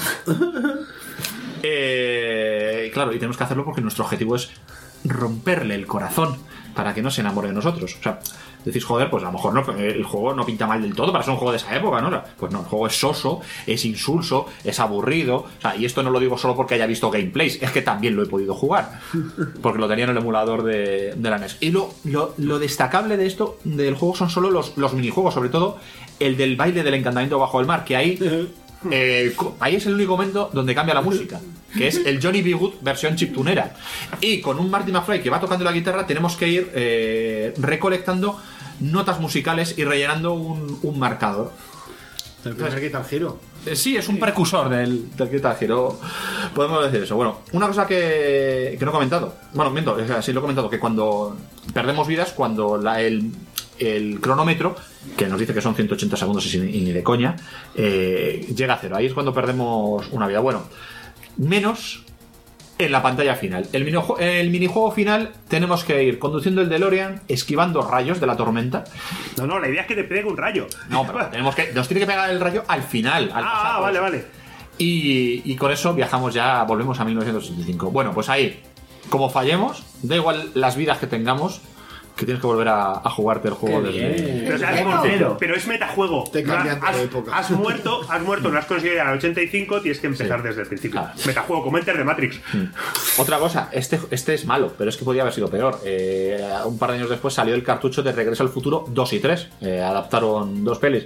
S4: Claro, y tenemos que hacerlo porque nuestro objetivo es romperle el corazón para que no se enamore de nosotros. O sea, decís, joder, pues a lo mejor no, el juego no pinta mal del todo para ser un juego de esa época, ¿no? Pues no, el juego es soso, es insulso, es aburrido. O sea, y esto no lo digo solo porque haya visto gameplays, es que también lo he podido jugar, porque lo tenía en el emulador de la NES. Y lo destacable de esto, del juego, son solo los minijuegos, sobre todo el del baile del encantamiento bajo el mar, que ahí es el único momento donde cambia la música, que es el Johnny B. Good versión chiptunera, y con un Marty McFly que va tocando la guitarra tenemos que ir recolectando notas musicales y rellenando un marcador.
S6: ¿El primer Guitar Hero?
S4: Sí, es un precursor del Guitar Hero, podemos decir eso. Bueno, una cosa que no he comentado, bueno, miento, sí lo he comentado, que cuando perdemos vidas, cuando el cronómetro, que nos dice que son 180 segundos y ni de coña, llega a 0. Ahí es cuando perdemos una vida. Bueno, menos en la pantalla final. El minijuego final tenemos que ir conduciendo el DeLorean, esquivando rayos de la tormenta.
S1: No, la idea es que te pegue un rayo.
S4: No, pero nos tiene que pegar el rayo al final.
S1: Vale.
S4: Y con eso volvemos a 1985. Bueno, pues ahí, como fallemos, da igual las vidas que tengamos, que tienes que volver a jugarte el juego
S1: pero es metajuego.
S6: Te cambian de época.
S1: Has muerto, no has conseguido llegar al 85, tienes que empezar desde el principio. Claro. Metajuego, como Enter de Matrix.
S4: Otra cosa, este es malo, pero es que podía haber sido peor. Un par de años después salió el cartucho de Regreso al Futuro 2 y 3. Adaptaron 2 pelis.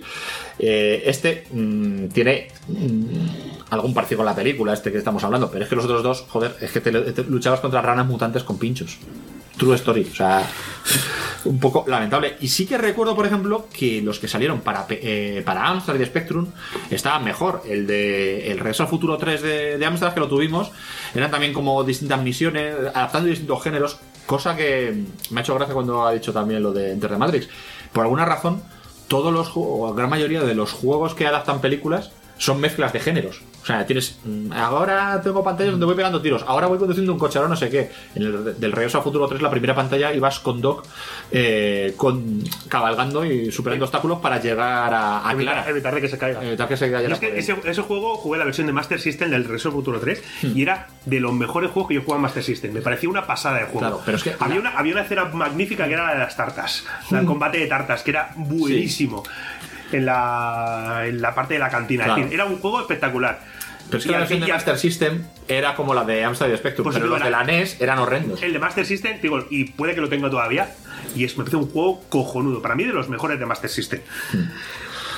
S4: Tiene algún parecido con la película que estamos hablando, pero es que los otros dos, joder, es que te luchabas contra ranas mutantes con pinchos. True story, o sea, un poco lamentable. Y sí que recuerdo, por ejemplo, que los que salieron para Amstrad y Spectrum estaban mejor. El Regreso al Futuro 3 de Amstrad, que lo tuvimos, eran también como distintas misiones, adaptando distintos géneros, cosa que me ha hecho gracia cuando ha dicho también lo de Enter the Matrix. Por alguna razón, todos los juegos, la gran mayoría de los juegos que adaptan películas son mezclas de géneros. O sea, ahora tengo pantallas donde voy pegando tiros, ahora voy conduciendo un coche, ahora no sé qué. En el del Regreso al Futuro 3, la primera pantalla, ibas con Doc cabalgando y superando obstáculos para llegar a Clara.
S1: Evitar que se caiga. Es que ese juego jugué la versión de Master System del Regreso al Futuro 3 y era de los mejores juegos que yo jugaba en Master System. Me parecía una pasada de juego.
S4: Claro, pero es que
S1: había una escena magnífica que era la de las tartas, el combate de tartas, que era buenísimo. Sí. En la parte de la cantina. Claro. Es decir, era un juego espectacular.
S4: Pero es que la versión de Master System era como la de Amstrad y Spectrum, pues pero los de la NES eran horrendos.
S1: El de Master System, digo, y puede que lo tenga todavía, y me parece un juego cojonudo. Para mí, de los mejores de Master System.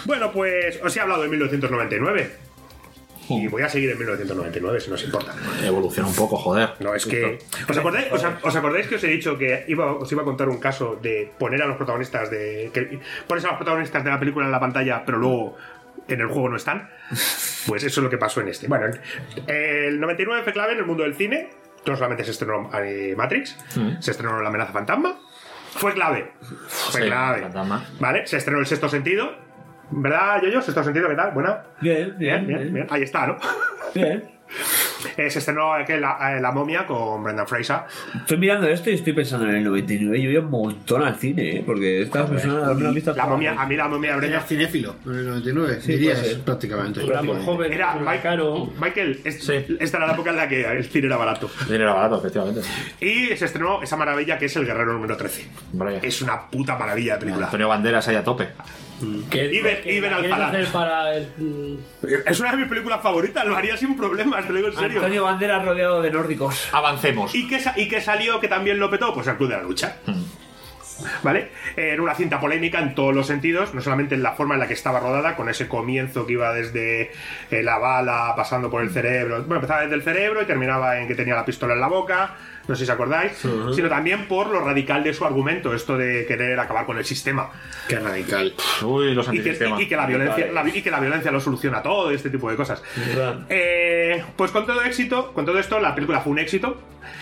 S1: Bueno, pues os he hablado de 1999. Y voy a seguir en 1999, si no os importa.
S4: Evoluciona un poco, joder.
S1: No, es que... ¿Os acordáis que os he dicho que os iba a contar un caso de poner a los protagonistas que pones a los protagonistas de la película en la pantalla, pero luego en el juego no están? Pues eso es lo que pasó en este. Bueno, el 99 fue clave en el mundo del cine. No solamente se estrenó Matrix, se estrenó La amenaza fantasma. Fue clave.
S4: Fantasma.
S1: Vale, se estrenó El sexto sentido. ¿Verdad, Yoyo? ¿Sexto sentido qué tal? ¿Buena? Bien. Ahí está, ¿no?
S2: Bien.
S1: Se estrenó la momia con Brendan Fraser.
S2: Estoy mirando esto y estoy pensando en el 99. Yo iba un montón al cine, porque estas personas me han visto.
S1: A mí la momia de Brendan.
S6: Era cinéfilo en el 99,
S2: sí,
S6: dirías, prácticamente.
S3: Éramos jóvenes.
S1: Era Michael. Esta era la época en la que el cine era barato.
S4: El cine era barato, efectivamente.
S1: Y se estrenó esa maravilla que es El guerrero número 13.
S4: Vaya.
S1: Es una puta maravilla de película.
S4: Antonio Banderas ahí a tope.
S1: Iben Alcalá. Es una de mis películas favoritas, lo haría sin problemas, te lo digo en serio.
S2: Antonio Banderas rodeado de nórdicos.
S4: Avancemos.
S1: ¿Y qué salió que también lo petó? Pues el Club de la Lucha. ¿Vale? Era una cinta polémica en todos los sentidos, no solamente en la forma en la que estaba rodada, con ese comienzo que iba desde la bala pasando por el cerebro. Bueno, empezaba desde el cerebro y terminaba en que tenía la pistola en la boca, no sé si os acordáis, sino también por lo radical de su argumento, esto de querer acabar con el sistema.
S6: Qué radical.
S4: Uy, los antisistemas.
S1: Y que la violencia lo soluciona todo, este tipo de cosas. Pues con todo esto, la película fue un éxito,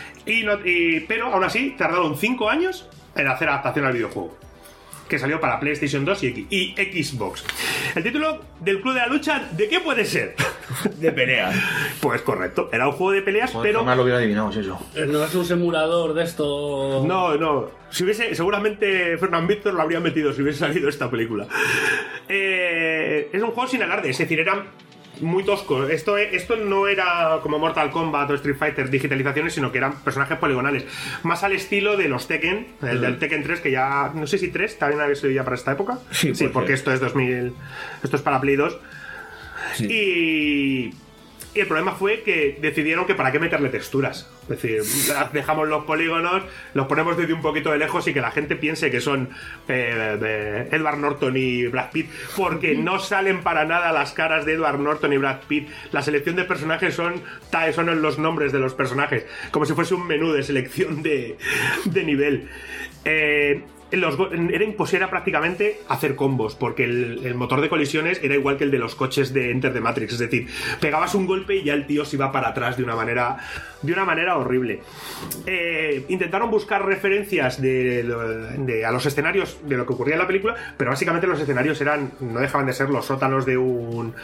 S1: pero aún así tardaron 5 años en hacer adaptación al videojuego, que salió para PlayStation 2 y Xbox. El título del Club de la Lucha, ¿de qué puede ser?
S2: De peleas.
S1: Pues correcto, era un juego de peleas, pero...
S4: Jamás lo hubiera adivinado, es eso.
S3: No es un simulador de esto...
S1: No. Seguramente Fernand Víctor lo habría metido si hubiese salido esta película. Es un juego sin alarde, es decir, eran muy tosco. Esto no era como Mortal Kombat o Street Fighter digitalizaciones, sino que eran personajes poligonales, más al estilo de los Tekken, el del Tekken 3, que ya no sé si 3 también había sido ya para esta época. Sí, porque esto es 2000, esto es para Play 2. Sí. Y el problema fue que decidieron que para qué meterle texturas. Es decir, dejamos los polígonos, los ponemos desde un poquito de lejos y que la gente piense que son Edward Norton y Brad Pitt, porque no salen para nada las caras de Edward Norton y Brad Pitt. La selección de personajes son los nombres de los personajes, como si fuese un menú de selección de nivel. Era prácticamente hacer combos, porque el motor de colisiones era igual que el de los coches de Enter the Matrix, es decir, pegabas un golpe y ya el tío se iba para atrás de una manera horrible. Intentaron buscar referencias a los escenarios de lo que ocurría en la película, pero básicamente los escenarios no dejaban de ser los sótanos de un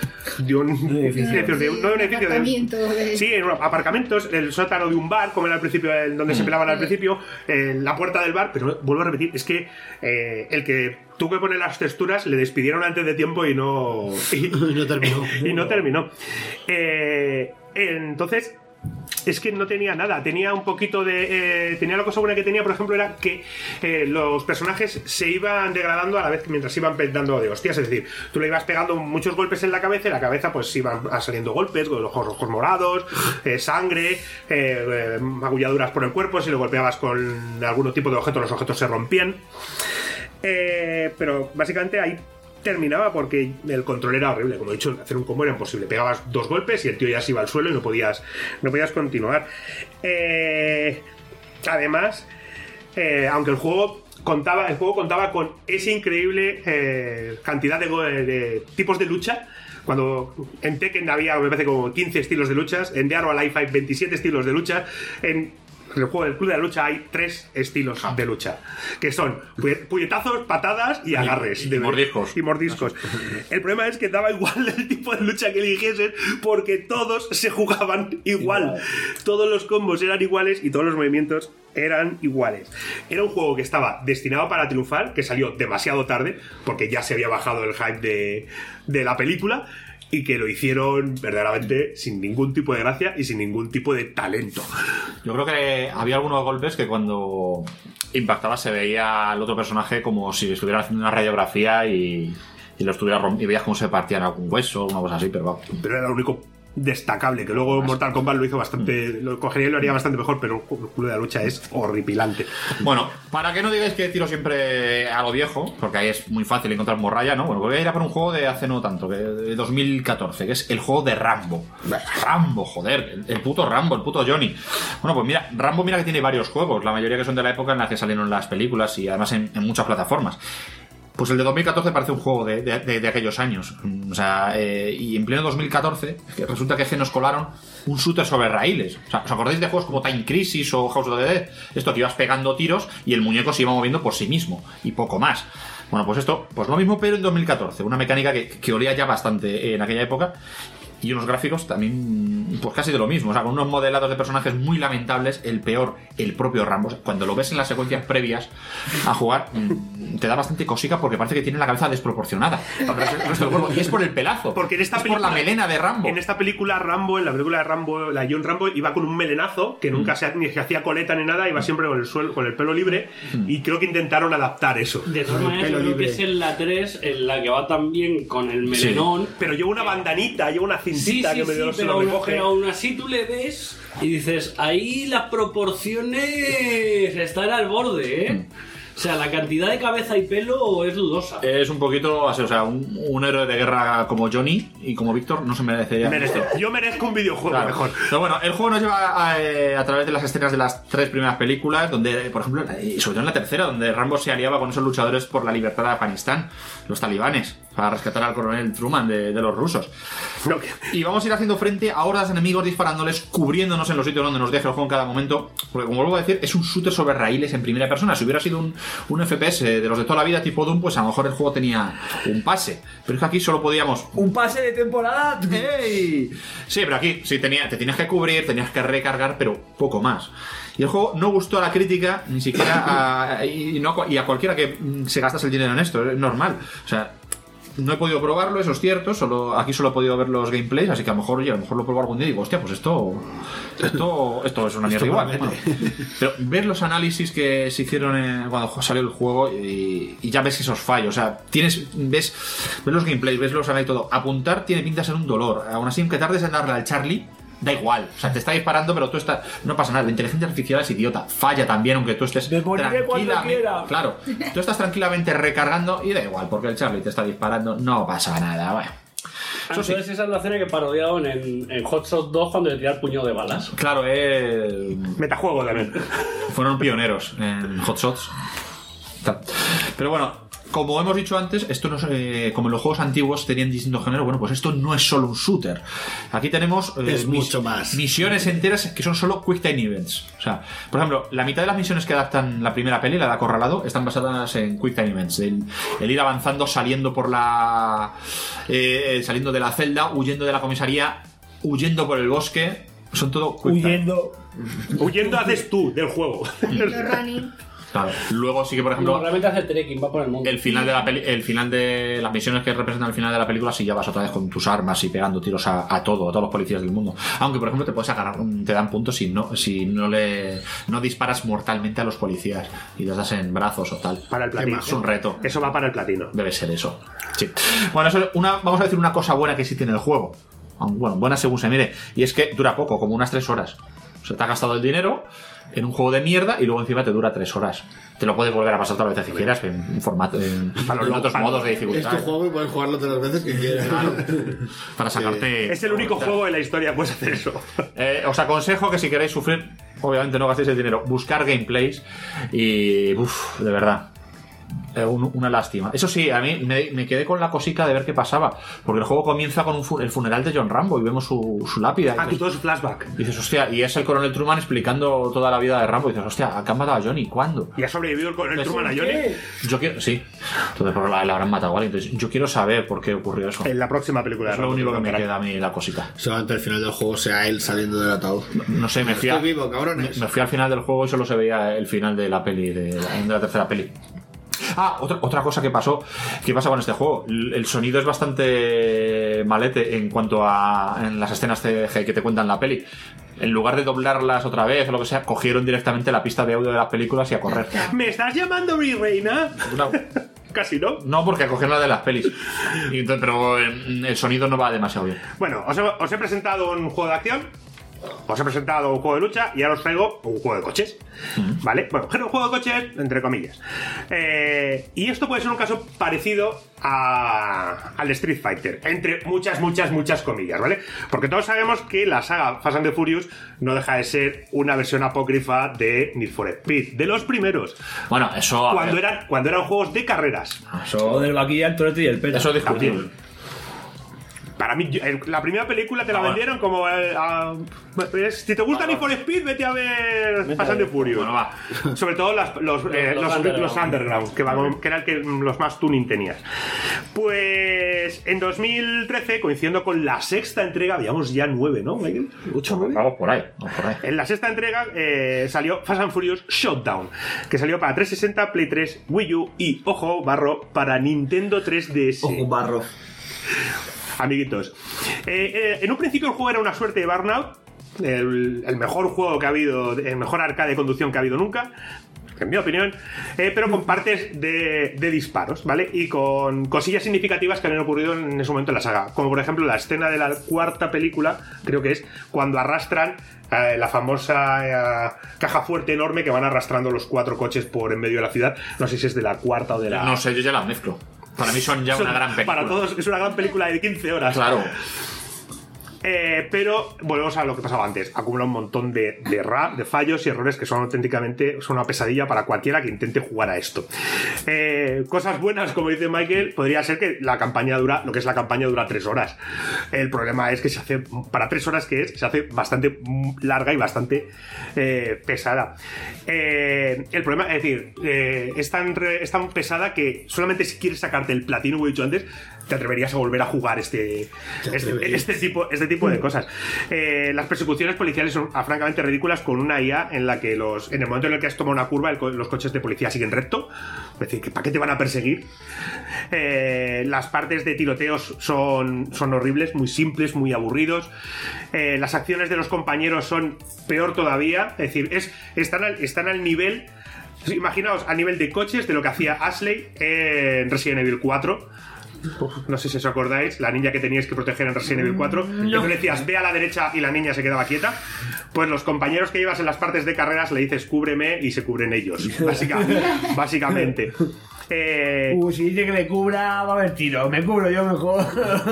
S1: edificio, sí, aparcamentos, el sótano de un bar, como era al principio, donde se pelaban al principio, la puerta del bar. Pero vuelvo a repetir, es que el que tuvo que poner las texturas le despidieron antes de tiempo y no terminó. Entonces es que no tenía nada, tenía un poquito de... tenía la cosa buena que tenía, por ejemplo, era que los personajes se iban degradando a la vez mientras iban dando de hostias, es decir, tú le ibas pegando muchos golpes en la cabeza y la cabeza pues iban saliendo golpes, con los ojos morados, sangre, magulladuras por el cuerpo. Si lo golpeabas con algún tipo de objeto, los objetos se rompían, pero básicamente ahí terminaba, porque el control era horrible. Como he dicho, hacer un combo era imposible. Pegabas 2 golpes y el tío ya se iba al suelo y no podías continuar. Además, aunque el juego contaba con esa increíble cantidad de tipos de lucha. Cuando en Tekken había, me parece, como 15 estilos de luchas, en Dead or Alive hay 27 estilos de lucha, en el juego del Club de la Lucha hay 3 estilos de lucha, que son puñetazos, patadas y agarres. Y mordiscos. El problema es que daba igual el tipo de lucha que eligiesen, porque todos se jugaban igual. Todos los combos eran iguales y todos los movimientos eran iguales. Era un juego que estaba destinado para triunfar, que salió demasiado tarde, porque ya se había bajado el hype de la película, y que lo hicieron verdaderamente sin ningún tipo de gracia y sin ningún tipo de talento.
S4: Yo creo que había algunos golpes que cuando impactaba se veía al otro personaje como si estuviera haciendo una radiografía y lo estuviera y veías cómo se partían algún hueso o una cosa así, pero
S1: era lo único destacable, que luego Mortal Kombat lo hizo bastante, lo cogería y lo haría bastante mejor, pero el Club de la Lucha es horripilante.
S4: Bueno, para que no digáis que tiro siempre a lo viejo, porque ahí es muy fácil encontrar morralla, ¿no? Bueno, voy a ir a por un juego de hace no tanto, de 2014, que es el juego de Rambo. Rambo, joder, el puto Rambo, el puto Johnny. Bueno, pues mira, Rambo mira que tiene varios juegos, la mayoría que son de la época en la que salieron las películas y además en muchas plataformas. Pues el de 2014 parece un juego de aquellos años. O sea, y en pleno 2014 resulta que nos colaron un shooter sobre raíles. O sea, ¿os acordáis de juegos como Time Crisis o House of the Dead? Esto que ibas pegando tiros y el muñeco se iba moviendo por sí mismo y poco más. Bueno, pues esto, pues lo mismo pero en 2014. Una mecánica que olía ya bastante en aquella época. Y unos gráficos también, pues casi de lo mismo. O sea, con unos modelados de personajes muy lamentables. El peor, el propio Rambo. Cuando lo ves en las secuencias previas a jugar, te da bastante cosica porque parece que tiene la cabeza desproporcionada. Y es por el pelazo.
S1: Porque en esta
S4: es
S1: película,
S4: por la melena de Rambo.
S1: En esta película Rambo, en la película de Rambo, la John Rambo, iba con un melenazo que nunca ni se hacía coleta ni nada, iba siempre con el pelo libre. Y creo que intentaron adaptar eso.
S3: De todas maneras, yo creo que es en la 3 en la que va también con el melenón.
S1: Sí. Pero lleva una bandanita, lleva una cintita que medio se lo recoge.
S3: Pero aún así tú le ves y dices, ahí las proporciones están al borde, ¿eh? O sea, la cantidad de cabeza y pelo es dudosa.
S4: Es un poquito, o sea, un héroe de guerra como Johnny y como Víctor no se merecería.
S1: Yo merezco un videojuego mejor.
S4: Pero bueno, el juego nos lleva a través de las escenas de las 3 primeras películas, donde, por ejemplo, y sobre todo en la tercera, donde Rambo se aliaba con esos luchadores por la libertad de Afganistán, los talibanes, para rescatar al coronel Truman de los rusos. Y vamos a ir haciendo frente a hordas de enemigos disparándoles, cubriéndonos en los sitios donde nos deje el juego en cada momento, porque como vuelvo a decir, es un shooter sobre raíles en primera persona. Si hubiera sido un FPS de los de toda la vida tipo Doom, pues a lo mejor el juego tenía un pase, pero es que aquí solo podíamos...
S2: ¿Un pase de temporada?
S4: ¡Ey! Sí, pero aquí sí te tenías que cubrir, tenías que recargar, pero poco más. Y el juego no gustó a la crítica, ni siquiera y a cualquiera que se gastase el dinero en esto, es normal. O sea, no he podido probarlo, eso es cierto, aquí solo he podido ver los gameplays, así que a lo mejor lo pruebo algún día y digo, hostia, pues esto es una mierda igual. Bueno, pero ver los análisis que se hicieron cuando salió el juego y ya ves esos fallos, o sea, ves los gameplays, ves los análisis, todo. Apuntar tiene pinta de ser un dolor, aún así, aunque tardes en darle al Charlie, da igual, o sea, te está disparando, pero no pasa nada. La inteligencia artificial es idiota, falla también, aunque tú estés tranquilamente, claro, tú estás tranquilamente recargando y da igual, porque el Charlie te está disparando, no pasa nada. Bueno,
S3: entonces esa es la escena que parodiaron en Hot Shot 2 cuando le tira el puñado de balas.
S4: Claro,
S1: metajuego también.
S4: Fueron pioneros en Hot Shots. Pero bueno, como hemos dicho antes, esto no es, como en los juegos antiguos tenían distintos géneros, bueno, pues esto no es solo un shooter. Aquí tenemos
S11: es mucho más.
S4: Misiones enteras que son solo Quick Time Events. O sea, por ejemplo, la mitad de las misiones que adaptan la primera peli, la de Acorralado, están basadas en Quick Time Events. El ir avanzando, saliendo saliendo de la celda, huyendo de la comisaría, huyendo por el bosque. Son todo Quick Time.
S1: Huyendo haces tú del juego.
S4: Claro. Luego sí que, por ejemplo,
S3: realmente hace trekking, va por el mundo.
S4: El final de las misiones que representan el final de la película, sí ya vas otra vez con tus armas y pegando tiros a todos los policías del mundo. Aunque, por ejemplo, te puedes agarrar, te dan puntos si no disparas mortalmente a los policías y les das en brazos o tal.
S1: Para el platino.
S4: Es un reto.
S1: Eso va para el platino.
S4: Debe ser eso. Sí. Bueno, vamos a decir una cosa buena que sí tiene el juego. Bueno, buena según se mire. Y es que dura poco, como unas 3 horas. O sea, te has gastado el dinero en un juego de mierda y luego encima te dura 3 horas. Te lo puedes volver a pasar todas las veces que quieras en formato, en otros modos de dificultad.
S11: Es tu juego y puedes jugarlo todas las veces que quieras.
S4: Claro. Para sacarte...
S1: Es el único juego en la historia que puedes hacer eso.
S4: Os aconsejo que si queréis sufrir, obviamente no gastéis el dinero, buscar gameplays y... de verdad. Una lástima. Eso sí, a mí me quedé con la cosica de ver qué pasaba, porque el juego comienza con el funeral de John Rambo y vemos su lápida.
S1: Aquí todo es flashback.
S4: Y dices, hostia, y es el coronel Truman explicando toda la vida de Rambo. Y dices, hostia, acá han matado a Johnny, ¿cuándo?
S1: ¿Y ha sobrevivido el coronel Truman a Johnny?
S4: Yo quiero, sí. Entonces, pero la habrán matado igual. Entonces, yo quiero saber por qué ocurrió eso.
S1: En la próxima película.
S4: Es lo único que me queda a mí la cosita.
S11: Solamente al final del juego sea él saliendo del ataúd.
S4: No sé, me fui al final del juego y solo se veía el final de la peli, de la tercera peli. Otra cosa que pasa con este juego, el sonido es bastante malete en cuanto a en las escenas CG que te cuentan la peli. En lugar de doblarlas otra vez o lo que sea, cogieron directamente la pista de audio de las películas y a correr.
S1: ¿Me estás llamando mi reina? Casi, ¿no?
S4: No, porque cogieron la de las pelis. Pero el sonido no va demasiado bien.
S1: Bueno, os he presentado un juego de acción, os he presentado un juego de lucha y ahora os traigo un juego de coches. ¿Vale? Bueno, un juego de coches, entre comillas. Y esto puede ser un caso parecido al Street Fighter, entre muchas comillas, ¿vale? Porque todos sabemos que la saga Fast and the Furious no deja de ser una versión apócrifa de Need for Speed, de los primeros.
S4: Bueno, eso...
S1: Cuando eran juegos de carreras.
S2: Eso del vaquilla, el torete y el pelo.
S4: Eso es discutible.
S1: Para mí, la primera película te la vendieron como... si te gusta Need for Speed, vete a ver Fast and the Furious. Bueno, va. Sobre todo los Underground, que eran los más tuning tenías. Pues en 2013, coincidiendo con la sexta entrega, habíamos ya 9, ¿no, Michael? 8 o 9.
S4: Vamos por ahí.
S1: En la sexta entrega salió Fast and Furious Showdown, que salió para 360, Play 3, Wii U y, ojo, barro, para Nintendo 3DS.
S2: Ojo, barro.
S1: Amiguitos, en un principio el juego era una suerte de Burnout, el mejor juego que ha habido, el mejor arcade de conducción que ha habido nunca, en mi opinión, pero con partes de disparos, ¿vale? Y con cosillas significativas que habían ocurrido en ese momento en la saga, como por ejemplo la escena de la cuarta película, creo que es, cuando arrastran la famosa caja fuerte enorme que van arrastrando los 4 coches por en medio de la ciudad. No sé si es de la cuarta o de la...
S4: No sé, yo ya las mezclo. Para mí son ya una gran película.
S1: Para todos es una gran película de 15 horas.
S4: Claro.
S1: Pero volvemos a lo que pasaba antes. Acumula un montón de fallos y errores que son auténticamente una pesadilla para cualquiera que intente jugar a esto. Cosas buenas, como dice Michael, podría ser que la campaña dura 3 horas. El problema es que se hace, para 3 horas que se hace bastante larga y bastante pesada. El problema, es decir, es tan pesada que solamente si quieres sacarte el platino, como he dicho antes, te atreverías a volver a jugar este tipo de cosas. Las persecuciones policiales son francamente ridículas, con una IA en la que en el momento en el que has tomado una curva, los coches de policía siguen recto. Es decir, ¿para qué te van a perseguir? Las partes de tiroteos son horribles, muy simples, muy aburridos. Las acciones de los compañeros son peor todavía. Es decir, están al nivel... Imaginaos, a nivel de coches, de lo que hacía Ashley en Resident Evil 4. No sé si os acordáis, la niña que teníais que proteger en Resident Evil 4, que tú le decías ve a la derecha y la niña se quedaba quieta. Pues los compañeros que llevas en las partes de carreras le dices cúbreme y se cubren ellos, básicamente.
S2: Si dice que me cubra, va a haber tiro. Me cubro yo mejor.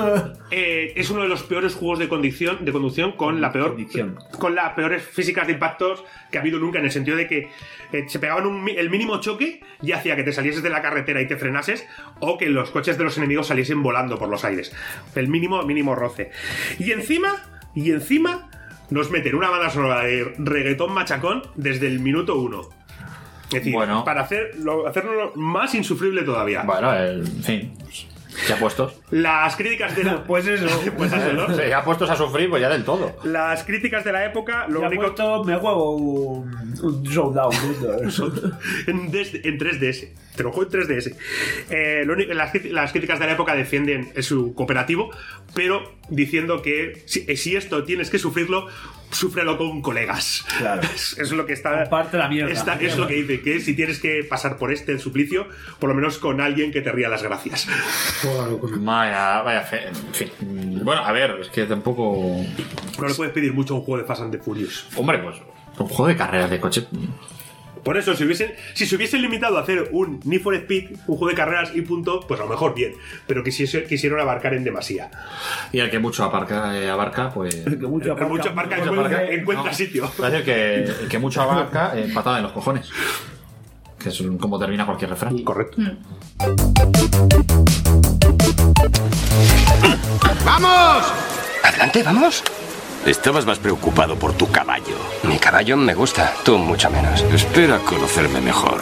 S1: Es uno de los peores juegos de conducción con las peores físicas de impactos que ha habido nunca, en el sentido de que se pegaban el mínimo choque y hacía que te salieses de la carretera y te frenases, o que los coches de los enemigos saliesen volando por los aires. El mínimo roce. Y encima nos meten una banda sonora de reggaetón machacón desde el minuto 1. Es decir, para hacerlo más insufrible todavía.
S4: Bueno, en fin, ya puestos.
S1: Las críticas de la...
S2: Pues eso,
S4: ¿no? Ya puestos a sufrir, pues ya del todo.
S1: Las críticas de la época...
S2: Me juego un Showdown
S1: en 3DS. Te lo juego en 3DS. Las críticas de la época defienden su cooperativo, pero diciendo que si esto tienes que sufrirlo, súfrelo con colegas. Claro. Es lo que está...
S2: Comparte la mierda.
S1: Es lo que dice, que si tienes que pasar por este suplicio, por lo menos con alguien que te ría las gracias.
S4: Vaya fe. En fin. Bueno, a ver, es que tampoco...
S1: No le puedes pedir mucho a un juego de Fast and the Furious.
S4: Hombre, pues un juego de carreras de coche...
S1: Por eso, si se hubiesen limitado a hacer un Need for Speed, un juego de carreras y punto, pues a lo mejor bien. Pero quisieron abarcar en demasía.
S4: Y el que mucho abarca, pues...
S1: El que mucho abarca encuentra sitio.
S4: Parece que el que mucho abarca, patada en los cojones. Que es como termina cualquier refrán.
S1: Correcto.
S15: ¡Vamos!
S20: Adelante, vamos.
S21: Estabas más preocupado por tu caballo.
S20: Mi caballo me gusta, tú mucho menos.
S21: Espera a conocerme mejor.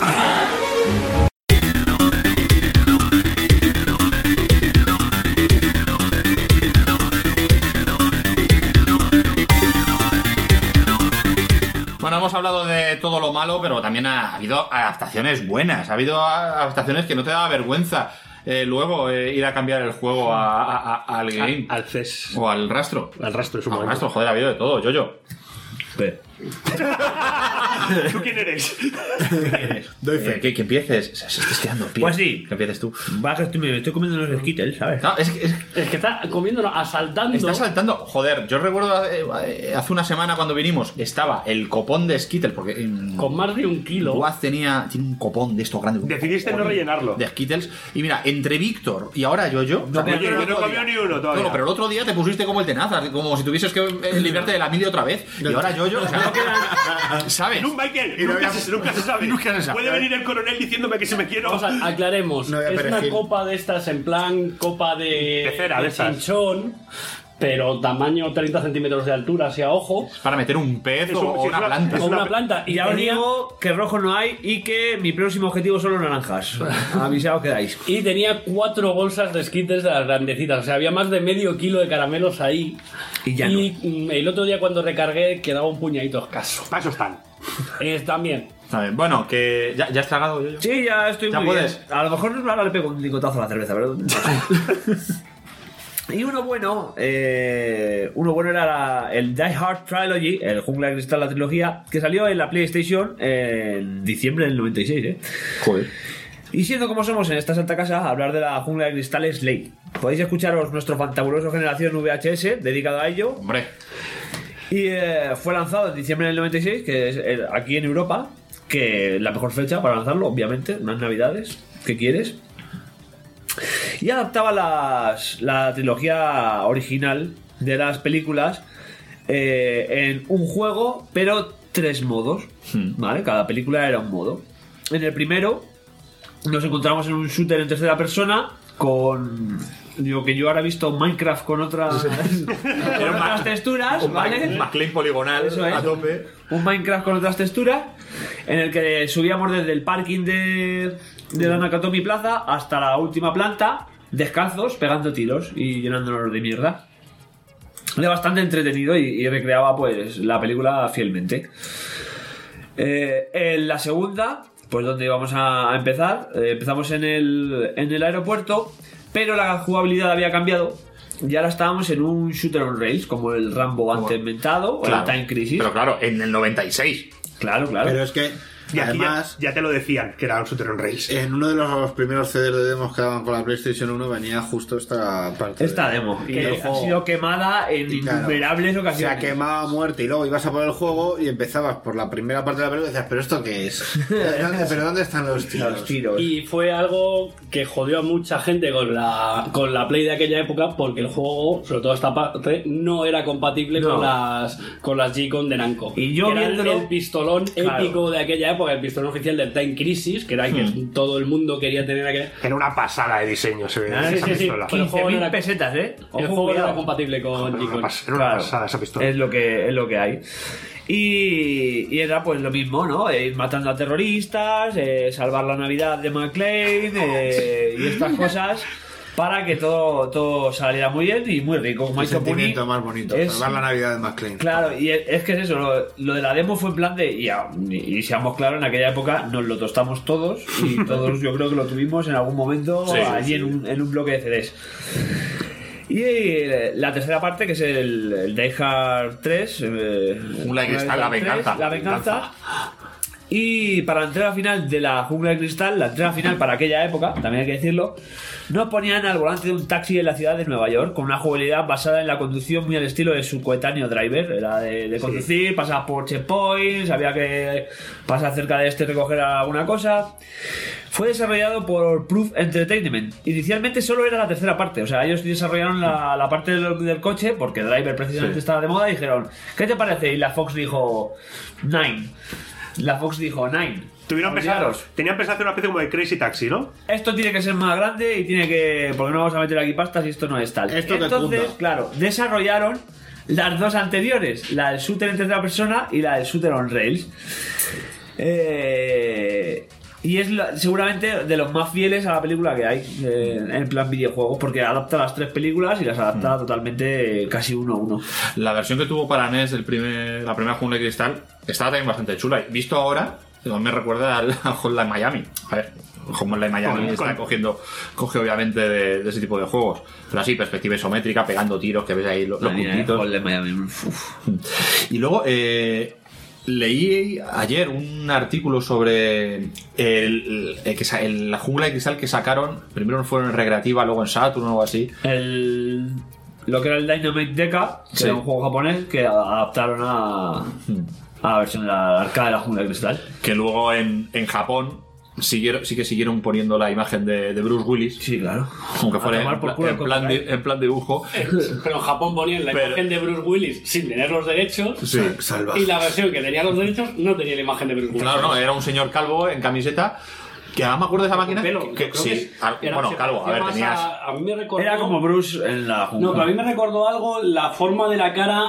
S4: Bueno, hemos hablado de todo lo malo, pero también ha habido adaptaciones buenas. Ha habido adaptaciones que no te daba vergüenza luego ir a cambiar el juego al game.
S1: Al CES.
S4: O al rastro.
S1: Al rastro,
S4: al rastro, joder, ha habido de todo, yo.
S1: ¿Tú quién eres?
S6: Doy fe.
S4: Que empieces. Estoy dando pie.
S2: Pues sí.
S4: Que empieces tú.
S2: Va, que me estoy comiendo unos Skittles, ¿sabes?
S4: No, es
S3: que está comiendo, asaltando.
S4: Está saltando. Joder, yo recuerdo hace una semana cuando vinimos, estaba el copón de Skittles, porque
S3: con más de 1 kilo.
S4: Guaz tiene un copón de esto grande.
S1: Decidiste no rellenarlo.
S4: De Skittles. Y mira, entre Víctor y ahora yo
S1: yo no comió ni uno todavía.
S4: No, pero el otro día te pusiste como el tenazas, como si tuvieses que librarte de la mili otra vez. Y ahora yo, o sea, ¿sabes?
S1: No, Michael, nunca se sabe. Puede venir el coronel diciéndome que se me quiero.
S3: Vamos a aclaremos.
S6: No
S3: es una copa de estas en plan copa de
S1: cera, de
S3: chinchón. Pero tamaño 30 centímetros de altura, hacia ojo.
S4: Para meter un pez o una planta.
S3: O una planta.
S2: Y ya os digo que rojo no hay y que mi próximo objetivo son los naranjas. Avisados quedáis.
S3: Y tenía 4 bolsas de Skittles de las grandecitas. O sea, había más de medio kilo de caramelos ahí.
S2: Y
S3: el otro día cuando recargué quedaba un puñadito escaso.
S1: Para eso están.
S3: También.
S4: Está bien. Bueno, que ya has tragado yo.
S2: Sí, ya estoy
S4: ¿Ya
S2: muy
S4: puedes?
S2: bien. A lo mejor ahora le pego un licotazo a la cerveza, pero... Y uno bueno era el Die Hard Trilogy, el Jungla de Cristal, la trilogía, que salió en la PlayStation en diciembre del 96,
S4: Joder.
S2: Y siendo como somos en esta santa casa, hablar de la Jungla de Cristal es ley. Podéis escucharos nuestro fantabuloso Generación VHS dedicado a ello.
S4: Hombre.
S2: Y fue lanzado en diciembre del 96, que es aquí en Europa, que es la mejor fecha para lanzarlo, obviamente, unas navidades. ¿Qué quieres? Y adaptaba la trilogía original de las películas en un juego, pero 3 modos, ¿vale? Cada película era un modo. En el primero nos encontramos en un shooter en tercera persona con... Digo que yo ahora he visto Minecraft con otras texturas, ¿vale?
S4: Un McLean poligonal a tope.
S2: Un Minecraft con otras texturas en el que subíamos desde el parking de la Nakatomi Plaza hasta la última planta, descalzos, pegando tiros y llenándonos de mierda. Era bastante entretenido y recreaba pues la película fielmente. En la segunda, pues donde íbamos a empezar, empezamos en el aeropuerto, pero la jugabilidad había cambiado. Y ahora estábamos en un shooter on rails, como el Rambo antes inventado, o el Time Crisis.
S4: Pero claro, en el 96.
S2: Claro.
S6: Pero es que...
S1: Y
S6: además,
S1: ya te lo decían, que era un shooter on rails.
S6: En uno de los primeros CDs de demos que daban con la PlayStation 1 venía justo esta parte.
S2: Esta demo, que ha sido quemada en innumerables ocasiones.
S6: Se ha quemado a muerte y luego ibas a por el juego y empezabas por la primera parte de la película y decías, ¿pero esto qué es? ¿Pero dónde están los tiros?
S3: Y fue algo que jodió a mucha gente con la Play de aquella época, porque el juego, sobre todo esta parte, no era compatible con las G-Con de Namco.
S2: Y yo
S3: era
S2: viéndolo,
S3: el pistolón épico de aquella época, el pistolón oficial del Time Crisis, que era que todo el mundo quería tener aquella...
S1: Era una pasada de diseño, se ve.
S3: Sí.
S2: 15.000 pesetas, ¿eh?
S3: El juego no era compatible con G-Con.
S1: Era una pasada esa pistola.
S2: Es lo que hay. Y era pues lo mismo, ¿no? Ir matando a terroristas, salvar la Navidad de McLean y estas cosas, para que todo saliera muy bien y muy rico.
S6: El sentimiento más bonito, salvar la Navidad de McLean.
S2: Claro, y es que es eso, lo de la demo fue en plan de... Y seamos claros, en aquella época nos lo tostamos todos, y todos yo creo que lo tuvimos en algún momento allí en un bloque de CDs. Y la tercera parte, que es el Die Hard 3,
S4: La venganza.
S2: Y para la entrega final de la Jungla de Cristal, la entrega final para aquella época, también hay que decirlo, nos ponían al volante de un taxi en la ciudad de Nueva York, con una jugabilidad basada en la conducción muy al estilo de su coetáneo Driver. Era de conducir, pasar por checkpoints, había que pasar cerca de y recoger alguna cosa. Fue desarrollado por Proof Entertainment. Inicialmente solo era la tercera parte, o sea, ellos desarrollaron la parte del coche, porque Driver precisamente estaba de moda, y dijeron, ¿qué te parece? Y la Fox dijo, 9.
S1: Tenían pensado hacer una especie como de Crazy Taxi, ¿no?
S2: Esto tiene que ser más grande y tiene que... Porque no vamos a meter aquí pastas y esto no es tal. Entonces, claro, desarrollaron las dos anteriores, la del shooter en tercera persona y la del shooter on rails. Y es seguramente de los más fieles a la película que hay en plan videojuegos, porque adapta las 3 películas y las adapta totalmente casi 1-1.
S4: La versión que tuvo para NES la primera Jungla de Cristal estaba también bastante chula. Visto ahora, me recuerda al Hotline Miami. A ver, Hotline Miami coge obviamente de ese tipo de juegos, pero así, perspectiva isométrica, pegando tiros, que ves ahí los puntitos.
S2: Hotline Miami.
S4: Y luego leí ayer un artículo sobre la jungla de cristal que sacaron. Primero fueron en Recreativa, luego en Saturn o algo así.
S2: Lo que era el Dynamite Deca, que era un juego japonés que adaptaron a la versión de la arcade de la jungla de cristal. Que
S4: luego en Japón sí que siguieron poniendo la imagen de Bruce Willis.
S2: Sí, claro.
S4: Aunque fuera en plan dibujo.
S3: Pero en Japón ponían la imagen de Bruce Willis sin tener los derechos.
S4: Sí.
S3: Y la versión que tenía los derechos no tenía la imagen de Bruce Willis.
S4: Claro, no, era un señor calvo en camiseta. Que además me acuerdo de esa máquina. Calvo. A ver, tenías.
S3: A mí me recordó.
S2: Era como Bruce en la jungla.
S3: No, pero a mí me recordó algo la forma de la cara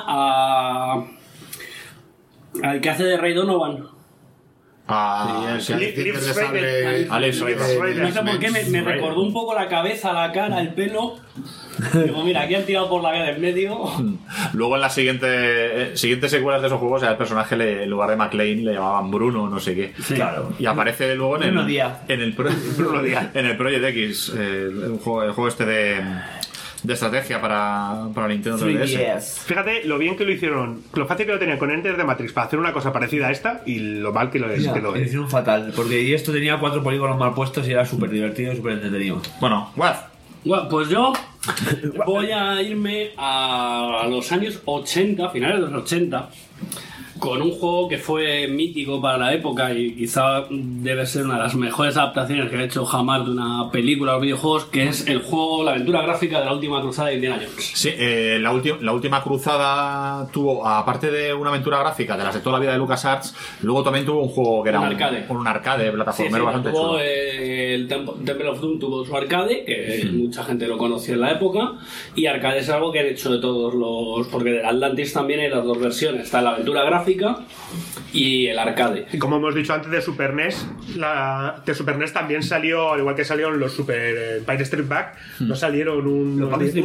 S3: al que hace de Ray Donovan.
S4: Alex Rider.
S3: No sé por qué me recordó un poco la cabeza, la cara, el pelo. Digo, mira, aquí han tirado por la cara en medio.
S4: Luego en las siguientes secuelas de esos juegos, el personaje en lugar de McLean le llamaban Bruno, no sé qué.
S2: Sí. Claro.
S4: Y aparece luego en
S2: Bruno Díaz.
S4: En el Project X, el juego este de estrategia para Nintendo 3DS.
S1: Fíjate lo bien que lo hicieron, lo fácil que lo tenían con Enter de Matrix para hacer una cosa parecida a esta y lo mal que lo es.
S2: Lo hicieron fatal, porque esto tenía 4 polígonos mal puestos y era súper divertido y súper entretenido.
S4: Bueno,
S3: pues yo voy a irme a los años 80, finales de los 80, con un juego que fue mítico para la época y quizá debe ser una de las mejores adaptaciones que ha hecho jamás de una película o videojuegos, que es el juego, la aventura gráfica de la última cruzada de Indiana Jones.
S4: Sí, la última cruzada tuvo, aparte de una aventura gráfica de las de toda la vida de LucasArts, luego también tuvo un juego que era un arcade plataformero bastante chulo.
S3: El Temple of Doom tuvo su arcade, que mucha gente lo conocía en la época, y arcade es algo que han hecho de todos los... porque de Atlantis también hay las dos versiones, está la aventura gráfica y el arcade.
S1: Y como hemos dicho antes de Super NES, de Super NES también salió, al igual que salieron los Super Empire Strikes Back, no salieron unos de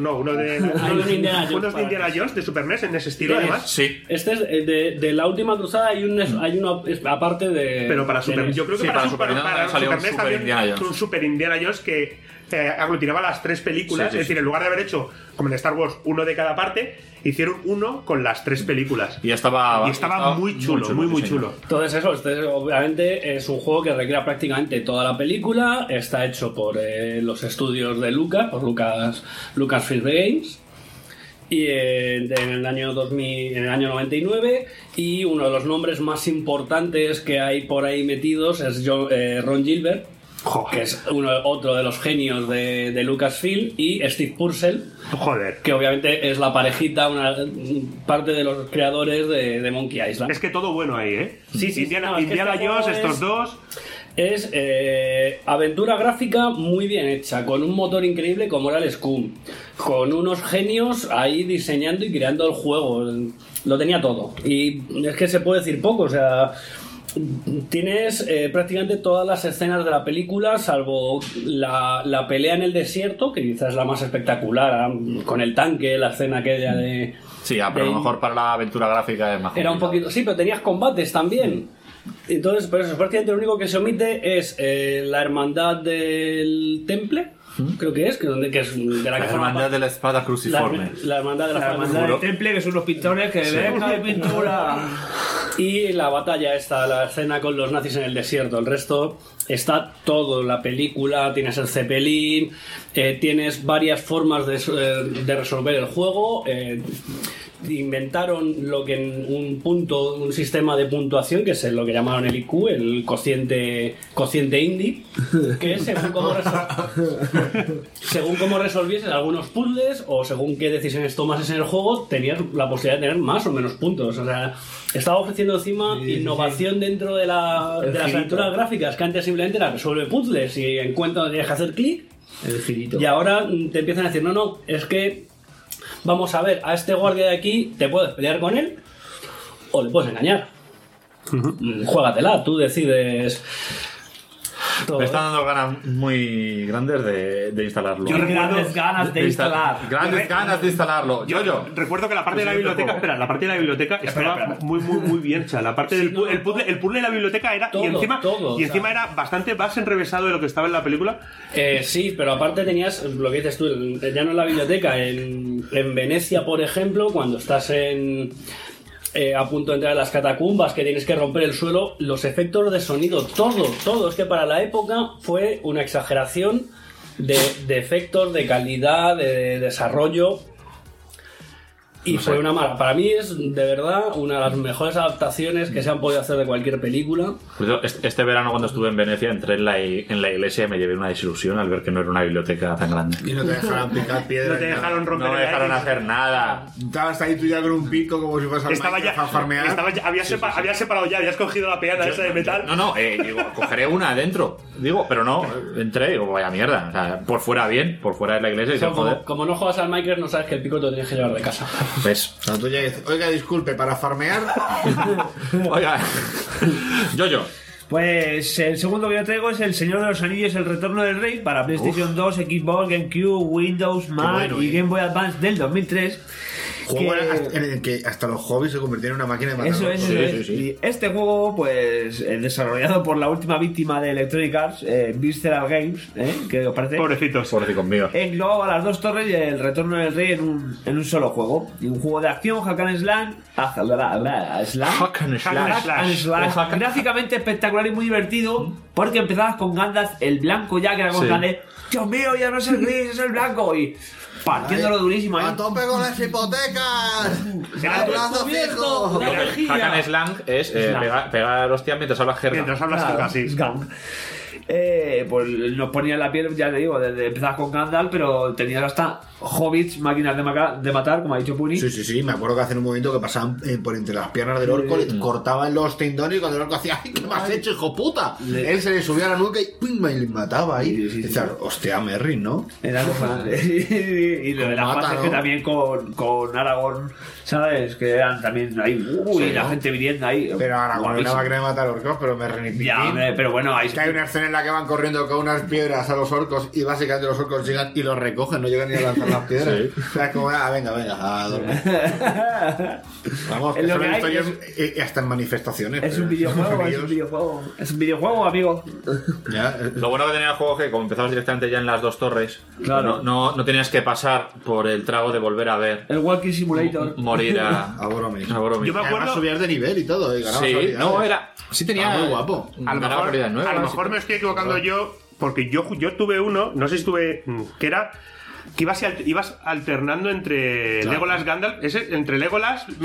S1: Indiana Jones de Super NES en ese estilo, además.
S4: Sí.
S3: Este es de la última cruzada, hay una aparte de.
S1: Pero para Super, yo creo que para Super NES también un Super Indiana Jones que aglutinaba las 3 películas, es decir, en lugar de haber hecho como en Star Wars uno de cada parte, hicieron uno con las 3 películas
S4: y estaba
S1: muy chulo, muy chulo.
S3: Entonces eso, obviamente es un juego que recrea prácticamente toda la película, está hecho por los estudios de Lucasfilm Games, y en el año 2000, en el año 99, y uno de los nombres más importantes que hay por ahí metidos es Ron Gilbert, que es otro de los genios de Lucasfilm, y Steve Purcell, que obviamente es la parejita, una parte de los creadores de Monkey Island.
S1: Es que todo bueno ahí, ¿eh?
S3: Sí,
S1: Indiana Jones, estos dos.
S3: Es aventura gráfica muy bien hecha, con un motor increíble como era el Scum, con unos genios ahí diseñando y creando el juego. Lo tenía todo. Y es que se puede decir poco, o sea... Tienes prácticamente todas las escenas de la película, salvo la pelea en el desierto, que quizás es la más espectacular, con el tanque, la escena aquella de...
S4: Sí, pero a lo mejor para la aventura gráfica es más
S3: era un poquito... Sí, pero tenías combates también. Entonces, por eso, prácticamente lo único que se omite es la hermandad del temple, creo que es de la
S4: hermandad de la espada cruciforme.
S3: La hermandad de
S2: la hermandad del temple, que son los pintores que ven la pintura.
S3: Y la batalla esta, la escena con los nazis en el desierto. El resto está todo en la película. Tienes el Zeppelin, tienes varias formas de resolver el juego. Inventaron lo que en un sistema de puntuación, que es lo que llamaron el IQ, el cociente indie, que es según cómo resolvieses algunos puzzles o según qué decisiones tomases en el juego, tenías la posibilidad de tener más o menos puntos. O sea, estaba ofreciendo encima innovación dentro de las aventuras gráficas, que antes simplemente era resuelve puzzles y encuentra donde tienes que hacer clic, y ahora te empiezan a decir no, es que vamos a ver, a este guardia de aquí te puedes pelear con él o le puedes engañar. Juégatela, tú decides.
S4: Me están dando ganas muy grandes de instalarlo.
S2: Grandes ganas de instalar.
S4: Grandes ganas de instalarlo. Yo.
S1: Recuerdo que la parte de la biblioteca, estaba muy bien hecha. La parte del puzzle, el puzzle de la biblioteca era encima era bastante más enrevesado de lo que estaba en la película.
S3: Sí, pero aparte tenías lo que dices tú, ya no en la biblioteca, en Venecia, por ejemplo, cuando estás en a punto de entrar en las catacumbas, que tienes que romper el suelo, los efectos de sonido, todo. Es que para la época fue una exageración de efectos, de calidad, de desarrollo. Y no sé. Fue una mala. Para mí es de verdad una de las mejores adaptaciones que se han podido hacer de cualquier película.
S7: Este verano, cuando estuve en Venecia, entré en la iglesia y me llevé una desilusión al ver que no era una biblioteca tan grande.
S6: Y no te dejaron picar piedras.
S1: No te dejaron romper.
S7: No me dejaron hacer nada.
S6: Estabas ahí tú ya con un pico como si fueras al
S1: Minecraft a farmear. Habías separado ya, habías cogido la peana esa de metal.
S7: No, digo, cogeré una adentro. Digo, pero no, entré, digo, vaya mierda. O sea, por fuera bien, por fuera de la iglesia. Y
S3: como no juegas al Minecraft, no sabes que el pico te lo tienes que llevar de casa.
S7: ¿Ves?
S6: O sea, tú ya dices, oiga, disculpe, para farmear.
S7: Oiga, yo.
S2: Pues el segundo que yo traigo es El Señor de los Anillos, El Retorno del Rey para PlayStation 2, Xbox, GameCube, Windows, Mac y Game Boy Advance del 2003.
S6: Juego en el que hasta los hobbies se convirtieron en una máquina de matar.
S2: Eso es. Sí. Y este juego, pues, desarrollado por la última víctima de Electronic Arts, Visceral Games, ¿qué os parece?
S7: Pobrecitos míos.
S2: Englobaba las dos torres y El Retorno del Rey en un solo juego. Y un juego de acción, hack and slash. Gráficamente espectacular y muy divertido, porque empezabas con Gandalf el blanco ya, que era con Gandalf. Dios mío, ya no es el gris, es el blanco. Y partiéndolo durísimo.
S6: ¡A tope con las hipotecas! ¡A plazo fijo!
S7: Hack and Slang es pegar hostias mientras hablas jerga.
S1: Mientras hablas jerga, sí.
S2: Pues nos ponían la piel, ya te digo, desde empezar con Gandalf, pero tenías hasta hobbits, máquinas de matar, como ha dicho Puni.
S6: Sí, me acuerdo que hace un momento que pasaban por entre las piernas del orco, le cortaban los tendones y cuando el orco hacía ¡ay, qué me has hecho, hijo puta! Él se le subía a la nuca y ¡pum! Me le mataba ahí. Y decía, hostia, Merry, ¿no?
S2: Era y lo de las fases que también con Aragorn, ¿sabes? Que eran también ahí, la gente viniendo ahí.
S6: Pero Aragorn era una máquina de matar orcos, pero Merry ni piquín.
S2: Ya, pero bueno,
S6: hay una escena en la que van corriendo con unas piedras a los orcos y básicamente los orcos llegan y los recogen, no llegan ni a lanzar las piedras. O sea, como, venga, a dormir. Vamos, que eso lo he visto yo hasta en manifestaciones.
S2: Es un videojuego, es un videojuego, amigo.
S7: Lo bueno que tenía el juego es que como empezabas directamente ya en las dos torres, claro. no tenías que pasar por el trago de volver a ver
S2: el Walking Simulator,
S7: morir a
S6: Boromir.
S1: Yo me acuerdo
S6: subías de nivel y todo y ganabas
S7: tenía
S6: muy guapo.
S1: A lo mejor me estoy equivocando yo, porque yo tuve uno, no sé si tuve, que era que ibas alternando entre Legolas Gandalf, entre Legolas
S7: sí.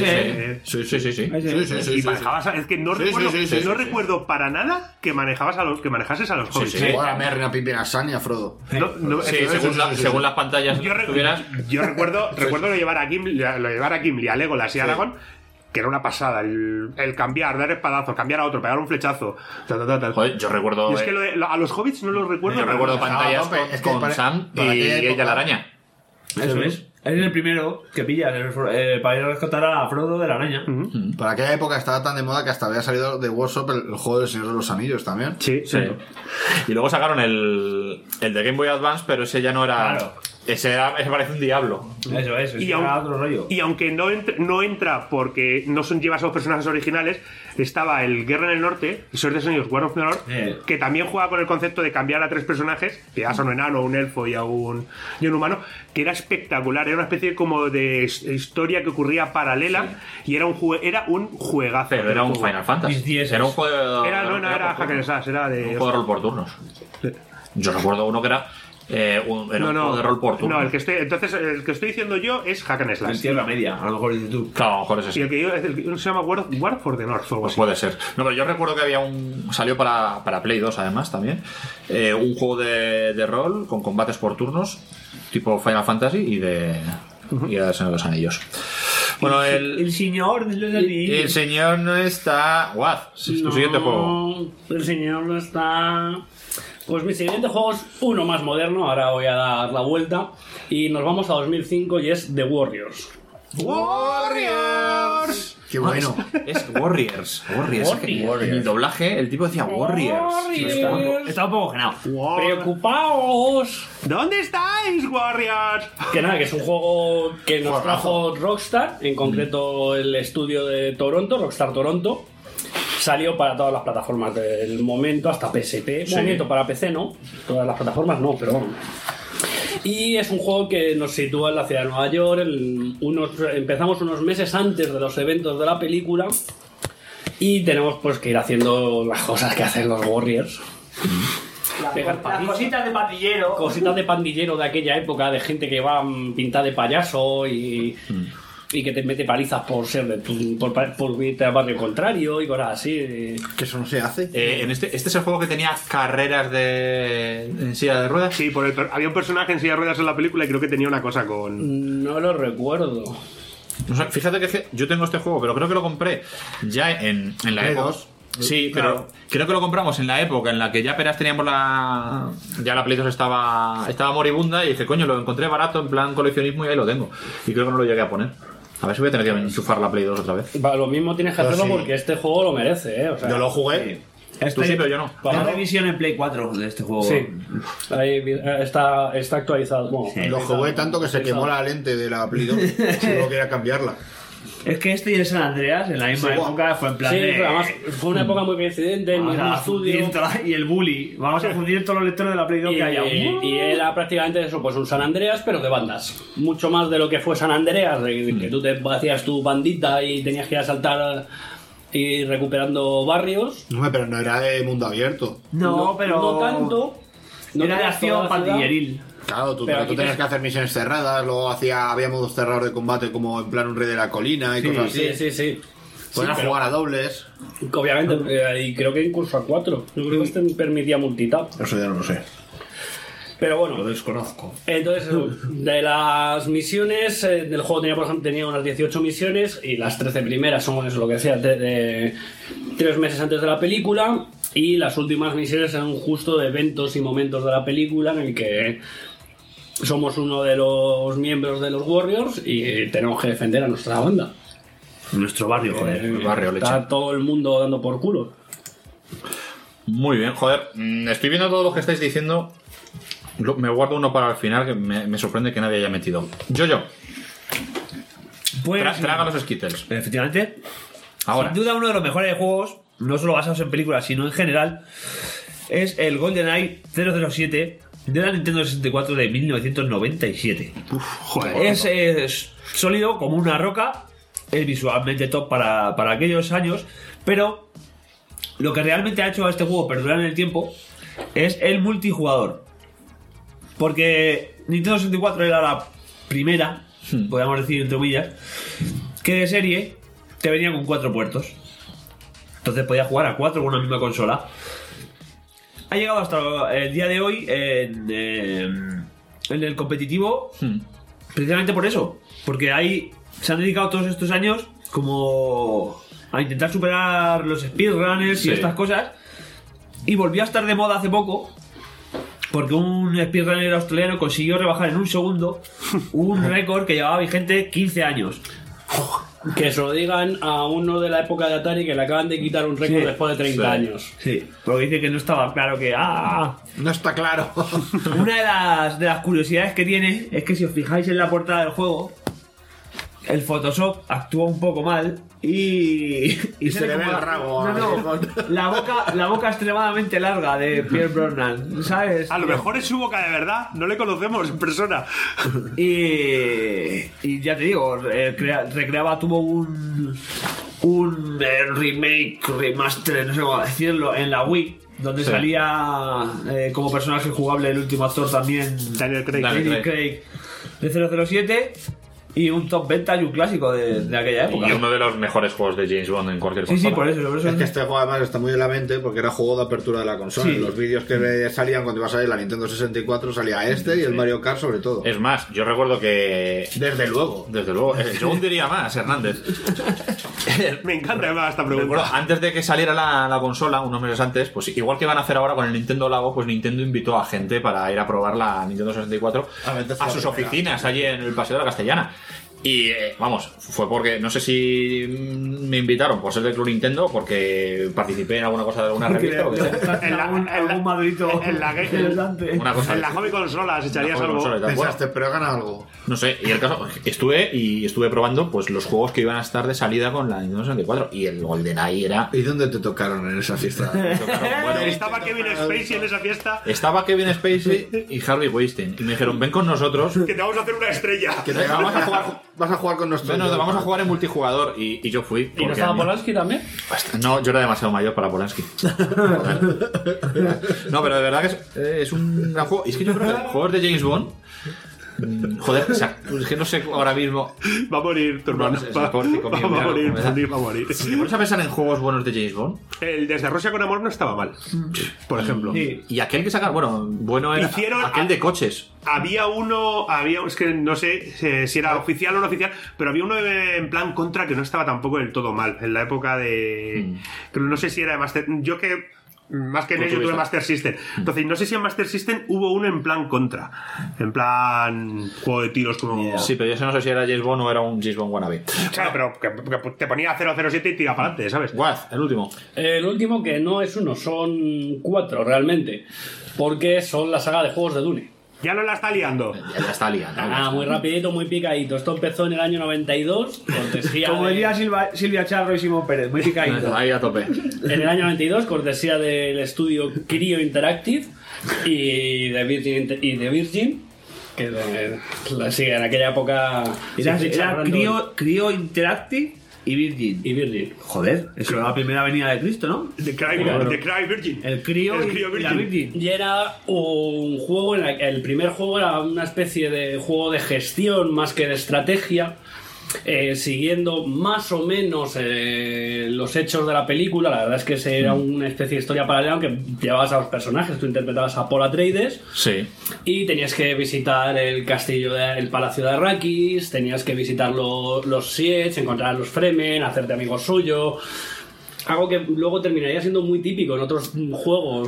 S1: Y manejabas es que no recuerdo para nada que manejases a los hobbits.
S6: A Merry, a Pippin, a Sam y a Frodo.
S7: Según las pantallas
S1: yo recuerdo llevar a Gimli, a Legolas y a Aragorn, que era una pasada, el cambiar, dar espadazos, cambiar a otro, pegar un flechazo, tal.
S7: Joder, yo recuerdo...
S1: Y es que a los hobbits no los recuerdo.
S7: Yo recuerdo pantallas con Sam y ella la araña.
S2: Eso es. Es el primero que pillas para ir a rescatar a Frodo de la araña.
S6: Para aquella época estaba tan de moda que hasta había salido de Workshop el juego del Señor de los Anillos también.
S7: Sí. Y luego sacaron el de Game Boy Advance, pero ese ya no era... Claro. Ese parece un diablo.
S2: Eso es. Y otro rollo.
S1: Y aunque no entra porque no llevas a los personajes originales, estaba el Guerra en el Norte, y Señor de los Anillos, War of the North, que también juega con el concepto de cambiar a 3 personajes, que ya son un enano, un elfo y a un humano, que era espectacular. Era una especie como de historia que ocurría paralela, y era un juegazo.
S7: Pero era un Final Fantasy. Era un juego de...
S1: Era Hack and Slash, era de...
S7: Un juego de rol por turnos. Yo recuerdo uno que era... era un juego de rol por turno.
S1: No, el que estoy diciendo yo es Hack and Slash.
S2: En Tierra Media, a lo mejor dices tú.
S7: Claro, a lo mejor es ese.
S1: Y el que se llama War for the North.
S7: Pues puede ser. No, pero yo recuerdo que había salió para Play 2 además también. Un juego de rol con combates por turnos, tipo Final Fantasy y de Señor de los Anillos. Bueno,
S2: el señor de los Anillos.
S7: El señor no está. Tu siguiente juego.
S3: El señor no está. Pues mi siguiente juego es uno más moderno, ahora voy a dar la vuelta y nos vamos a 2005 y es The Warriors.
S6: ¡Warriors! ¡Qué bueno!
S7: Es Warriors. El doblaje, el tipo decía Warriors.
S2: Estaba un poco genado.
S3: ¡Preocupaos!
S1: ¿Dónde estáis, Warriors?
S3: Que nada, que es un juego que nos trajo Rockstar, en concreto el estudio de Toronto, Rockstar Toronto. Salió para todas las plataformas del momento, hasta PSP. Momento para PC no, todas las plataformas no, pero bueno. Y es un juego que nos sitúa en la ciudad de Nueva York. Empezamos unos meses antes de los eventos de la película. Y tenemos pues que ir haciendo las cosas que hacen los Warriors.
S2: Las cositas de pandillero.
S3: Cositas de pandillero de aquella época, de gente que va pintada de payaso y que te mete palizas por ser por irte al barrio contrario y cosas así.
S6: Que eso no se hace.
S4: Este es el juego que tenía carreras en silla de ruedas.
S1: Sí, había un personaje en silla de ruedas en la película y creo que tenía una cosa con...
S3: No lo recuerdo.
S4: O sea, fíjate que yo tengo este juego, pero creo que lo compré ya en la época. Sí, pero creo que lo compramos en la época en la que ya apenas teníamos ya la Play 2 estaba moribunda y dije, coño, lo encontré barato en plan coleccionismo y ahí lo tengo. Y creo que no lo llegué a poner. A ver si voy a tener que enchufar la Play 2 otra vez.
S3: Lo mismo tienes que hacerlo porque este juego lo merece, O sea,
S6: yo lo jugué.
S4: Tú sí, pero yo no.
S2: Para revisión en Play 4 de este juego.
S3: Sí. Ahí está actualizado. Bueno,
S6: sí, lo jugué tanto que se quemó la lente de la Play 2. Solo quería cambiarla.
S2: Es que este y el San Andreas en la misma época fue en plan
S3: además fue una época muy coincidente, en el estudio.
S2: Y el bully. Vamos a fundir todos los lectores de la Play 2 que haya.
S3: Y era prácticamente eso, pues un San Andreas, pero de bandas. Mucho más de lo que fue San Andreas, que tú te hacías tu bandita y tenías que ir a saltar y recuperando barrios.
S6: No, pero no era de mundo abierto.
S2: No, pero...
S3: No tanto.
S2: No era de acción pandilleril.
S6: Claro, tú tenías que hacer misiones cerradas, luego había modos cerrados de combate como en plan un rey de la colina y cosas así.
S3: Sí.
S6: Podías jugar a dobles.
S3: Obviamente, y creo que incluso a 4. Yo creo que este permitía multitap.
S6: Eso ya no lo sé.
S3: Pero bueno,
S6: lo desconozco.
S3: Entonces, de las misiones del juego tenía, por ejemplo, tenía unas 18 misiones y las 13 primeras son eso, lo que decía, de 3 meses antes de la película, y las últimas misiones eran justo de eventos y momentos de la película en el que somos uno de los miembros de los Warriors y tenemos que defender a nuestra banda.
S2: Nuestro barrio, joder.
S4: El barrio,
S3: está
S4: leche.
S3: todo el mundo dando por culo.
S4: Muy bien, joder. Estoy viendo todo lo que estáis diciendo. Me guardo uno para el final que me sorprende que nadie haya metido. Yo.
S2: Pues,
S4: traga los Skittles.
S2: Efectivamente.
S4: Ahora.
S2: Sin duda uno de los mejores juegos, no solo basados en películas, sino en general, es el GoldenEye 007 de la Nintendo 64 de 1997.
S1: Joder.
S2: Es sólido como una roca, es visualmente top para aquellos años, pero lo que realmente ha hecho a este juego perdurar en el tiempo es el multijugador. Porque Nintendo 64 era la primera, podríamos decir entre comillas, que de serie te venía con 4 puertos. Entonces podías jugar a 4 con una misma consola. Ha llegado hasta el día de hoy en el competitivo precisamente por eso. Porque ahí se han dedicado todos estos años como a intentar superar los speedrunners y estas cosas. Y volvió a estar de moda hace poco porque un speedrunner australiano consiguió rebajar en un segundo un récord que llevaba vigente 15 años.
S3: Que se lo digan a uno de la época de Atari que le acaban de quitar un récord después de 30 años.
S2: Sí, porque dice que no estaba claro que...
S6: No está claro.
S2: Una de las curiosidades que tiene es que si os fijáis en la portada del juego, el Photoshop actúa un poco mal y
S6: se le ve el rabo.
S2: La boca extremadamente larga de Pierce Brosnan, ¿sabes?
S1: A lo mejor es su boca de verdad, no le conocemos en persona.
S2: Y ya te digo, recreaba, tuvo un remake, remaster, no sé cómo decirlo, en la Wii, donde salía como personaje jugable el último actor también, Daniel Craig de 007. Y un top venta y un clásico de aquella época.
S4: Y uno de los mejores juegos de James Bond en cualquier consola.
S2: Sí, por eso.
S6: Es que este juego además está muy en la mente porque era juego de apertura de la consola. En los vídeos que salían cuando iba a salir la Nintendo 64 salía este y el Mario Kart sobre todo.
S4: Es más, yo recuerdo que...
S6: Desde luego.
S4: Yo aún diría más, Hernández.
S1: Me encanta que me haga esta pregunta.
S4: Recuerdo, antes de que saliera la consola, unos meses antes, pues igual que van a hacer ahora con el Nintendo Labo, pues Nintendo invitó a gente para ir a probar la Nintendo 64 a sus oficinas allí en el Paseo de la Castellana. Y vamos, fue porque no sé si me invitaron por ser del Club Nintendo, porque participé en alguna cosa de alguna revista.
S2: En algún madrito.
S1: En la hobby consolas echarías algo.
S6: Pensaste, pero gana algo.
S4: No sé, y el caso, estuve probando pues los juegos que iban a estar de salida con la Nintendo 64, y el GoldenEye era...
S6: ¿Y dónde te tocaron en esa fiesta?
S1: ¿Estaba Kevin Spacey en esa fiesta?
S4: Estaba Kevin Spacey y Harvey Weinstein, y me dijeron, ven con nosotros,
S1: que te vamos a hacer una estrella,
S6: que vas a jugar con nosotros.
S4: Bueno, vamos a jugar en multijugador, y yo fui.
S3: ¿Y no estaba Polanski también?
S4: No, yo era demasiado mayor para Polanski. No, pero de verdad que es un gran juego. Y es que yo creo que juegos de James Bond, joder, o sea, es que no sé ahora mismo.
S1: Va a morir tu hermano. Va a morir.
S4: Si te pones a pensar en juegos buenos de James Bond,
S1: el Desde Rusia con Amor no estaba mal, por ejemplo.
S4: Y aquel que sacaron, bueno era aquel de coches.
S1: Había uno, es que no sé si era oficial o no oficial, pero había uno en plan Contra que no estaba tampoco del todo mal. En la época de... No sé si era de Master... Yo que... Más que en ello tuve Master System. Entonces, no sé si en Master System hubo uno en plan Contra. En plan juego de tiros como...
S4: Sí, pero yo no sé si era James Bond o era un James Bond wannabe.
S1: Claro, pero que te ponía 007 y tira para adelante, ¿sabes?
S4: Guaz, el último.
S3: El último, que no es uno, son 4 realmente. Porque son la saga de juegos de Dune.
S1: Ya no la está liando.
S4: Ya la está liando.
S3: Muy rapidito, muy picadito. Esto empezó en el año 92. Cortesía
S2: como diría Silvia Charro y Simón Pérez, muy picadito.
S4: Ahí a tope.
S3: En el año 92, cortesía del estudio Cryo Interactive y de Virgin, que en aquella época...
S2: Era Cryo Interactive y Virgin. Joder, eso era la primera venida de Cristo, ¿no?
S1: The Cry Virgin.
S2: El Cryo y la Virgin.
S3: Y era un juego, el primer juego era una especie de juego de gestión más que de estrategia, siguiendo más o menos los hechos de la película. La verdad es que era una especie de historia paralela, aunque llevabas a los personajes. Tú interpretabas a Paul Atreides,
S4: sí,
S3: y tenías que visitar el castillo, el palacio de Arrakis, tenías que visitar los Siege, encontrar a los Fremen, hacerte amigo suyo. Algo que luego terminaría siendo muy típico en otros juegos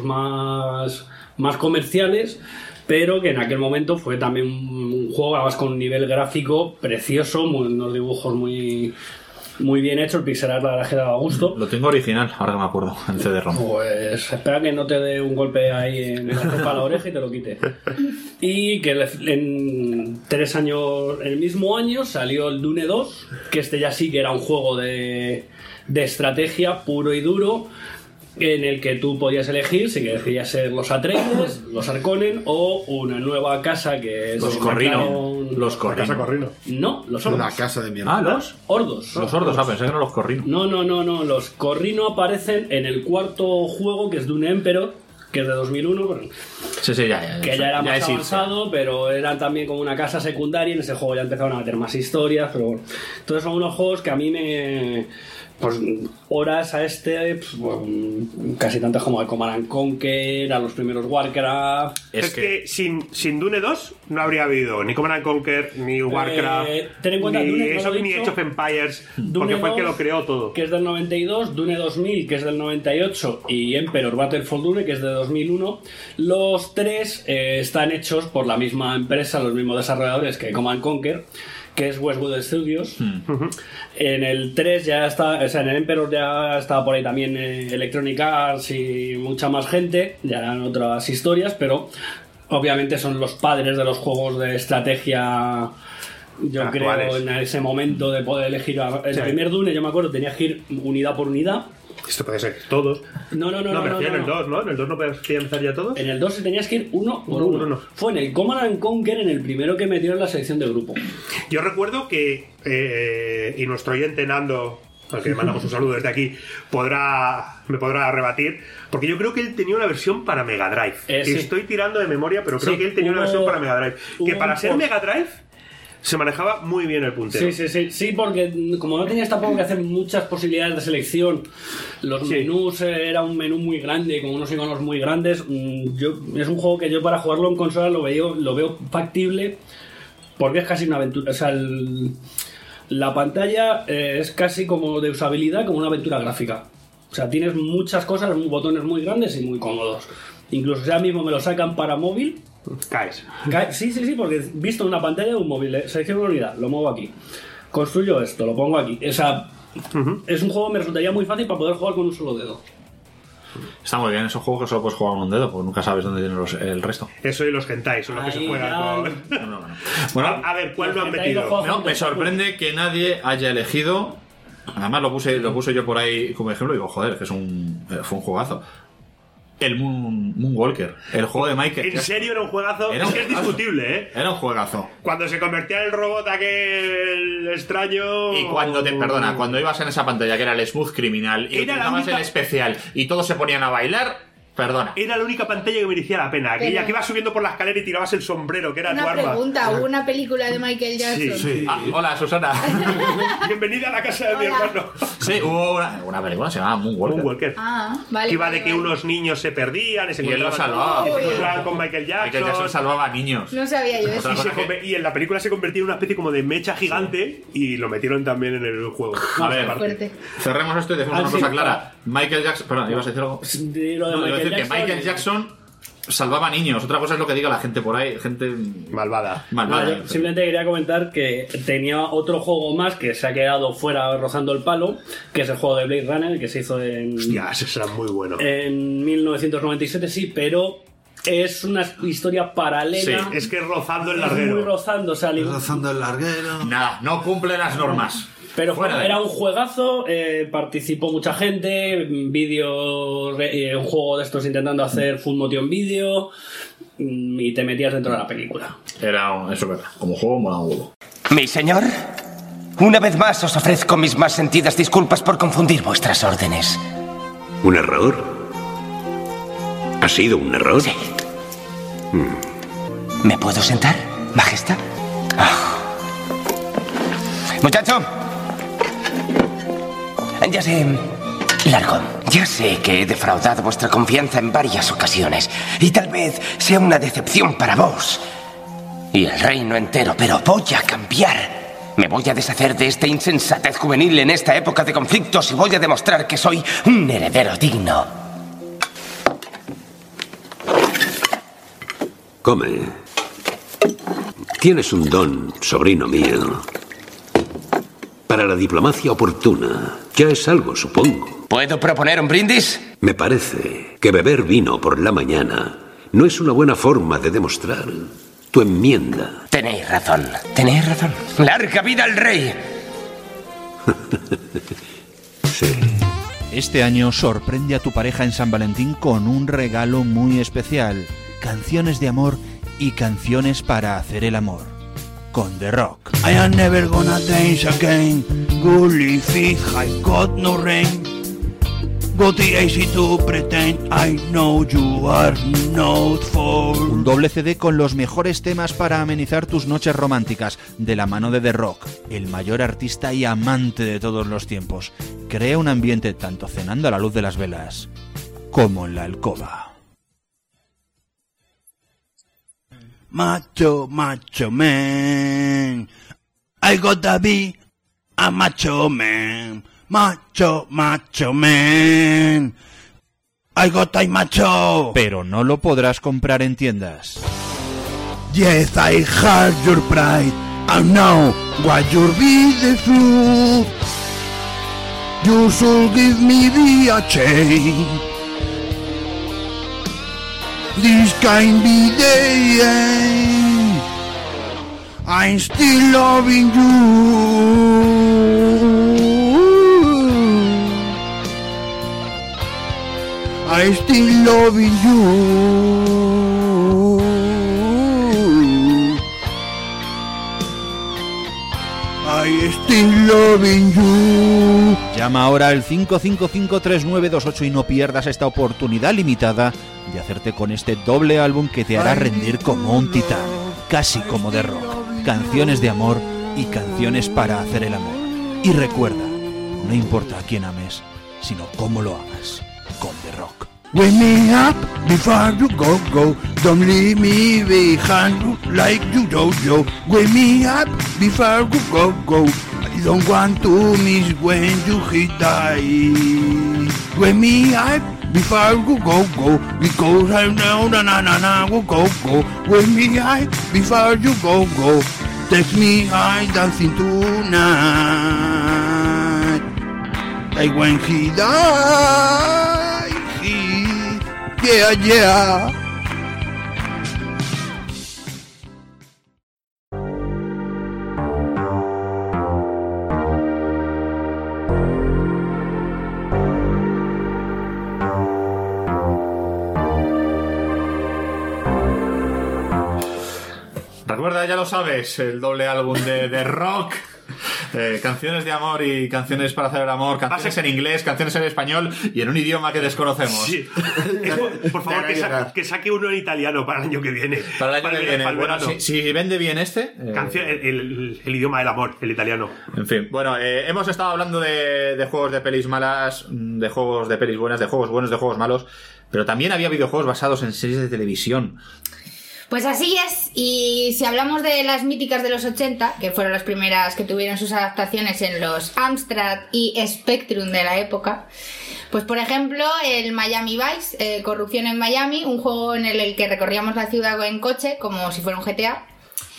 S3: más comerciales, pero que en aquel momento fue también un juego además con un nivel gráfico precioso, unos dibujos muy bien hechos, el pixel art la verdad que daba gusto.
S4: Lo tengo original, ahora que me acuerdo, en CD-ROM.
S3: Pues espera que no te dé un golpe ahí en la cepa a la oreja y te lo quite. Y que en 3 años, el mismo año, salió el Dune 2, que este ya sí que era un juego de estrategia puro y duro, en el que tú podías elegir si querías ser los Atreides, los Harkonnen o una nueva casa que es
S4: los Corrino.
S1: Los Corrino. La casa Corrino.
S3: No, los Ordos.
S6: La casa de mi hermano.
S3: Los Ordos.
S4: Los Ordos, pensé que eran los Corrino.
S3: No, los Corrino aparecen en el cuarto juego, que es Dune Emperor, que es de 2001. Pero
S4: sí, ya.
S3: Que ya era más avanzado, pero eran también como una casa secundaria. En ese juego ya empezaron a meter más historias, pero bueno. Entonces son unos juegos que a mí pues horas a casi tantas como el Command & Conquer, a los primeros Warcraft.
S1: Es que sin Dune 2 no habría habido ni Command & Conquer, ni Warcraft,
S3: ten en cuenta,
S1: ni
S3: Dune,
S1: eso, ni Age of Empires,
S3: Dune
S1: porque fue el que
S3: 2,
S1: lo creó todo.
S3: Que es del 92, Dune 2000, que es del 98, y Emperor Battle for Dune, que es de 2001. Los tres están hechos por la misma empresa, los mismos desarrolladores que Command & Conquer, que es Westwood Studios. En el 3 ya está, o sea, en el Emperor ya estaba por ahí también Electronic Arts y mucha más gente, ya eran otras historias, pero obviamente son los padres de los juegos de estrategia, yo actuales. Creo, en ese momento de poder elegir el primer Dune, yo me acuerdo, tenías que ir unidad por unidad.
S1: Esto puede ser todos.
S3: No,
S1: pero en el 2, ¿no? En el 2 no podías empezar ya todos.
S3: En el 2 tenías que ir uno por uno. Fue en el Command & Conquer, en el primero que metieron en la selección de grupo.
S1: Yo recuerdo que, y nuestro oyente Nando, al que le mandamos un saludo desde aquí, me podrá rebatir, porque yo creo que él tenía una versión para Mega Drive.
S3: Sí.
S1: Estoy tirando de memoria, pero creo que él tenía una versión para Mega Drive. Que para ser Mega Drive se manejaba muy bien el puntero.
S3: Sí, porque como no tenías tampoco que hacer muchas posibilidades de selección, los menús era un menú muy grande, con unos iconos muy grandes. Es un juego que yo para jugarlo en consola lo veo factible, porque es casi una aventura. O sea, la pantalla es casi como de usabilidad, como una aventura gráfica. O sea, tienes muchas cosas, botones muy grandes y muy cómodos. Incluso ya mismo me lo sacan para móvil.
S1: Caes.
S3: Sí, porque visto una pantalla de un móvil, selecciono una unidad, lo muevo aquí, construyo esto, lo pongo aquí. O sea, Es un juego que me resultaría muy fácil para poder jugar con un solo dedo.
S4: Está muy bien, esos juegos que solo puedes jugar con un dedo, porque nunca sabes dónde tienen el resto.
S1: Eso y los hentai son los que se juegan con...
S4: Bueno,
S1: a ver, ¿cuál lo han metido?
S4: No, me sorprende que nadie haya elegido... Además lo puse yo por ahí como ejemplo y digo, joder, que fue un juegazo. El Moonwalker, el juego de Michael.
S1: ¿En serio era un juegazo? Es que es discutible, ¿eh?
S4: Era un juegazo.
S1: Cuando se convertía en el robot aquel extraño...
S4: Y cuando ibas en esa pantalla que era el Smooth Criminal y utilizabas el especial y todos se ponían a bailar... Perdona.
S1: Era la única pantalla que merecía la pena. Aquella que ibas subiendo por la escalera y tirabas el sombrero, que era tu arma.
S9: Una pregunta, ¿hubo una película de Michael Jackson?
S1: Sí.
S4: Hola, Susana.
S1: Bienvenida a la casa de mi hermano.
S4: Sí, hubo una película, se llamaba Moonwalker.
S9: Vale.
S1: Que iba de que unos niños se perdían y
S4: él los salvaba.
S1: Con Michael Jackson.
S4: Michael Jackson salvaba a niños.
S9: No sabía yo eso.
S1: Y en la película se convertía en una especie como de mecha gigante y lo metieron también en el juego.
S4: A ver, cerremos esto y decimos una cosa clara. Michael Jackson... Perdón, ¿ibas a decir algo?
S3: Iba
S4: a decir que Michael Jackson salvaba niños. Otra cosa es lo que diga la gente por ahí. Gente
S1: malvada.
S3: Yo simplemente quería comentar que tenía otro juego más que se ha quedado fuera rozando el palo, que es el juego de Blade Runner, que se hizo en...
S1: Hostia, ese será muy bueno.
S3: En 1997, sí, pero... Es una historia paralela.
S1: Sí, es que rozando el larguero.
S3: Muy rozando,
S11: rozando el larguero.
S4: Nada, no cumple las normas.
S3: Pero era un juegazo, participó mucha gente, un juego de estos intentando hacer full motion video y te metías dentro de la película.
S4: Eso es verdad, como juego mola un huevo.
S5: Mi señor, una vez más os ofrezco mis más sentidas disculpas por confundir vuestras órdenes.
S10: ¿Un error? ¿Ha sido un error?
S5: Sí. ¿Me puedo sentar, Majestad? Muchacho. Ya sé, Largón, ya sé que he defraudado vuestra confianza en varias ocasiones y tal vez sea una decepción para vos y el reino entero, pero voy a cambiar. Me voy a deshacer de esta insensatez juvenil en esta época de conflictos y voy a demostrar que soy un heredero digno.
S10: Come. Tienes un don, sobrino mío. Para la diplomacia oportuna. Ya es algo, supongo.
S5: ¿Puedo proponer un brindis?
S10: Me parece que beber vino por la mañana no es una buena forma de demostrar tu enmienda.
S5: Tenéis razón. ¡Larga vida al rey!
S10: Sí.
S18: Este año sorprende a tu pareja en San Valentín con un regalo muy especial. Canciones de amor y canciones para hacer el amor. Con The Rock.
S19: I am never gonna dance again. Gully feet, I got no rain. Got the AC to pretend I know you are not for.
S18: Un doble CD con los mejores temas para amenizar tus noches románticas, de la mano de The Rock, el mayor artista y amante de todos los tiempos. Crea un ambiente tanto cenando a la luz de las velas como en la alcoba.
S19: Macho, macho man. I gotta be a macho man. Macho, macho man. I gotta be macho.
S18: Pero no lo podrás comprar en tiendas.
S19: Yes, I heard your pride. And now, what your be the truth? You should give me the chain. This can be the end. I'm still loving you. I'm still loving you. I'm still loving you.
S18: Llama ahora al 555-3928 y no pierdas esta oportunidad limitada de hacerte con este doble álbum que te hará rendir como un titán, casi como The Rock. Canciones de amor y canciones para hacer el amor. Y recuerda, no importa a quién ames, sino cómo lo amas, con The Rock.
S19: Wake me up before you go. Don't leave me behind like you yo. Wake me up before you go. I don't want to miss when you hit die. Wake me up before you go. Because I know na go. Wake me up before you go. Take me high dancing tonight. Like when he died, yeah.
S7: Recuerda, ya lo sabes, el doble álbum de rock. Canciones de amor y canciones para hacer el amor, canciones en inglés, canciones en español y en un idioma que desconocemos.
S1: Sí. Por favor, que saque uno en italiano para el año que viene.
S7: Para el año que viene. Bueno, si vende bien este.
S1: El idioma del amor, el italiano.
S7: En fin, bueno, hemos estado hablando de juegos de pelis malas, de juegos de pelis buenas, de juegos buenos, de juegos malos, pero también había videojuegos basados en series de televisión.
S9: Pues así es, y si hablamos de las míticas de los 80, que fueron las primeras que tuvieron sus adaptaciones en los Amstrad y Spectrum de la época, pues por ejemplo el Miami Vice, Corrupción en Miami, un juego en el que recorríamos la ciudad en coche como si fuera un GTA,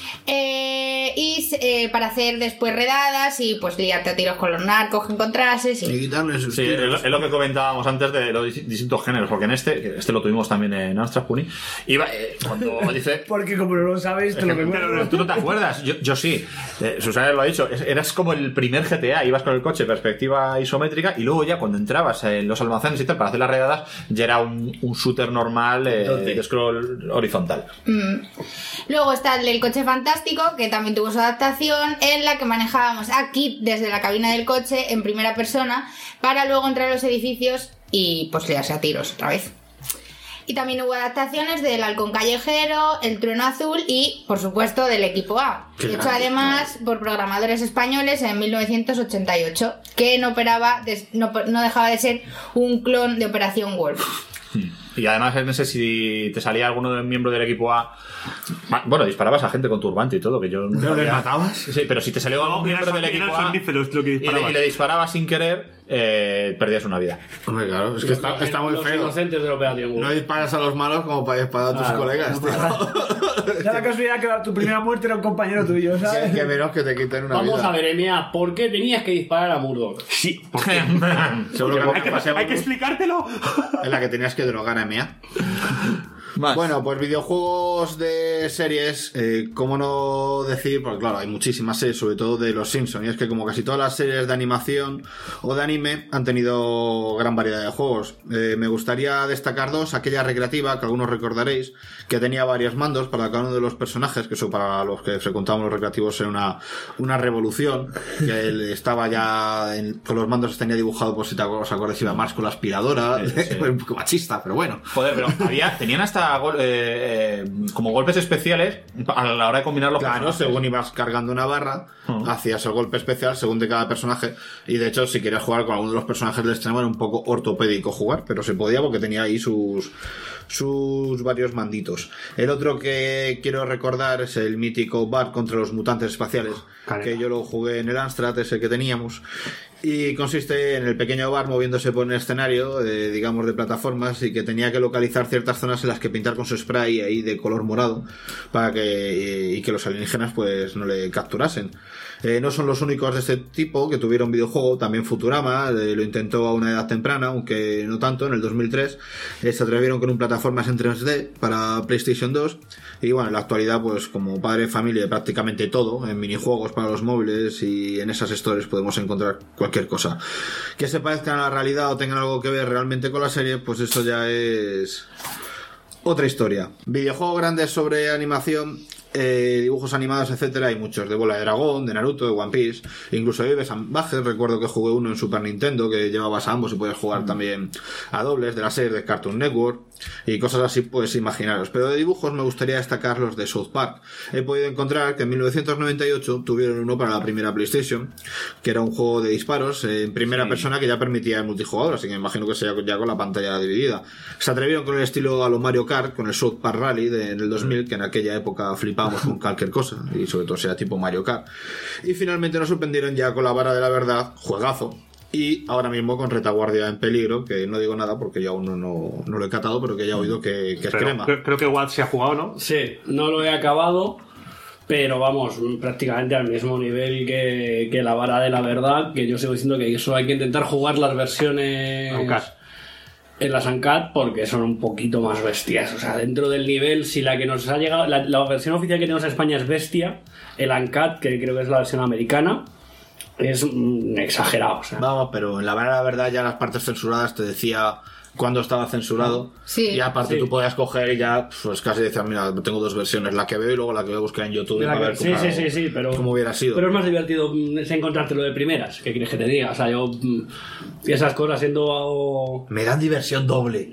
S9: para hacer después redadas y pues liarte a tiros con los narcos que encontrases
S6: y quitarle sus
S7: tiros. Es lo que comentábamos antes de los distintos géneros, porque en este lo tuvimos también en Amstrad Puni. Cuando dice...
S2: Porque como no lo sabes, te lo recuerdo.
S7: Tú no te acuerdas, yo sí. Susana lo ha dicho, eras como el primer GTA, ibas con el coche perspectiva isométrica y luego ya cuando entrabas en los almacenes y tal para hacer las redadas ya era un shooter normal de scroll horizontal.
S9: Luego está el coche fantástico, que también tuvo su adaptación, en la que manejábamos a Kit desde la cabina del coche en primera persona para luego entrar a los edificios y pues liarse a tiros otra vez. Y también hubo adaptaciones del Halcón Callejero, El Trueno Azul y, por supuesto, del Equipo A. Hecho además por programadores españoles en 1988, que no dejaba de ser un clon de Operación Wolf.
S7: Y además, no sé si te salía alguno de miembro del Equipo A. Bueno, disparabas a gente con turbante y todo, que yo no.
S6: ¿Pero les matabas?
S7: Sí, pero si te salió algún miembro del Equipo A y le disparabas sin querer, perdías una vida.
S6: Hombre, claro, es que está muy feo.
S3: Inocentes de la Operación.
S6: No disparas a los malos como para disparar a tus colegas, tío.
S2: Da la casualidad que tu primera muerte era un compañero tuyo, ¿sabes?
S6: Que menos que te quiten una vida.
S3: Vamos a ver, Enea, ¿por qué tenías que disparar a Murdoch?
S1: Sí, porque hay que explicártelo.
S6: Es la que tenías que drogar a Emea. Bueno, pues videojuegos de series, cómo no decir, porque claro, hay muchísimas series, sobre todo de los Simpsons, y es que como casi todas las series de animación o de anime han tenido gran variedad de juegos. Me gustaría destacar dos, aquella recreativa, que algunos recordaréis, que tenía varios mandos para cada uno de los personajes, que eso para los que frecuentamos los recreativos era una revolución, que él estaba ya con los mandos tenía dibujado, pues si te acuerdas, iba Marx con la aspiradora, un poco machista, pero bueno.
S7: Joder, pero tenían hasta como golpes especiales a la hora de combinarlos.
S6: Claro, según ibas cargando una barra, hacías el golpe especial según de cada personaje. Y de hecho, si querías jugar con alguno de los personajes del extremo, era un poco ortopédico jugar, pero se podía porque tenía ahí sus varios manditos. El otro que quiero recordar es el mítico Bart contra los mutantes espaciales, que yo lo jugué en el Amstrad, ese que teníamos, y consiste en el pequeño Bart moviéndose por un escenario digamos de plataformas, y que tenía que localizar ciertas zonas en las que pintar con su spray ahí de color morado para que los alienígenas pues no le capturasen. No son los únicos de este tipo que tuvieron videojuego, también Futurama lo intentó a una edad temprana, aunque no tanto. En el 2003 se atrevieron con un plataformas en 3D para PlayStation 2, y bueno, en la actualidad pues como padre de familia de prácticamente todo, en minijuegos para los móviles y en esas stores podemos encontrar cualquier cosa. Que se parezcan a la realidad o tengan algo que ver realmente con la serie, pues eso ya es otra historia. Videojuegos grandes sobre animación, dibujos animados, etcétera, hay muchos, de Bola de Dragón, de Naruto, de One Piece, incluso de Beavis and Butthead. Recuerdo que jugué uno en Super Nintendo que llevabas a ambos y podías jugar también a dobles, de la serie de Cartoon Network y cosas así, pues imaginaros. Pero de dibujos me gustaría destacar los de South Park. He podido encontrar que en 1998 tuvieron uno para la primera PlayStation, que era un juego de disparos en primera persona que ya permitía el multijugador, así que me imagino que sea ya con la pantalla dividida. Se atrevieron con el estilo a lo Mario Kart, con el South Park Rally en el 2000, que en aquella época flipábamos con cualquier cosa, y sobre todo sea tipo Mario Kart. Y finalmente nos sorprendieron ya con la Vara de la Verdad, juegazo. Y ahora mismo con Retaguardia en Peligro, que no digo nada porque ya aún no lo he catado, pero que ya he oído que es crema.
S1: Creo que Watt se ha jugado, ¿no?
S3: Sí, no lo he acabado, pero vamos, prácticamente al mismo nivel que la vara de la verdad, que yo sigo diciendo que solo hay que intentar jugar las versiones en las Uncut porque son un poquito más bestias. O sea, dentro del nivel, si la que nos ha llegado, la versión oficial que tenemos en España es bestia, el Uncut, que creo que es la versión americana, es exagerado. O sea.
S6: Vamos, pero en la vara de la verdad ya las partes censuradas te decía cuando estaba censurado, y aparte tú podías coger y ya pues casi decías, mira, tengo dos versiones, la que veo y luego la que voy a buscar en YouTube para ver cómo hubiera sido.
S3: Pero es más divertido encontrártelo de primeras. ¿Qué quieres que te diga? O sea, yo y esas cosas siendo...
S6: Me dan diversión doble.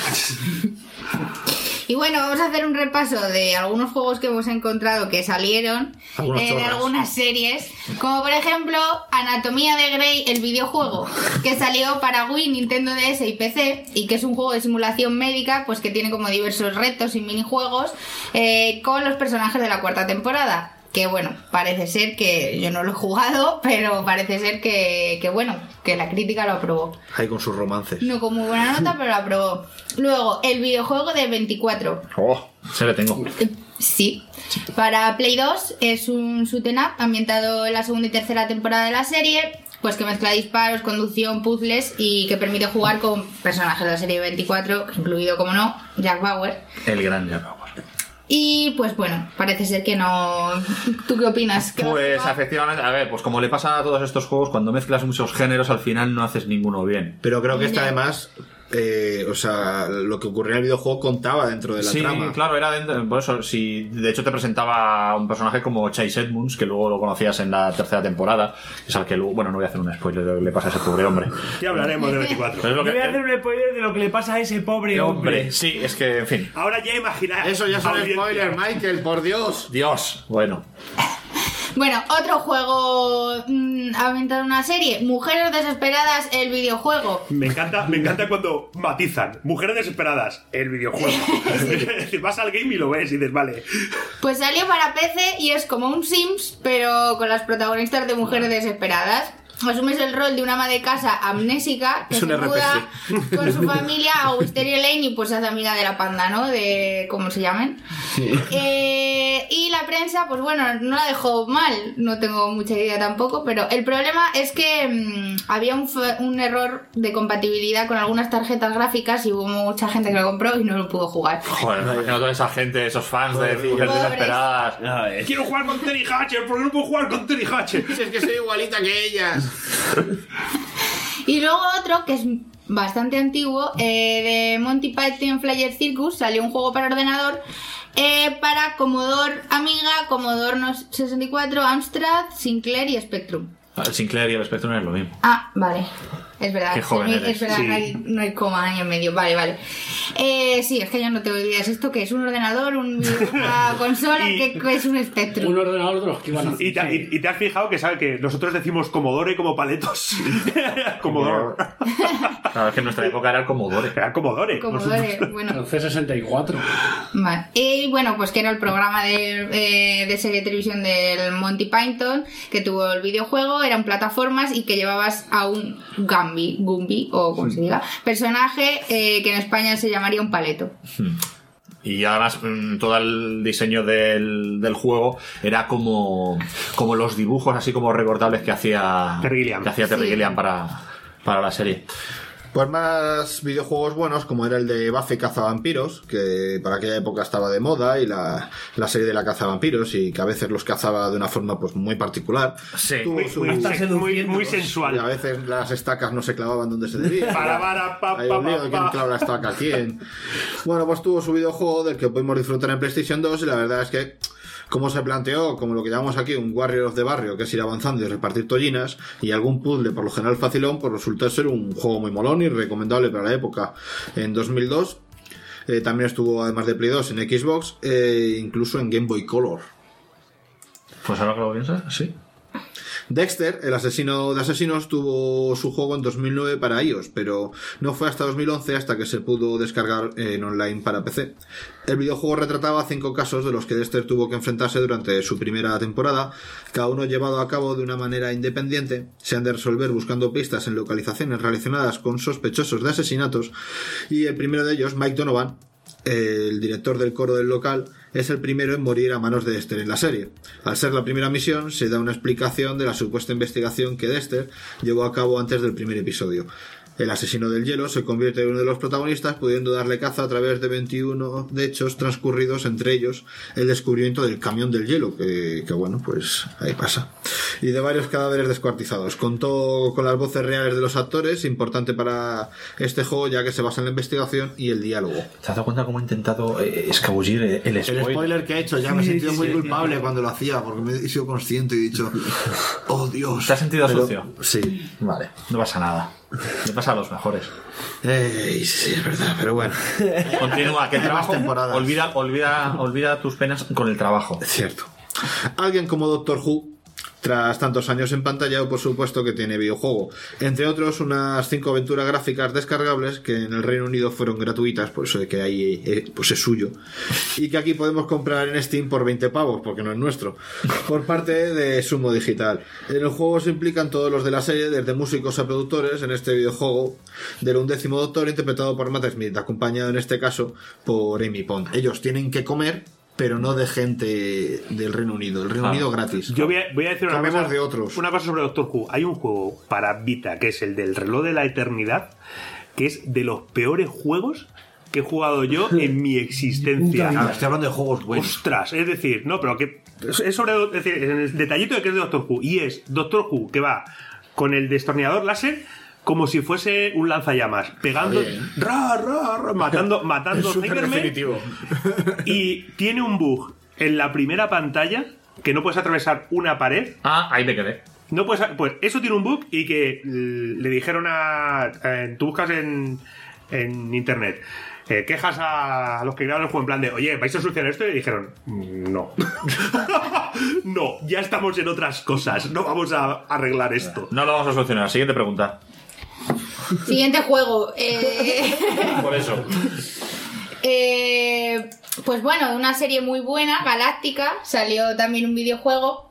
S9: Y bueno, vamos a hacer un repaso de algunos juegos que hemos encontrado que salieron en algunas series, como por ejemplo Anatomía de Grey, el videojuego, que salió para Wii, Nintendo DS y PC, y que es un juego de simulación médica, pues que tiene como diversos retos y minijuegos con los personajes de la cuarta temporada. Que bueno, parece ser que yo no lo he jugado, pero parece ser que bueno, que la crítica lo aprobó.
S6: Ahí con sus romances.
S9: No con muy buena nota, pero lo aprobó. Luego, el videojuego de 24.
S4: Oh, se le tengo.
S9: Sí. Para Play 2 es un shoot 'em up ambientado en la segunda y tercera temporada de la serie, pues que mezcla disparos, conducción, puzzles y que permite jugar con personajes de la serie 24, incluido, como no, Jack Bauer.
S4: El gran Jack Bauer.
S9: Y pues bueno, parece ser que no... ¿Tú qué opinas?
S4: Pues efectivamente, a ver, pues como le pasa a todos estos juegos, cuando mezclas muchos géneros al final no haces ninguno bien.
S6: Pero creo que además... o sea, lo que ocurría en el videojuego contaba dentro de la trama.
S4: Sí, claro, era dentro. Por eso, si de hecho te presentaba un personaje como Chase Edmunds, que luego lo conocías en la tercera temporada, es al que luego, bueno, no voy a hacer un spoiler de lo que le pasa a ese pobre hombre.
S1: Ya hablaremos de 24.
S2: Yo voy a hacer un spoiler de lo que le pasa a ese pobre hombre.
S4: Sí, es que, en fin.
S1: Ahora ya imaginar.
S6: Eso ya son spoilers, Michael, por Dios.
S4: Dios, bueno.
S9: Bueno, otro juego ambientado en una serie, Mujeres Desesperadas, el videojuego.
S1: Me encanta cuando matizan Mujeres Desesperadas, el videojuego. Es decir, vas al game y lo ves y dices, vale.
S9: Pues salió para PC y es como un Sims, pero con las protagonistas de Mujeres Desesperadas. Asumes el rol de una ama de casa amnésica que se muda con su familia a Wisteria Lane y pues se hace amiga de la panda, ¿no? De cómo se llamen. Sí. Y la prensa, pues bueno, no la dejó mal, no tengo mucha idea tampoco, pero el problema es que había un error de compatibilidad con algunas tarjetas gráficas y hubo mucha gente que lo compró y no lo pudo jugar.
S4: Joder, no toda esa gente, esos fans de Mujeres Desesperadas.
S1: Quiero jugar con Terry Hatcher, ¿por qué no puedo jugar con Terry Hatcher?
S6: Si es que soy igualita que ellas.
S9: Y luego otro que es bastante antiguo, de Monty Python Flyer Circus, salió un juego para ordenador para Commodore Amiga, Commodore 64, Amstrad, Sinclair y Spectrum.
S4: El Sinclair y el Spectrum es lo mismo.
S9: Ah, vale. Es verdad.
S4: Qué joven eres.
S9: Es verdad, sí. no hay coma ahí en medio. Vale. Sí, es que yo no tengo ideas. ¿Esto qué es? ¿Un ordenador? ¿Una consola? ¿Qué es un Spectrum?
S3: Un ordenador de los que iban a hacer.
S1: Y te has fijado que sabe que nosotros decimos Commodore como paletos. Commodore.
S4: Claro, es que en nuestra época era el Commodore.
S1: Era Commodore.
S9: Bueno.
S3: El C64.
S9: Vale. Y bueno, pues que era el programa de serie de televisión del Monty Python, que tuvo el videojuego, eran plataformas y que llevabas a un Gumby, o como se diga, personaje que en España se llamaría un paleto.
S4: Y además todo el diseño del juego era como los dibujos así como recortables que hacía Terry Gilliam para la serie.
S6: Pues más videojuegos buenos, como era el de Buffy Cazavampiros, que para aquella época estaba de moda, y la serie de la Cazavampiros, y que a veces los cazaba de una forma pues muy particular.
S4: Sí,
S1: muy sensual.
S6: Y a veces las estacas no se clavaban donde se debía. Hay un lío de quién clava la estaca a quién. Bueno, pues tuvo su videojuego del que pudimos disfrutar en PlayStation 2, y la verdad es que como se planteó, como lo que llamamos aquí un Warriors de barrio, que es ir avanzando y repartir tollinas, y algún puzzle por lo general facilón, pues resulta ser un juego muy molón y recomendable para la época. En 2002 también estuvo, además de Play 2, en Xbox, incluso en Game Boy Color.
S4: Pues ahora que lo piensas, sí.
S6: Dexter, el asesino de asesinos, tuvo su juego en 2009 para iOS, pero no fue hasta 2011 hasta que se pudo descargar en online para PC. El videojuego retrataba 5 casos de los que Dexter tuvo que enfrentarse durante su primera temporada, cada uno llevado a cabo de una manera independiente. Se han de resolver buscando pistas en localizaciones relacionadas con sospechosos de asesinatos, y el primero de ellos, Mike Donovan, el director del coro del local, es el primero en morir a manos de Dexter en la serie. Al ser la primera misión, se da una explicación de la supuesta investigación que Dexter llevó a cabo antes del primer episodio. El asesino del hielo se convierte en uno de los protagonistas, pudiendo darle caza a través de 21 hechos transcurridos, entre ellos el descubrimiento del camión del hielo, que bueno, pues ahí pasa. Y de varios cadáveres descuartizados. Contó con las voces reales de los actores, importante para este juego ya que se basa en la investigación y el diálogo.
S4: ¿Te has dado cuenta cómo he intentado escabullir el spoiler?
S6: El spoiler que he hecho, ya me he sentido muy culpable cuando lo hacía, porque me he sido consciente y he dicho, oh Dios.
S4: ¿Te has sentido sucio?
S6: Sí.
S4: Vale, no pasa nada. Le pasa a los mejores.
S6: Sí, es verdad, pero bueno.
S4: Continúa, que el trabajo. Olvida tus penas con el trabajo.
S6: Es cierto. Alguien como Doctor Who, tras tantos años en pantalla, por supuesto que tiene videojuego. Entre otros, unas 5 aventuras gráficas descargables que en el Reino Unido fueron gratuitas, por eso de que ahí pues es suyo. Y que aquí podemos comprar en Steam por 20 pavos, porque no es nuestro, por parte de Sumo Digital. En el juego se implican todos los de la serie, desde músicos a productores, en este videojuego del 11º Doctor, interpretado por Matt Smith, acompañado en este caso por Amy Pond. Ellos tienen que comer, pero no de gente del Reino Unido. El Reino Unido gratis.
S1: Yo voy a decir una cosa,
S6: de otros.
S1: Una cosa sobre Doctor Who. Hay un juego para Vita que es el del reloj de la eternidad, que es de los peores juegos que he jugado yo en mi existencia.
S6: Estoy hablando de juegos buenos.
S1: Ostras, es decir, no, pero que es sobre, es decir, en el detallito de que es de Doctor Who. Y es Doctor Who que va con el destornillador láser como si fuese un lanzallamas, pegando, matando Cybermen. Y tiene un bug en la primera pantalla que no puedes atravesar una pared.
S4: Ahí me quedé.
S1: No puedes, pues eso tiene un bug y que le dijeron tú buscas en internet quejas a los que crearon el juego en plan de, oye, ¿vais a solucionar esto? Y dijeron, no. No, ya estamos en otras cosas, no vamos a arreglar esto.
S4: No lo vamos a solucionar. Siguiente pregunta.
S9: Siguiente juego.
S4: Por eso.
S9: Pues bueno, una serie muy buena, Galáctica. Salió también un videojuego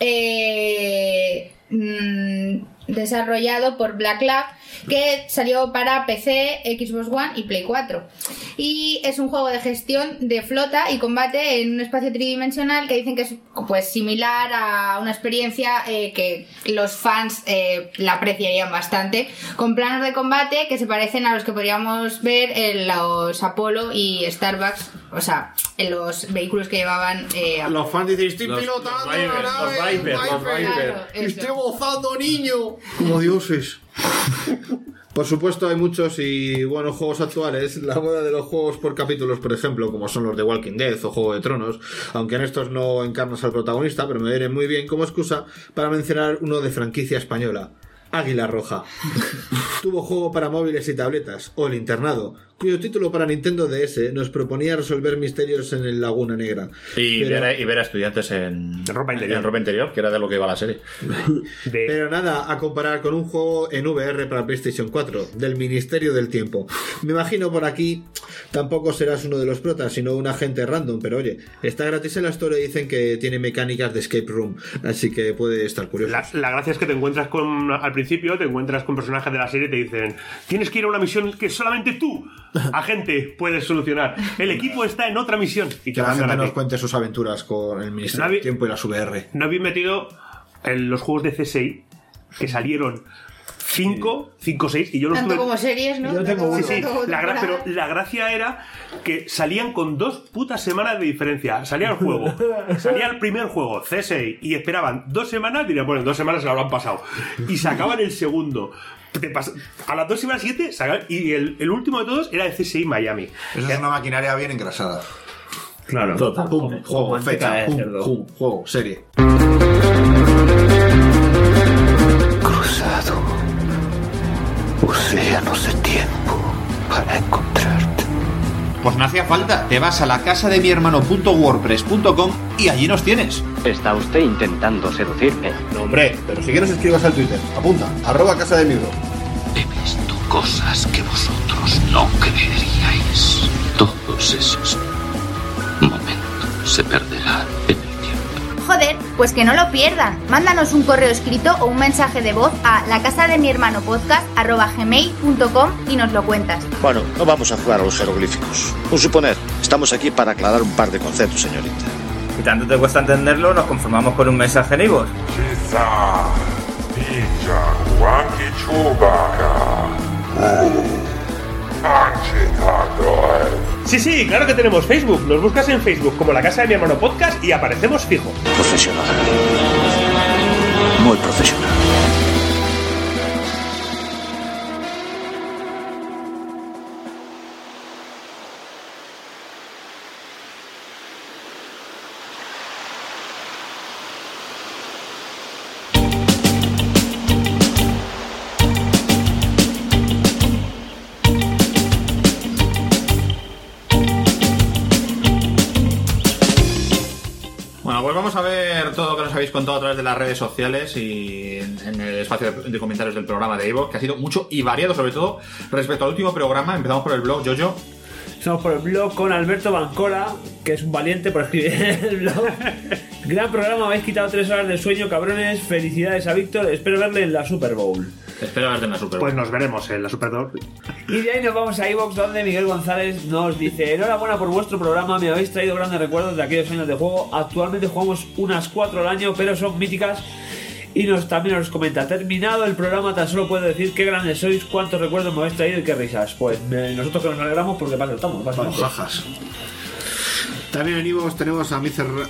S9: desarrollado por Black Lab, que salió para PC, Xbox One y Play 4. Y es un juego de gestión de flota y combate en un espacio tridimensional que dicen que es pues similar a una experiencia que los fans la apreciarían bastante, con planos de combate que se parecen a los que podríamos ver en los Apollo y Starbucks, o sea, en los vehículos que llevaban
S6: los fans dicen, estoy pilotando
S4: los Viper.
S9: Claro,
S6: estoy gozando, niño, como dioses. Por supuesto hay muchos y buenos juegos actuales. La moda de los juegos por capítulos, por ejemplo, como son los de Walking Dead o Juego de Tronos, aunque en estos no encarnas al protagonista, pero me viene muy bien como excusa para mencionar uno de franquicia española, Águila Roja. Tuvo juego para móviles y tabletas, o El Internado, cuyo título para Nintendo DS nos proponía resolver misterios en el Laguna Negra.
S4: Y ver a estudiantes en ropa interior, que era de lo que iba la serie.
S6: Pero nada a comparar con un juego en VR para PlayStation 4, del Ministerio del Tiempo. Me imagino por aquí tampoco serás uno de los protas, sino un agente random, pero oye, está gratis en la Store y dicen que tiene mecánicas de escape room, así que puede estar curioso.
S1: La gracia es que te encuentras al principio, te encuentras con personajes de la serie y te dicen, tienes que ir a una misión que solamente tú, agente, puedes solucionar. El equipo está en otra misión. Y
S6: que la gente nos cuente sus aventuras con el Ministerio del Tiempo y las VR.
S1: No habéis metido en los juegos de CSI que salieron 5, 6 y yo los
S9: tanto tuve como series, ¿no?
S1: Yo tengo uno. Sí, pero la gracia era que salían con 2 putas semanas de diferencia. Salía el juego, salía el primer juego, CSI, y esperaban 2 semanas, dirían, bueno, en 2 semanas se lo habrán pasado. Y sacaban el segundo. A las 2 semanas siguientes y el último de todos era de CSI Miami.
S6: Eso es una maquinaria bien engrasada.
S1: Claro.
S6: Total. Pum, juego, fecha, pum, juego, serie.
S5: Cruzado océanos de tiempo para encontrarte.
S4: Pues no hacía falta. Te vas a la casa de mi hermano.wordpress.com y allí nos tienes.
S20: ¿Está usted intentando seducirme?
S6: No, hombre, pero si quieres escribas al Twitter. Apunta, @casa de Migro.
S21: He visto cosas que vosotros no creeríais. Todos esos momentos se perderán en el tiempo.
S9: Joder, pues que no lo pierdan. Mándanos un correo escrito o un mensaje de voz a lacasademiermanopodcast@gmail.com y nos lo cuentas.
S8: Bueno, no vamos a jugar a los jeroglíficos. Un suponer, estamos aquí para aclarar un par de conceptos, señorita.
S22: Si tanto te cuesta entenderlo, nos conformamos con un mensaje en iVoox.
S1: Sí, claro que tenemos Facebook. Nos buscas en Facebook como La Casa de mi Hermano Podcast y aparecemos fijo.
S8: Profesional. Muy profesional.
S4: Vamos a ver todo lo que nos habéis contado a través de las redes sociales y en el espacio de comentarios del programa de iVoox, que ha sido mucho y variado, sobre todo respecto al último programa. Empezamos por el blog, Jojo.
S2: Empezamos por el blog con Alberto Bancora, que es un valiente por escribir el blog. Gran programa, me habéis quitado 3 horas de sueño, cabrones. Felicidades a Víctor, espero verle en la Super Bowl.
S4: Espero verte en la Super Bowl.
S1: Pues nos veremos en la Super Bowl.
S2: Y de ahí nos vamos a iVoox, donde Miguel González nos dice: enhorabuena por vuestro programa, me habéis traído grandes recuerdos de aquellos años de juego. Actualmente jugamos unas 4 al año, pero son míticas. Y también nos comenta: terminado el programa, tan solo puedo decir qué grandes sois, cuántos recuerdos me habéis traído y qué risas. Pues nosotros que nos alegramos porque para eso estamos.
S6: Bajas. También en iVoox tenemos a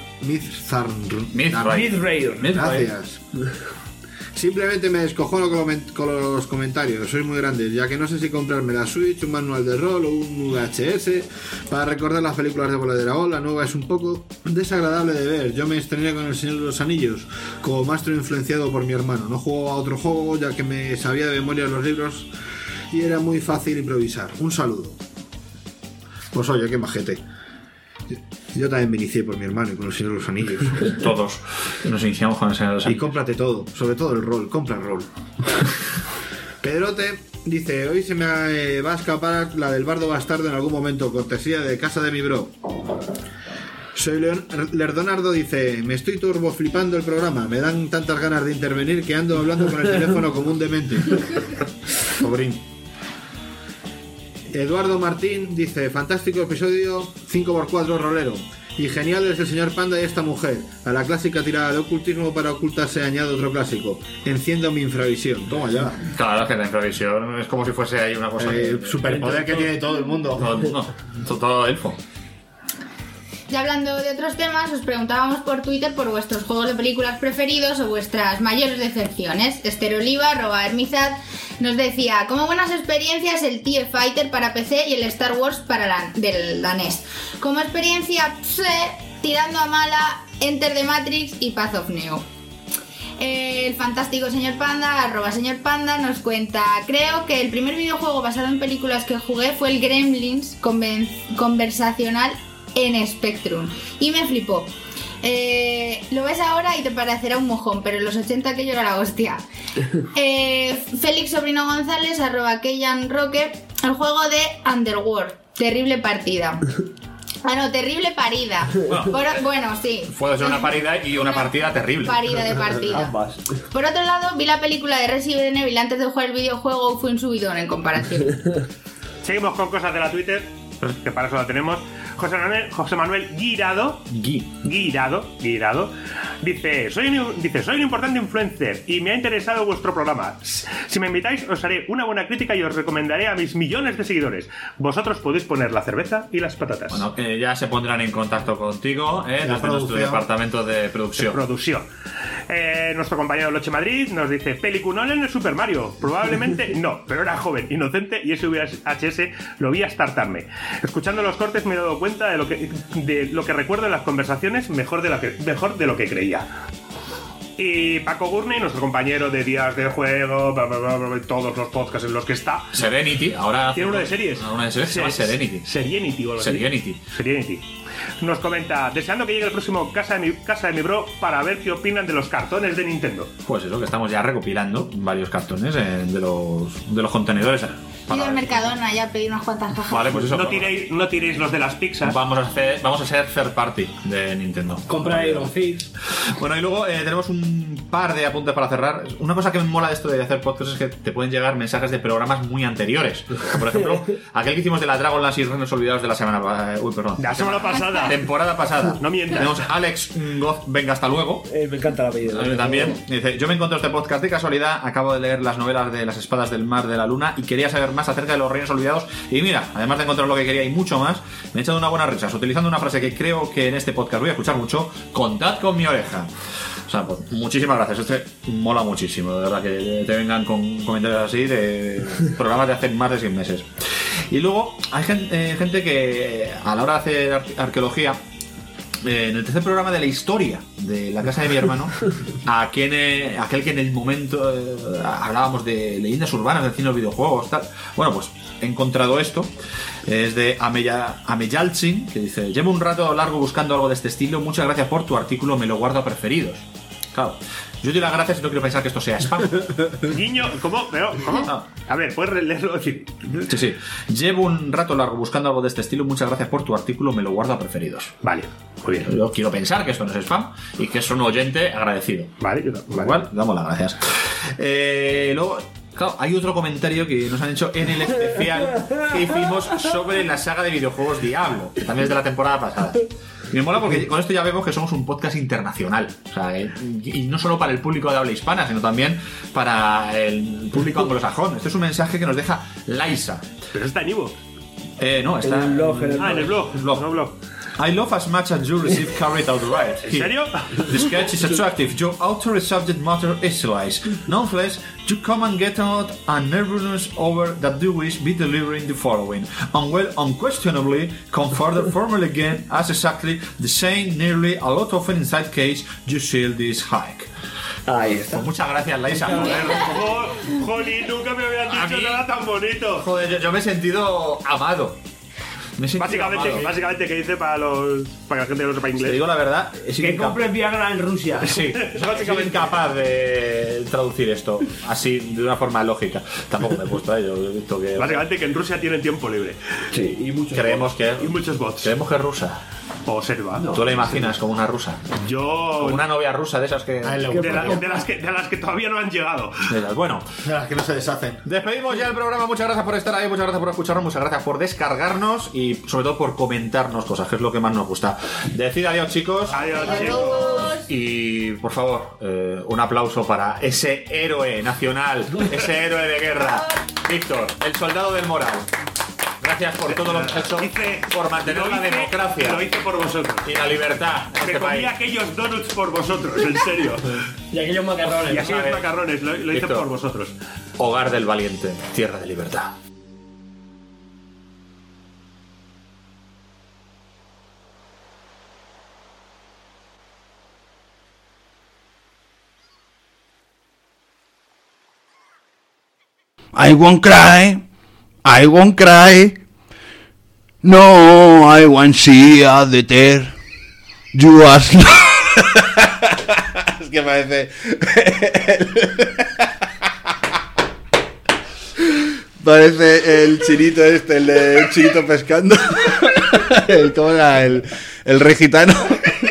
S2: Mythrayer.
S6: Gracias. Simplemente me descojono con los comentarios, sois muy grandes, ya que no sé si comprarme la Switch, un manual de rol o un VHS para recordar las películas de Bola de Dragón. La nueva es un poco desagradable de ver. Yo me estrené con El Señor de los Anillos como maestro influenciado por mi hermano. No juego a otro juego ya que me sabía de memoria los libros y era muy fácil improvisar. Un saludo. Pues oye, qué majete. Yo también me inicié por mi hermano y con El Señor de los Anillos.
S4: Todos nos iniciamos con El Señor de los Anillos.
S6: Y cómprate todo, sobre todo el rol, compra el rol. Pedrote dice: hoy se me va a escapar la del bardo bastardo en algún momento, cortesía de casa de mi bro. Soy Lerdonardo, dice: me estoy turbo flipando el programa, me dan tantas ganas de intervenir que ando hablando con el teléfono como un demente. Pobrín. Eduardo Martín dice: fantástico episodio 5x4 rolero y genial es el señor Panda y esta mujer. A la clásica tirada de ocultismo para ocultarse añado otro clásico: enciendo mi infravisión. Toma ya.
S4: Claro, es que la infravisión es como si fuese ahí una cosa
S6: superpoder que tiene todo el mundo.
S4: Todo elfo.
S9: Ya hablando de otros temas, os preguntábamos por Twitter por vuestros juegos de películas preferidos o vuestras mayores decepciones. Esther Oliva, @Hermizad, nos decía: como buenas experiencias el TIE Fighter para PC y el Star Wars para del NES. Como experiencia, tirando a mala, Enter the Matrix y Path of Neo. El fantástico señor Panda, @señor Panda, nos cuenta: creo que el primer videojuego basado en películas que jugué fue el Gremlins conversacional en Spectrum y me flipó. Lo ves ahora y te parecerá un mojón, pero en los 80 aquello era la hostia. Félix Sobrino González, @Keyan Roque, el juego de Underworld, terrible partida. Terrible parida. Bueno, sí.
S4: Puede ser una parida y una partida terrible.
S9: Parida de partida. Ambas. Por otro lado, vi la película de Resident Evil antes de jugar el videojuego, fue un subidón en comparación.
S1: Seguimos con cosas de la Twitter, que para eso la tenemos. José Manuel Guirado dice: soy un importante influencer y me ha interesado vuestro programa. Si me invitáis os haré una buena crítica y os recomendaré a mis millones de seguidores. Vosotros podéis poner la cerveza y las patatas.
S4: Bueno, ya se pondrán en contacto contigo desde nuestro departamento de producción.
S1: Nuestro compañero Loche Madrid nos dice: peliculón en el Super Mario. Probablemente no, pero era joven, inocente y ese VHS lo vi hasta hartarme. Escuchando los cortes me he dado cuenta de lo que recuerdo en las conversaciones mejor de lo que creía. Y Paco Gurney, nuestro compañero de Días de Juego, todos los podcasts en los que está.
S4: Serenity, ahora
S1: tiene uno de series.
S4: Una de series se llama Serenity.
S1: Serenity o algo así. Serenity. Nos comenta: deseando que llegue el próximo casa de mi bro para ver qué opinan de los cartones de Nintendo.
S4: Pues eso, que estamos ya recopilando varios cartones de los contenedores.
S9: He ido al Mercadona ya a pedir unas cuantas cajas.
S7: Vale, pues eso.
S1: No tiréis los de las pizzas.
S7: Vamos a ser third party de Nintendo.
S3: Compra Iron Fist.
S7: Bueno, y luego tenemos un par de apuntes para cerrar. Una cosa que me mola de esto de hacer podcast es que te pueden llegar mensajes de programas muy anteriores. Por ejemplo, aquel que hicimos de la Dragonlance y Reinos Olvidados de la semana
S1: La semana pasada.
S7: Temporada pasada.
S1: No mientas.
S7: Tenemos Alex Goz, venga, hasta luego.
S2: Me encanta la apellido.
S7: También dice: yo me encontré este podcast de casualidad, acabo de leer las novelas de Las Espadas del Mar de la Luna y quería saber más acerca de los Reinos Olvidados. Y mira, además de encontrar lo que quería y mucho más, me he echado una buena risas utilizando una frase que creo que en este podcast voy a escuchar mucho: contad con mi oreja. O sea, pues, muchísimas gracias. Este mola muchísimo, de verdad, que te vengan con comentarios así de programas de hace más de 6 meses. Y luego hay gente que a la hora de hacer arqueología, en el tercer programa de la historia de la casa de mi hermano, aquel que en el momento hablábamos de leyendas urbanas del cine de los videojuegos, tal. Bueno, pues he encontrado esto. Es de Ameyalchin, que dice: llevo un rato largo buscando algo de este estilo. Muchas gracias por tu artículo, me lo guardo a preferidos. Claro, yo doy las gracias y no quiero pensar que esto sea spam.
S1: Guiño, ¿cómo? ¿Pero? ¿Cómo? No. A ver, ¿puedes leerlo? Sí.
S7: Llevo un rato largo buscando algo de este estilo. Muchas gracias por tu artículo, me lo guardo a preferidos.
S1: Vale, muy bien.
S7: Yo quiero pensar que esto no es spam y que es un oyente agradecido.
S1: Vale.
S7: Igual, damos las gracias. Luego, claro, hay otro comentario que nos han hecho en el especial que hicimos sobre la saga de videojuegos Diablo, que también es de la temporada pasada. Y me mola porque con esto ya vemos que somos un podcast internacional. O sea, y no solo para el público de habla hispana, sino también para el público anglosajón. Este es un mensaje que nos deja Laisa.
S1: Pero está en iVoox.
S7: No, está
S2: en el blog.
S1: En el blog. No, blog.
S7: I love as much as you receive carried outright.
S1: ¿En serio?
S7: The sketch is attractive. Your author subject matter is slice. Nonetheless, you come and get out and nervousness over that you wish be delivering the following. And well, unquestionably, come further formally again as exactly the same nearly a lot often inside case you seal this hike.
S2: Ahí está.
S7: Pues muchas gracias, Laisa.
S1: Jolín, nunca me habían dicho nada tan bonito.
S7: Joder, yo me he sentido amado.
S1: Básicamente, ¿qué dice para la gente que no sepa inglés?
S7: Te digo la verdad, es
S2: que compren Viagra en Rusia.
S7: Sí, soy incapaz de traducir esto así de una forma lógica. Tampoco me he puesto a ello. He visto que
S1: básicamente que en Rusia tienen tiempo libre.
S7: Sí,
S1: y muchos bots.
S7: Creemos que es rusa.
S1: O serva.
S7: ¿Tú la imaginas como una rusa?
S1: Yo...
S7: Como una novia rusa de esas que...
S1: De las que todavía no han llegado.
S7: Bueno.
S6: De las que no se deshacen.
S7: Despedimos ya el programa. Muchas gracias por estar ahí. Muchas gracias por escucharnos. Muchas gracias por descargarnos. Y sobre todo por comentarnos cosas, que es lo que más nos gusta. Decid adiós, chicos.
S1: Adiós, chicos.
S7: Y, por favor, un aplauso para ese héroe nacional, ese héroe de guerra, Víctor, el soldado del moral. Gracias por todo lo que has hecho, por mantener la democracia.
S1: Lo hice por vosotros.
S7: Y la libertad.
S1: Me comí aquellos donuts por vosotros, en serio.
S3: Y aquellos macarrones.
S1: Lo hice por vosotros.
S7: Hogar del valiente, tierra de libertad.
S19: I won't cry. No, I won't see the tear. You ask. Es que parece. Parece el chinito el chinito pescando. ¿Cómo era? El rey gitano.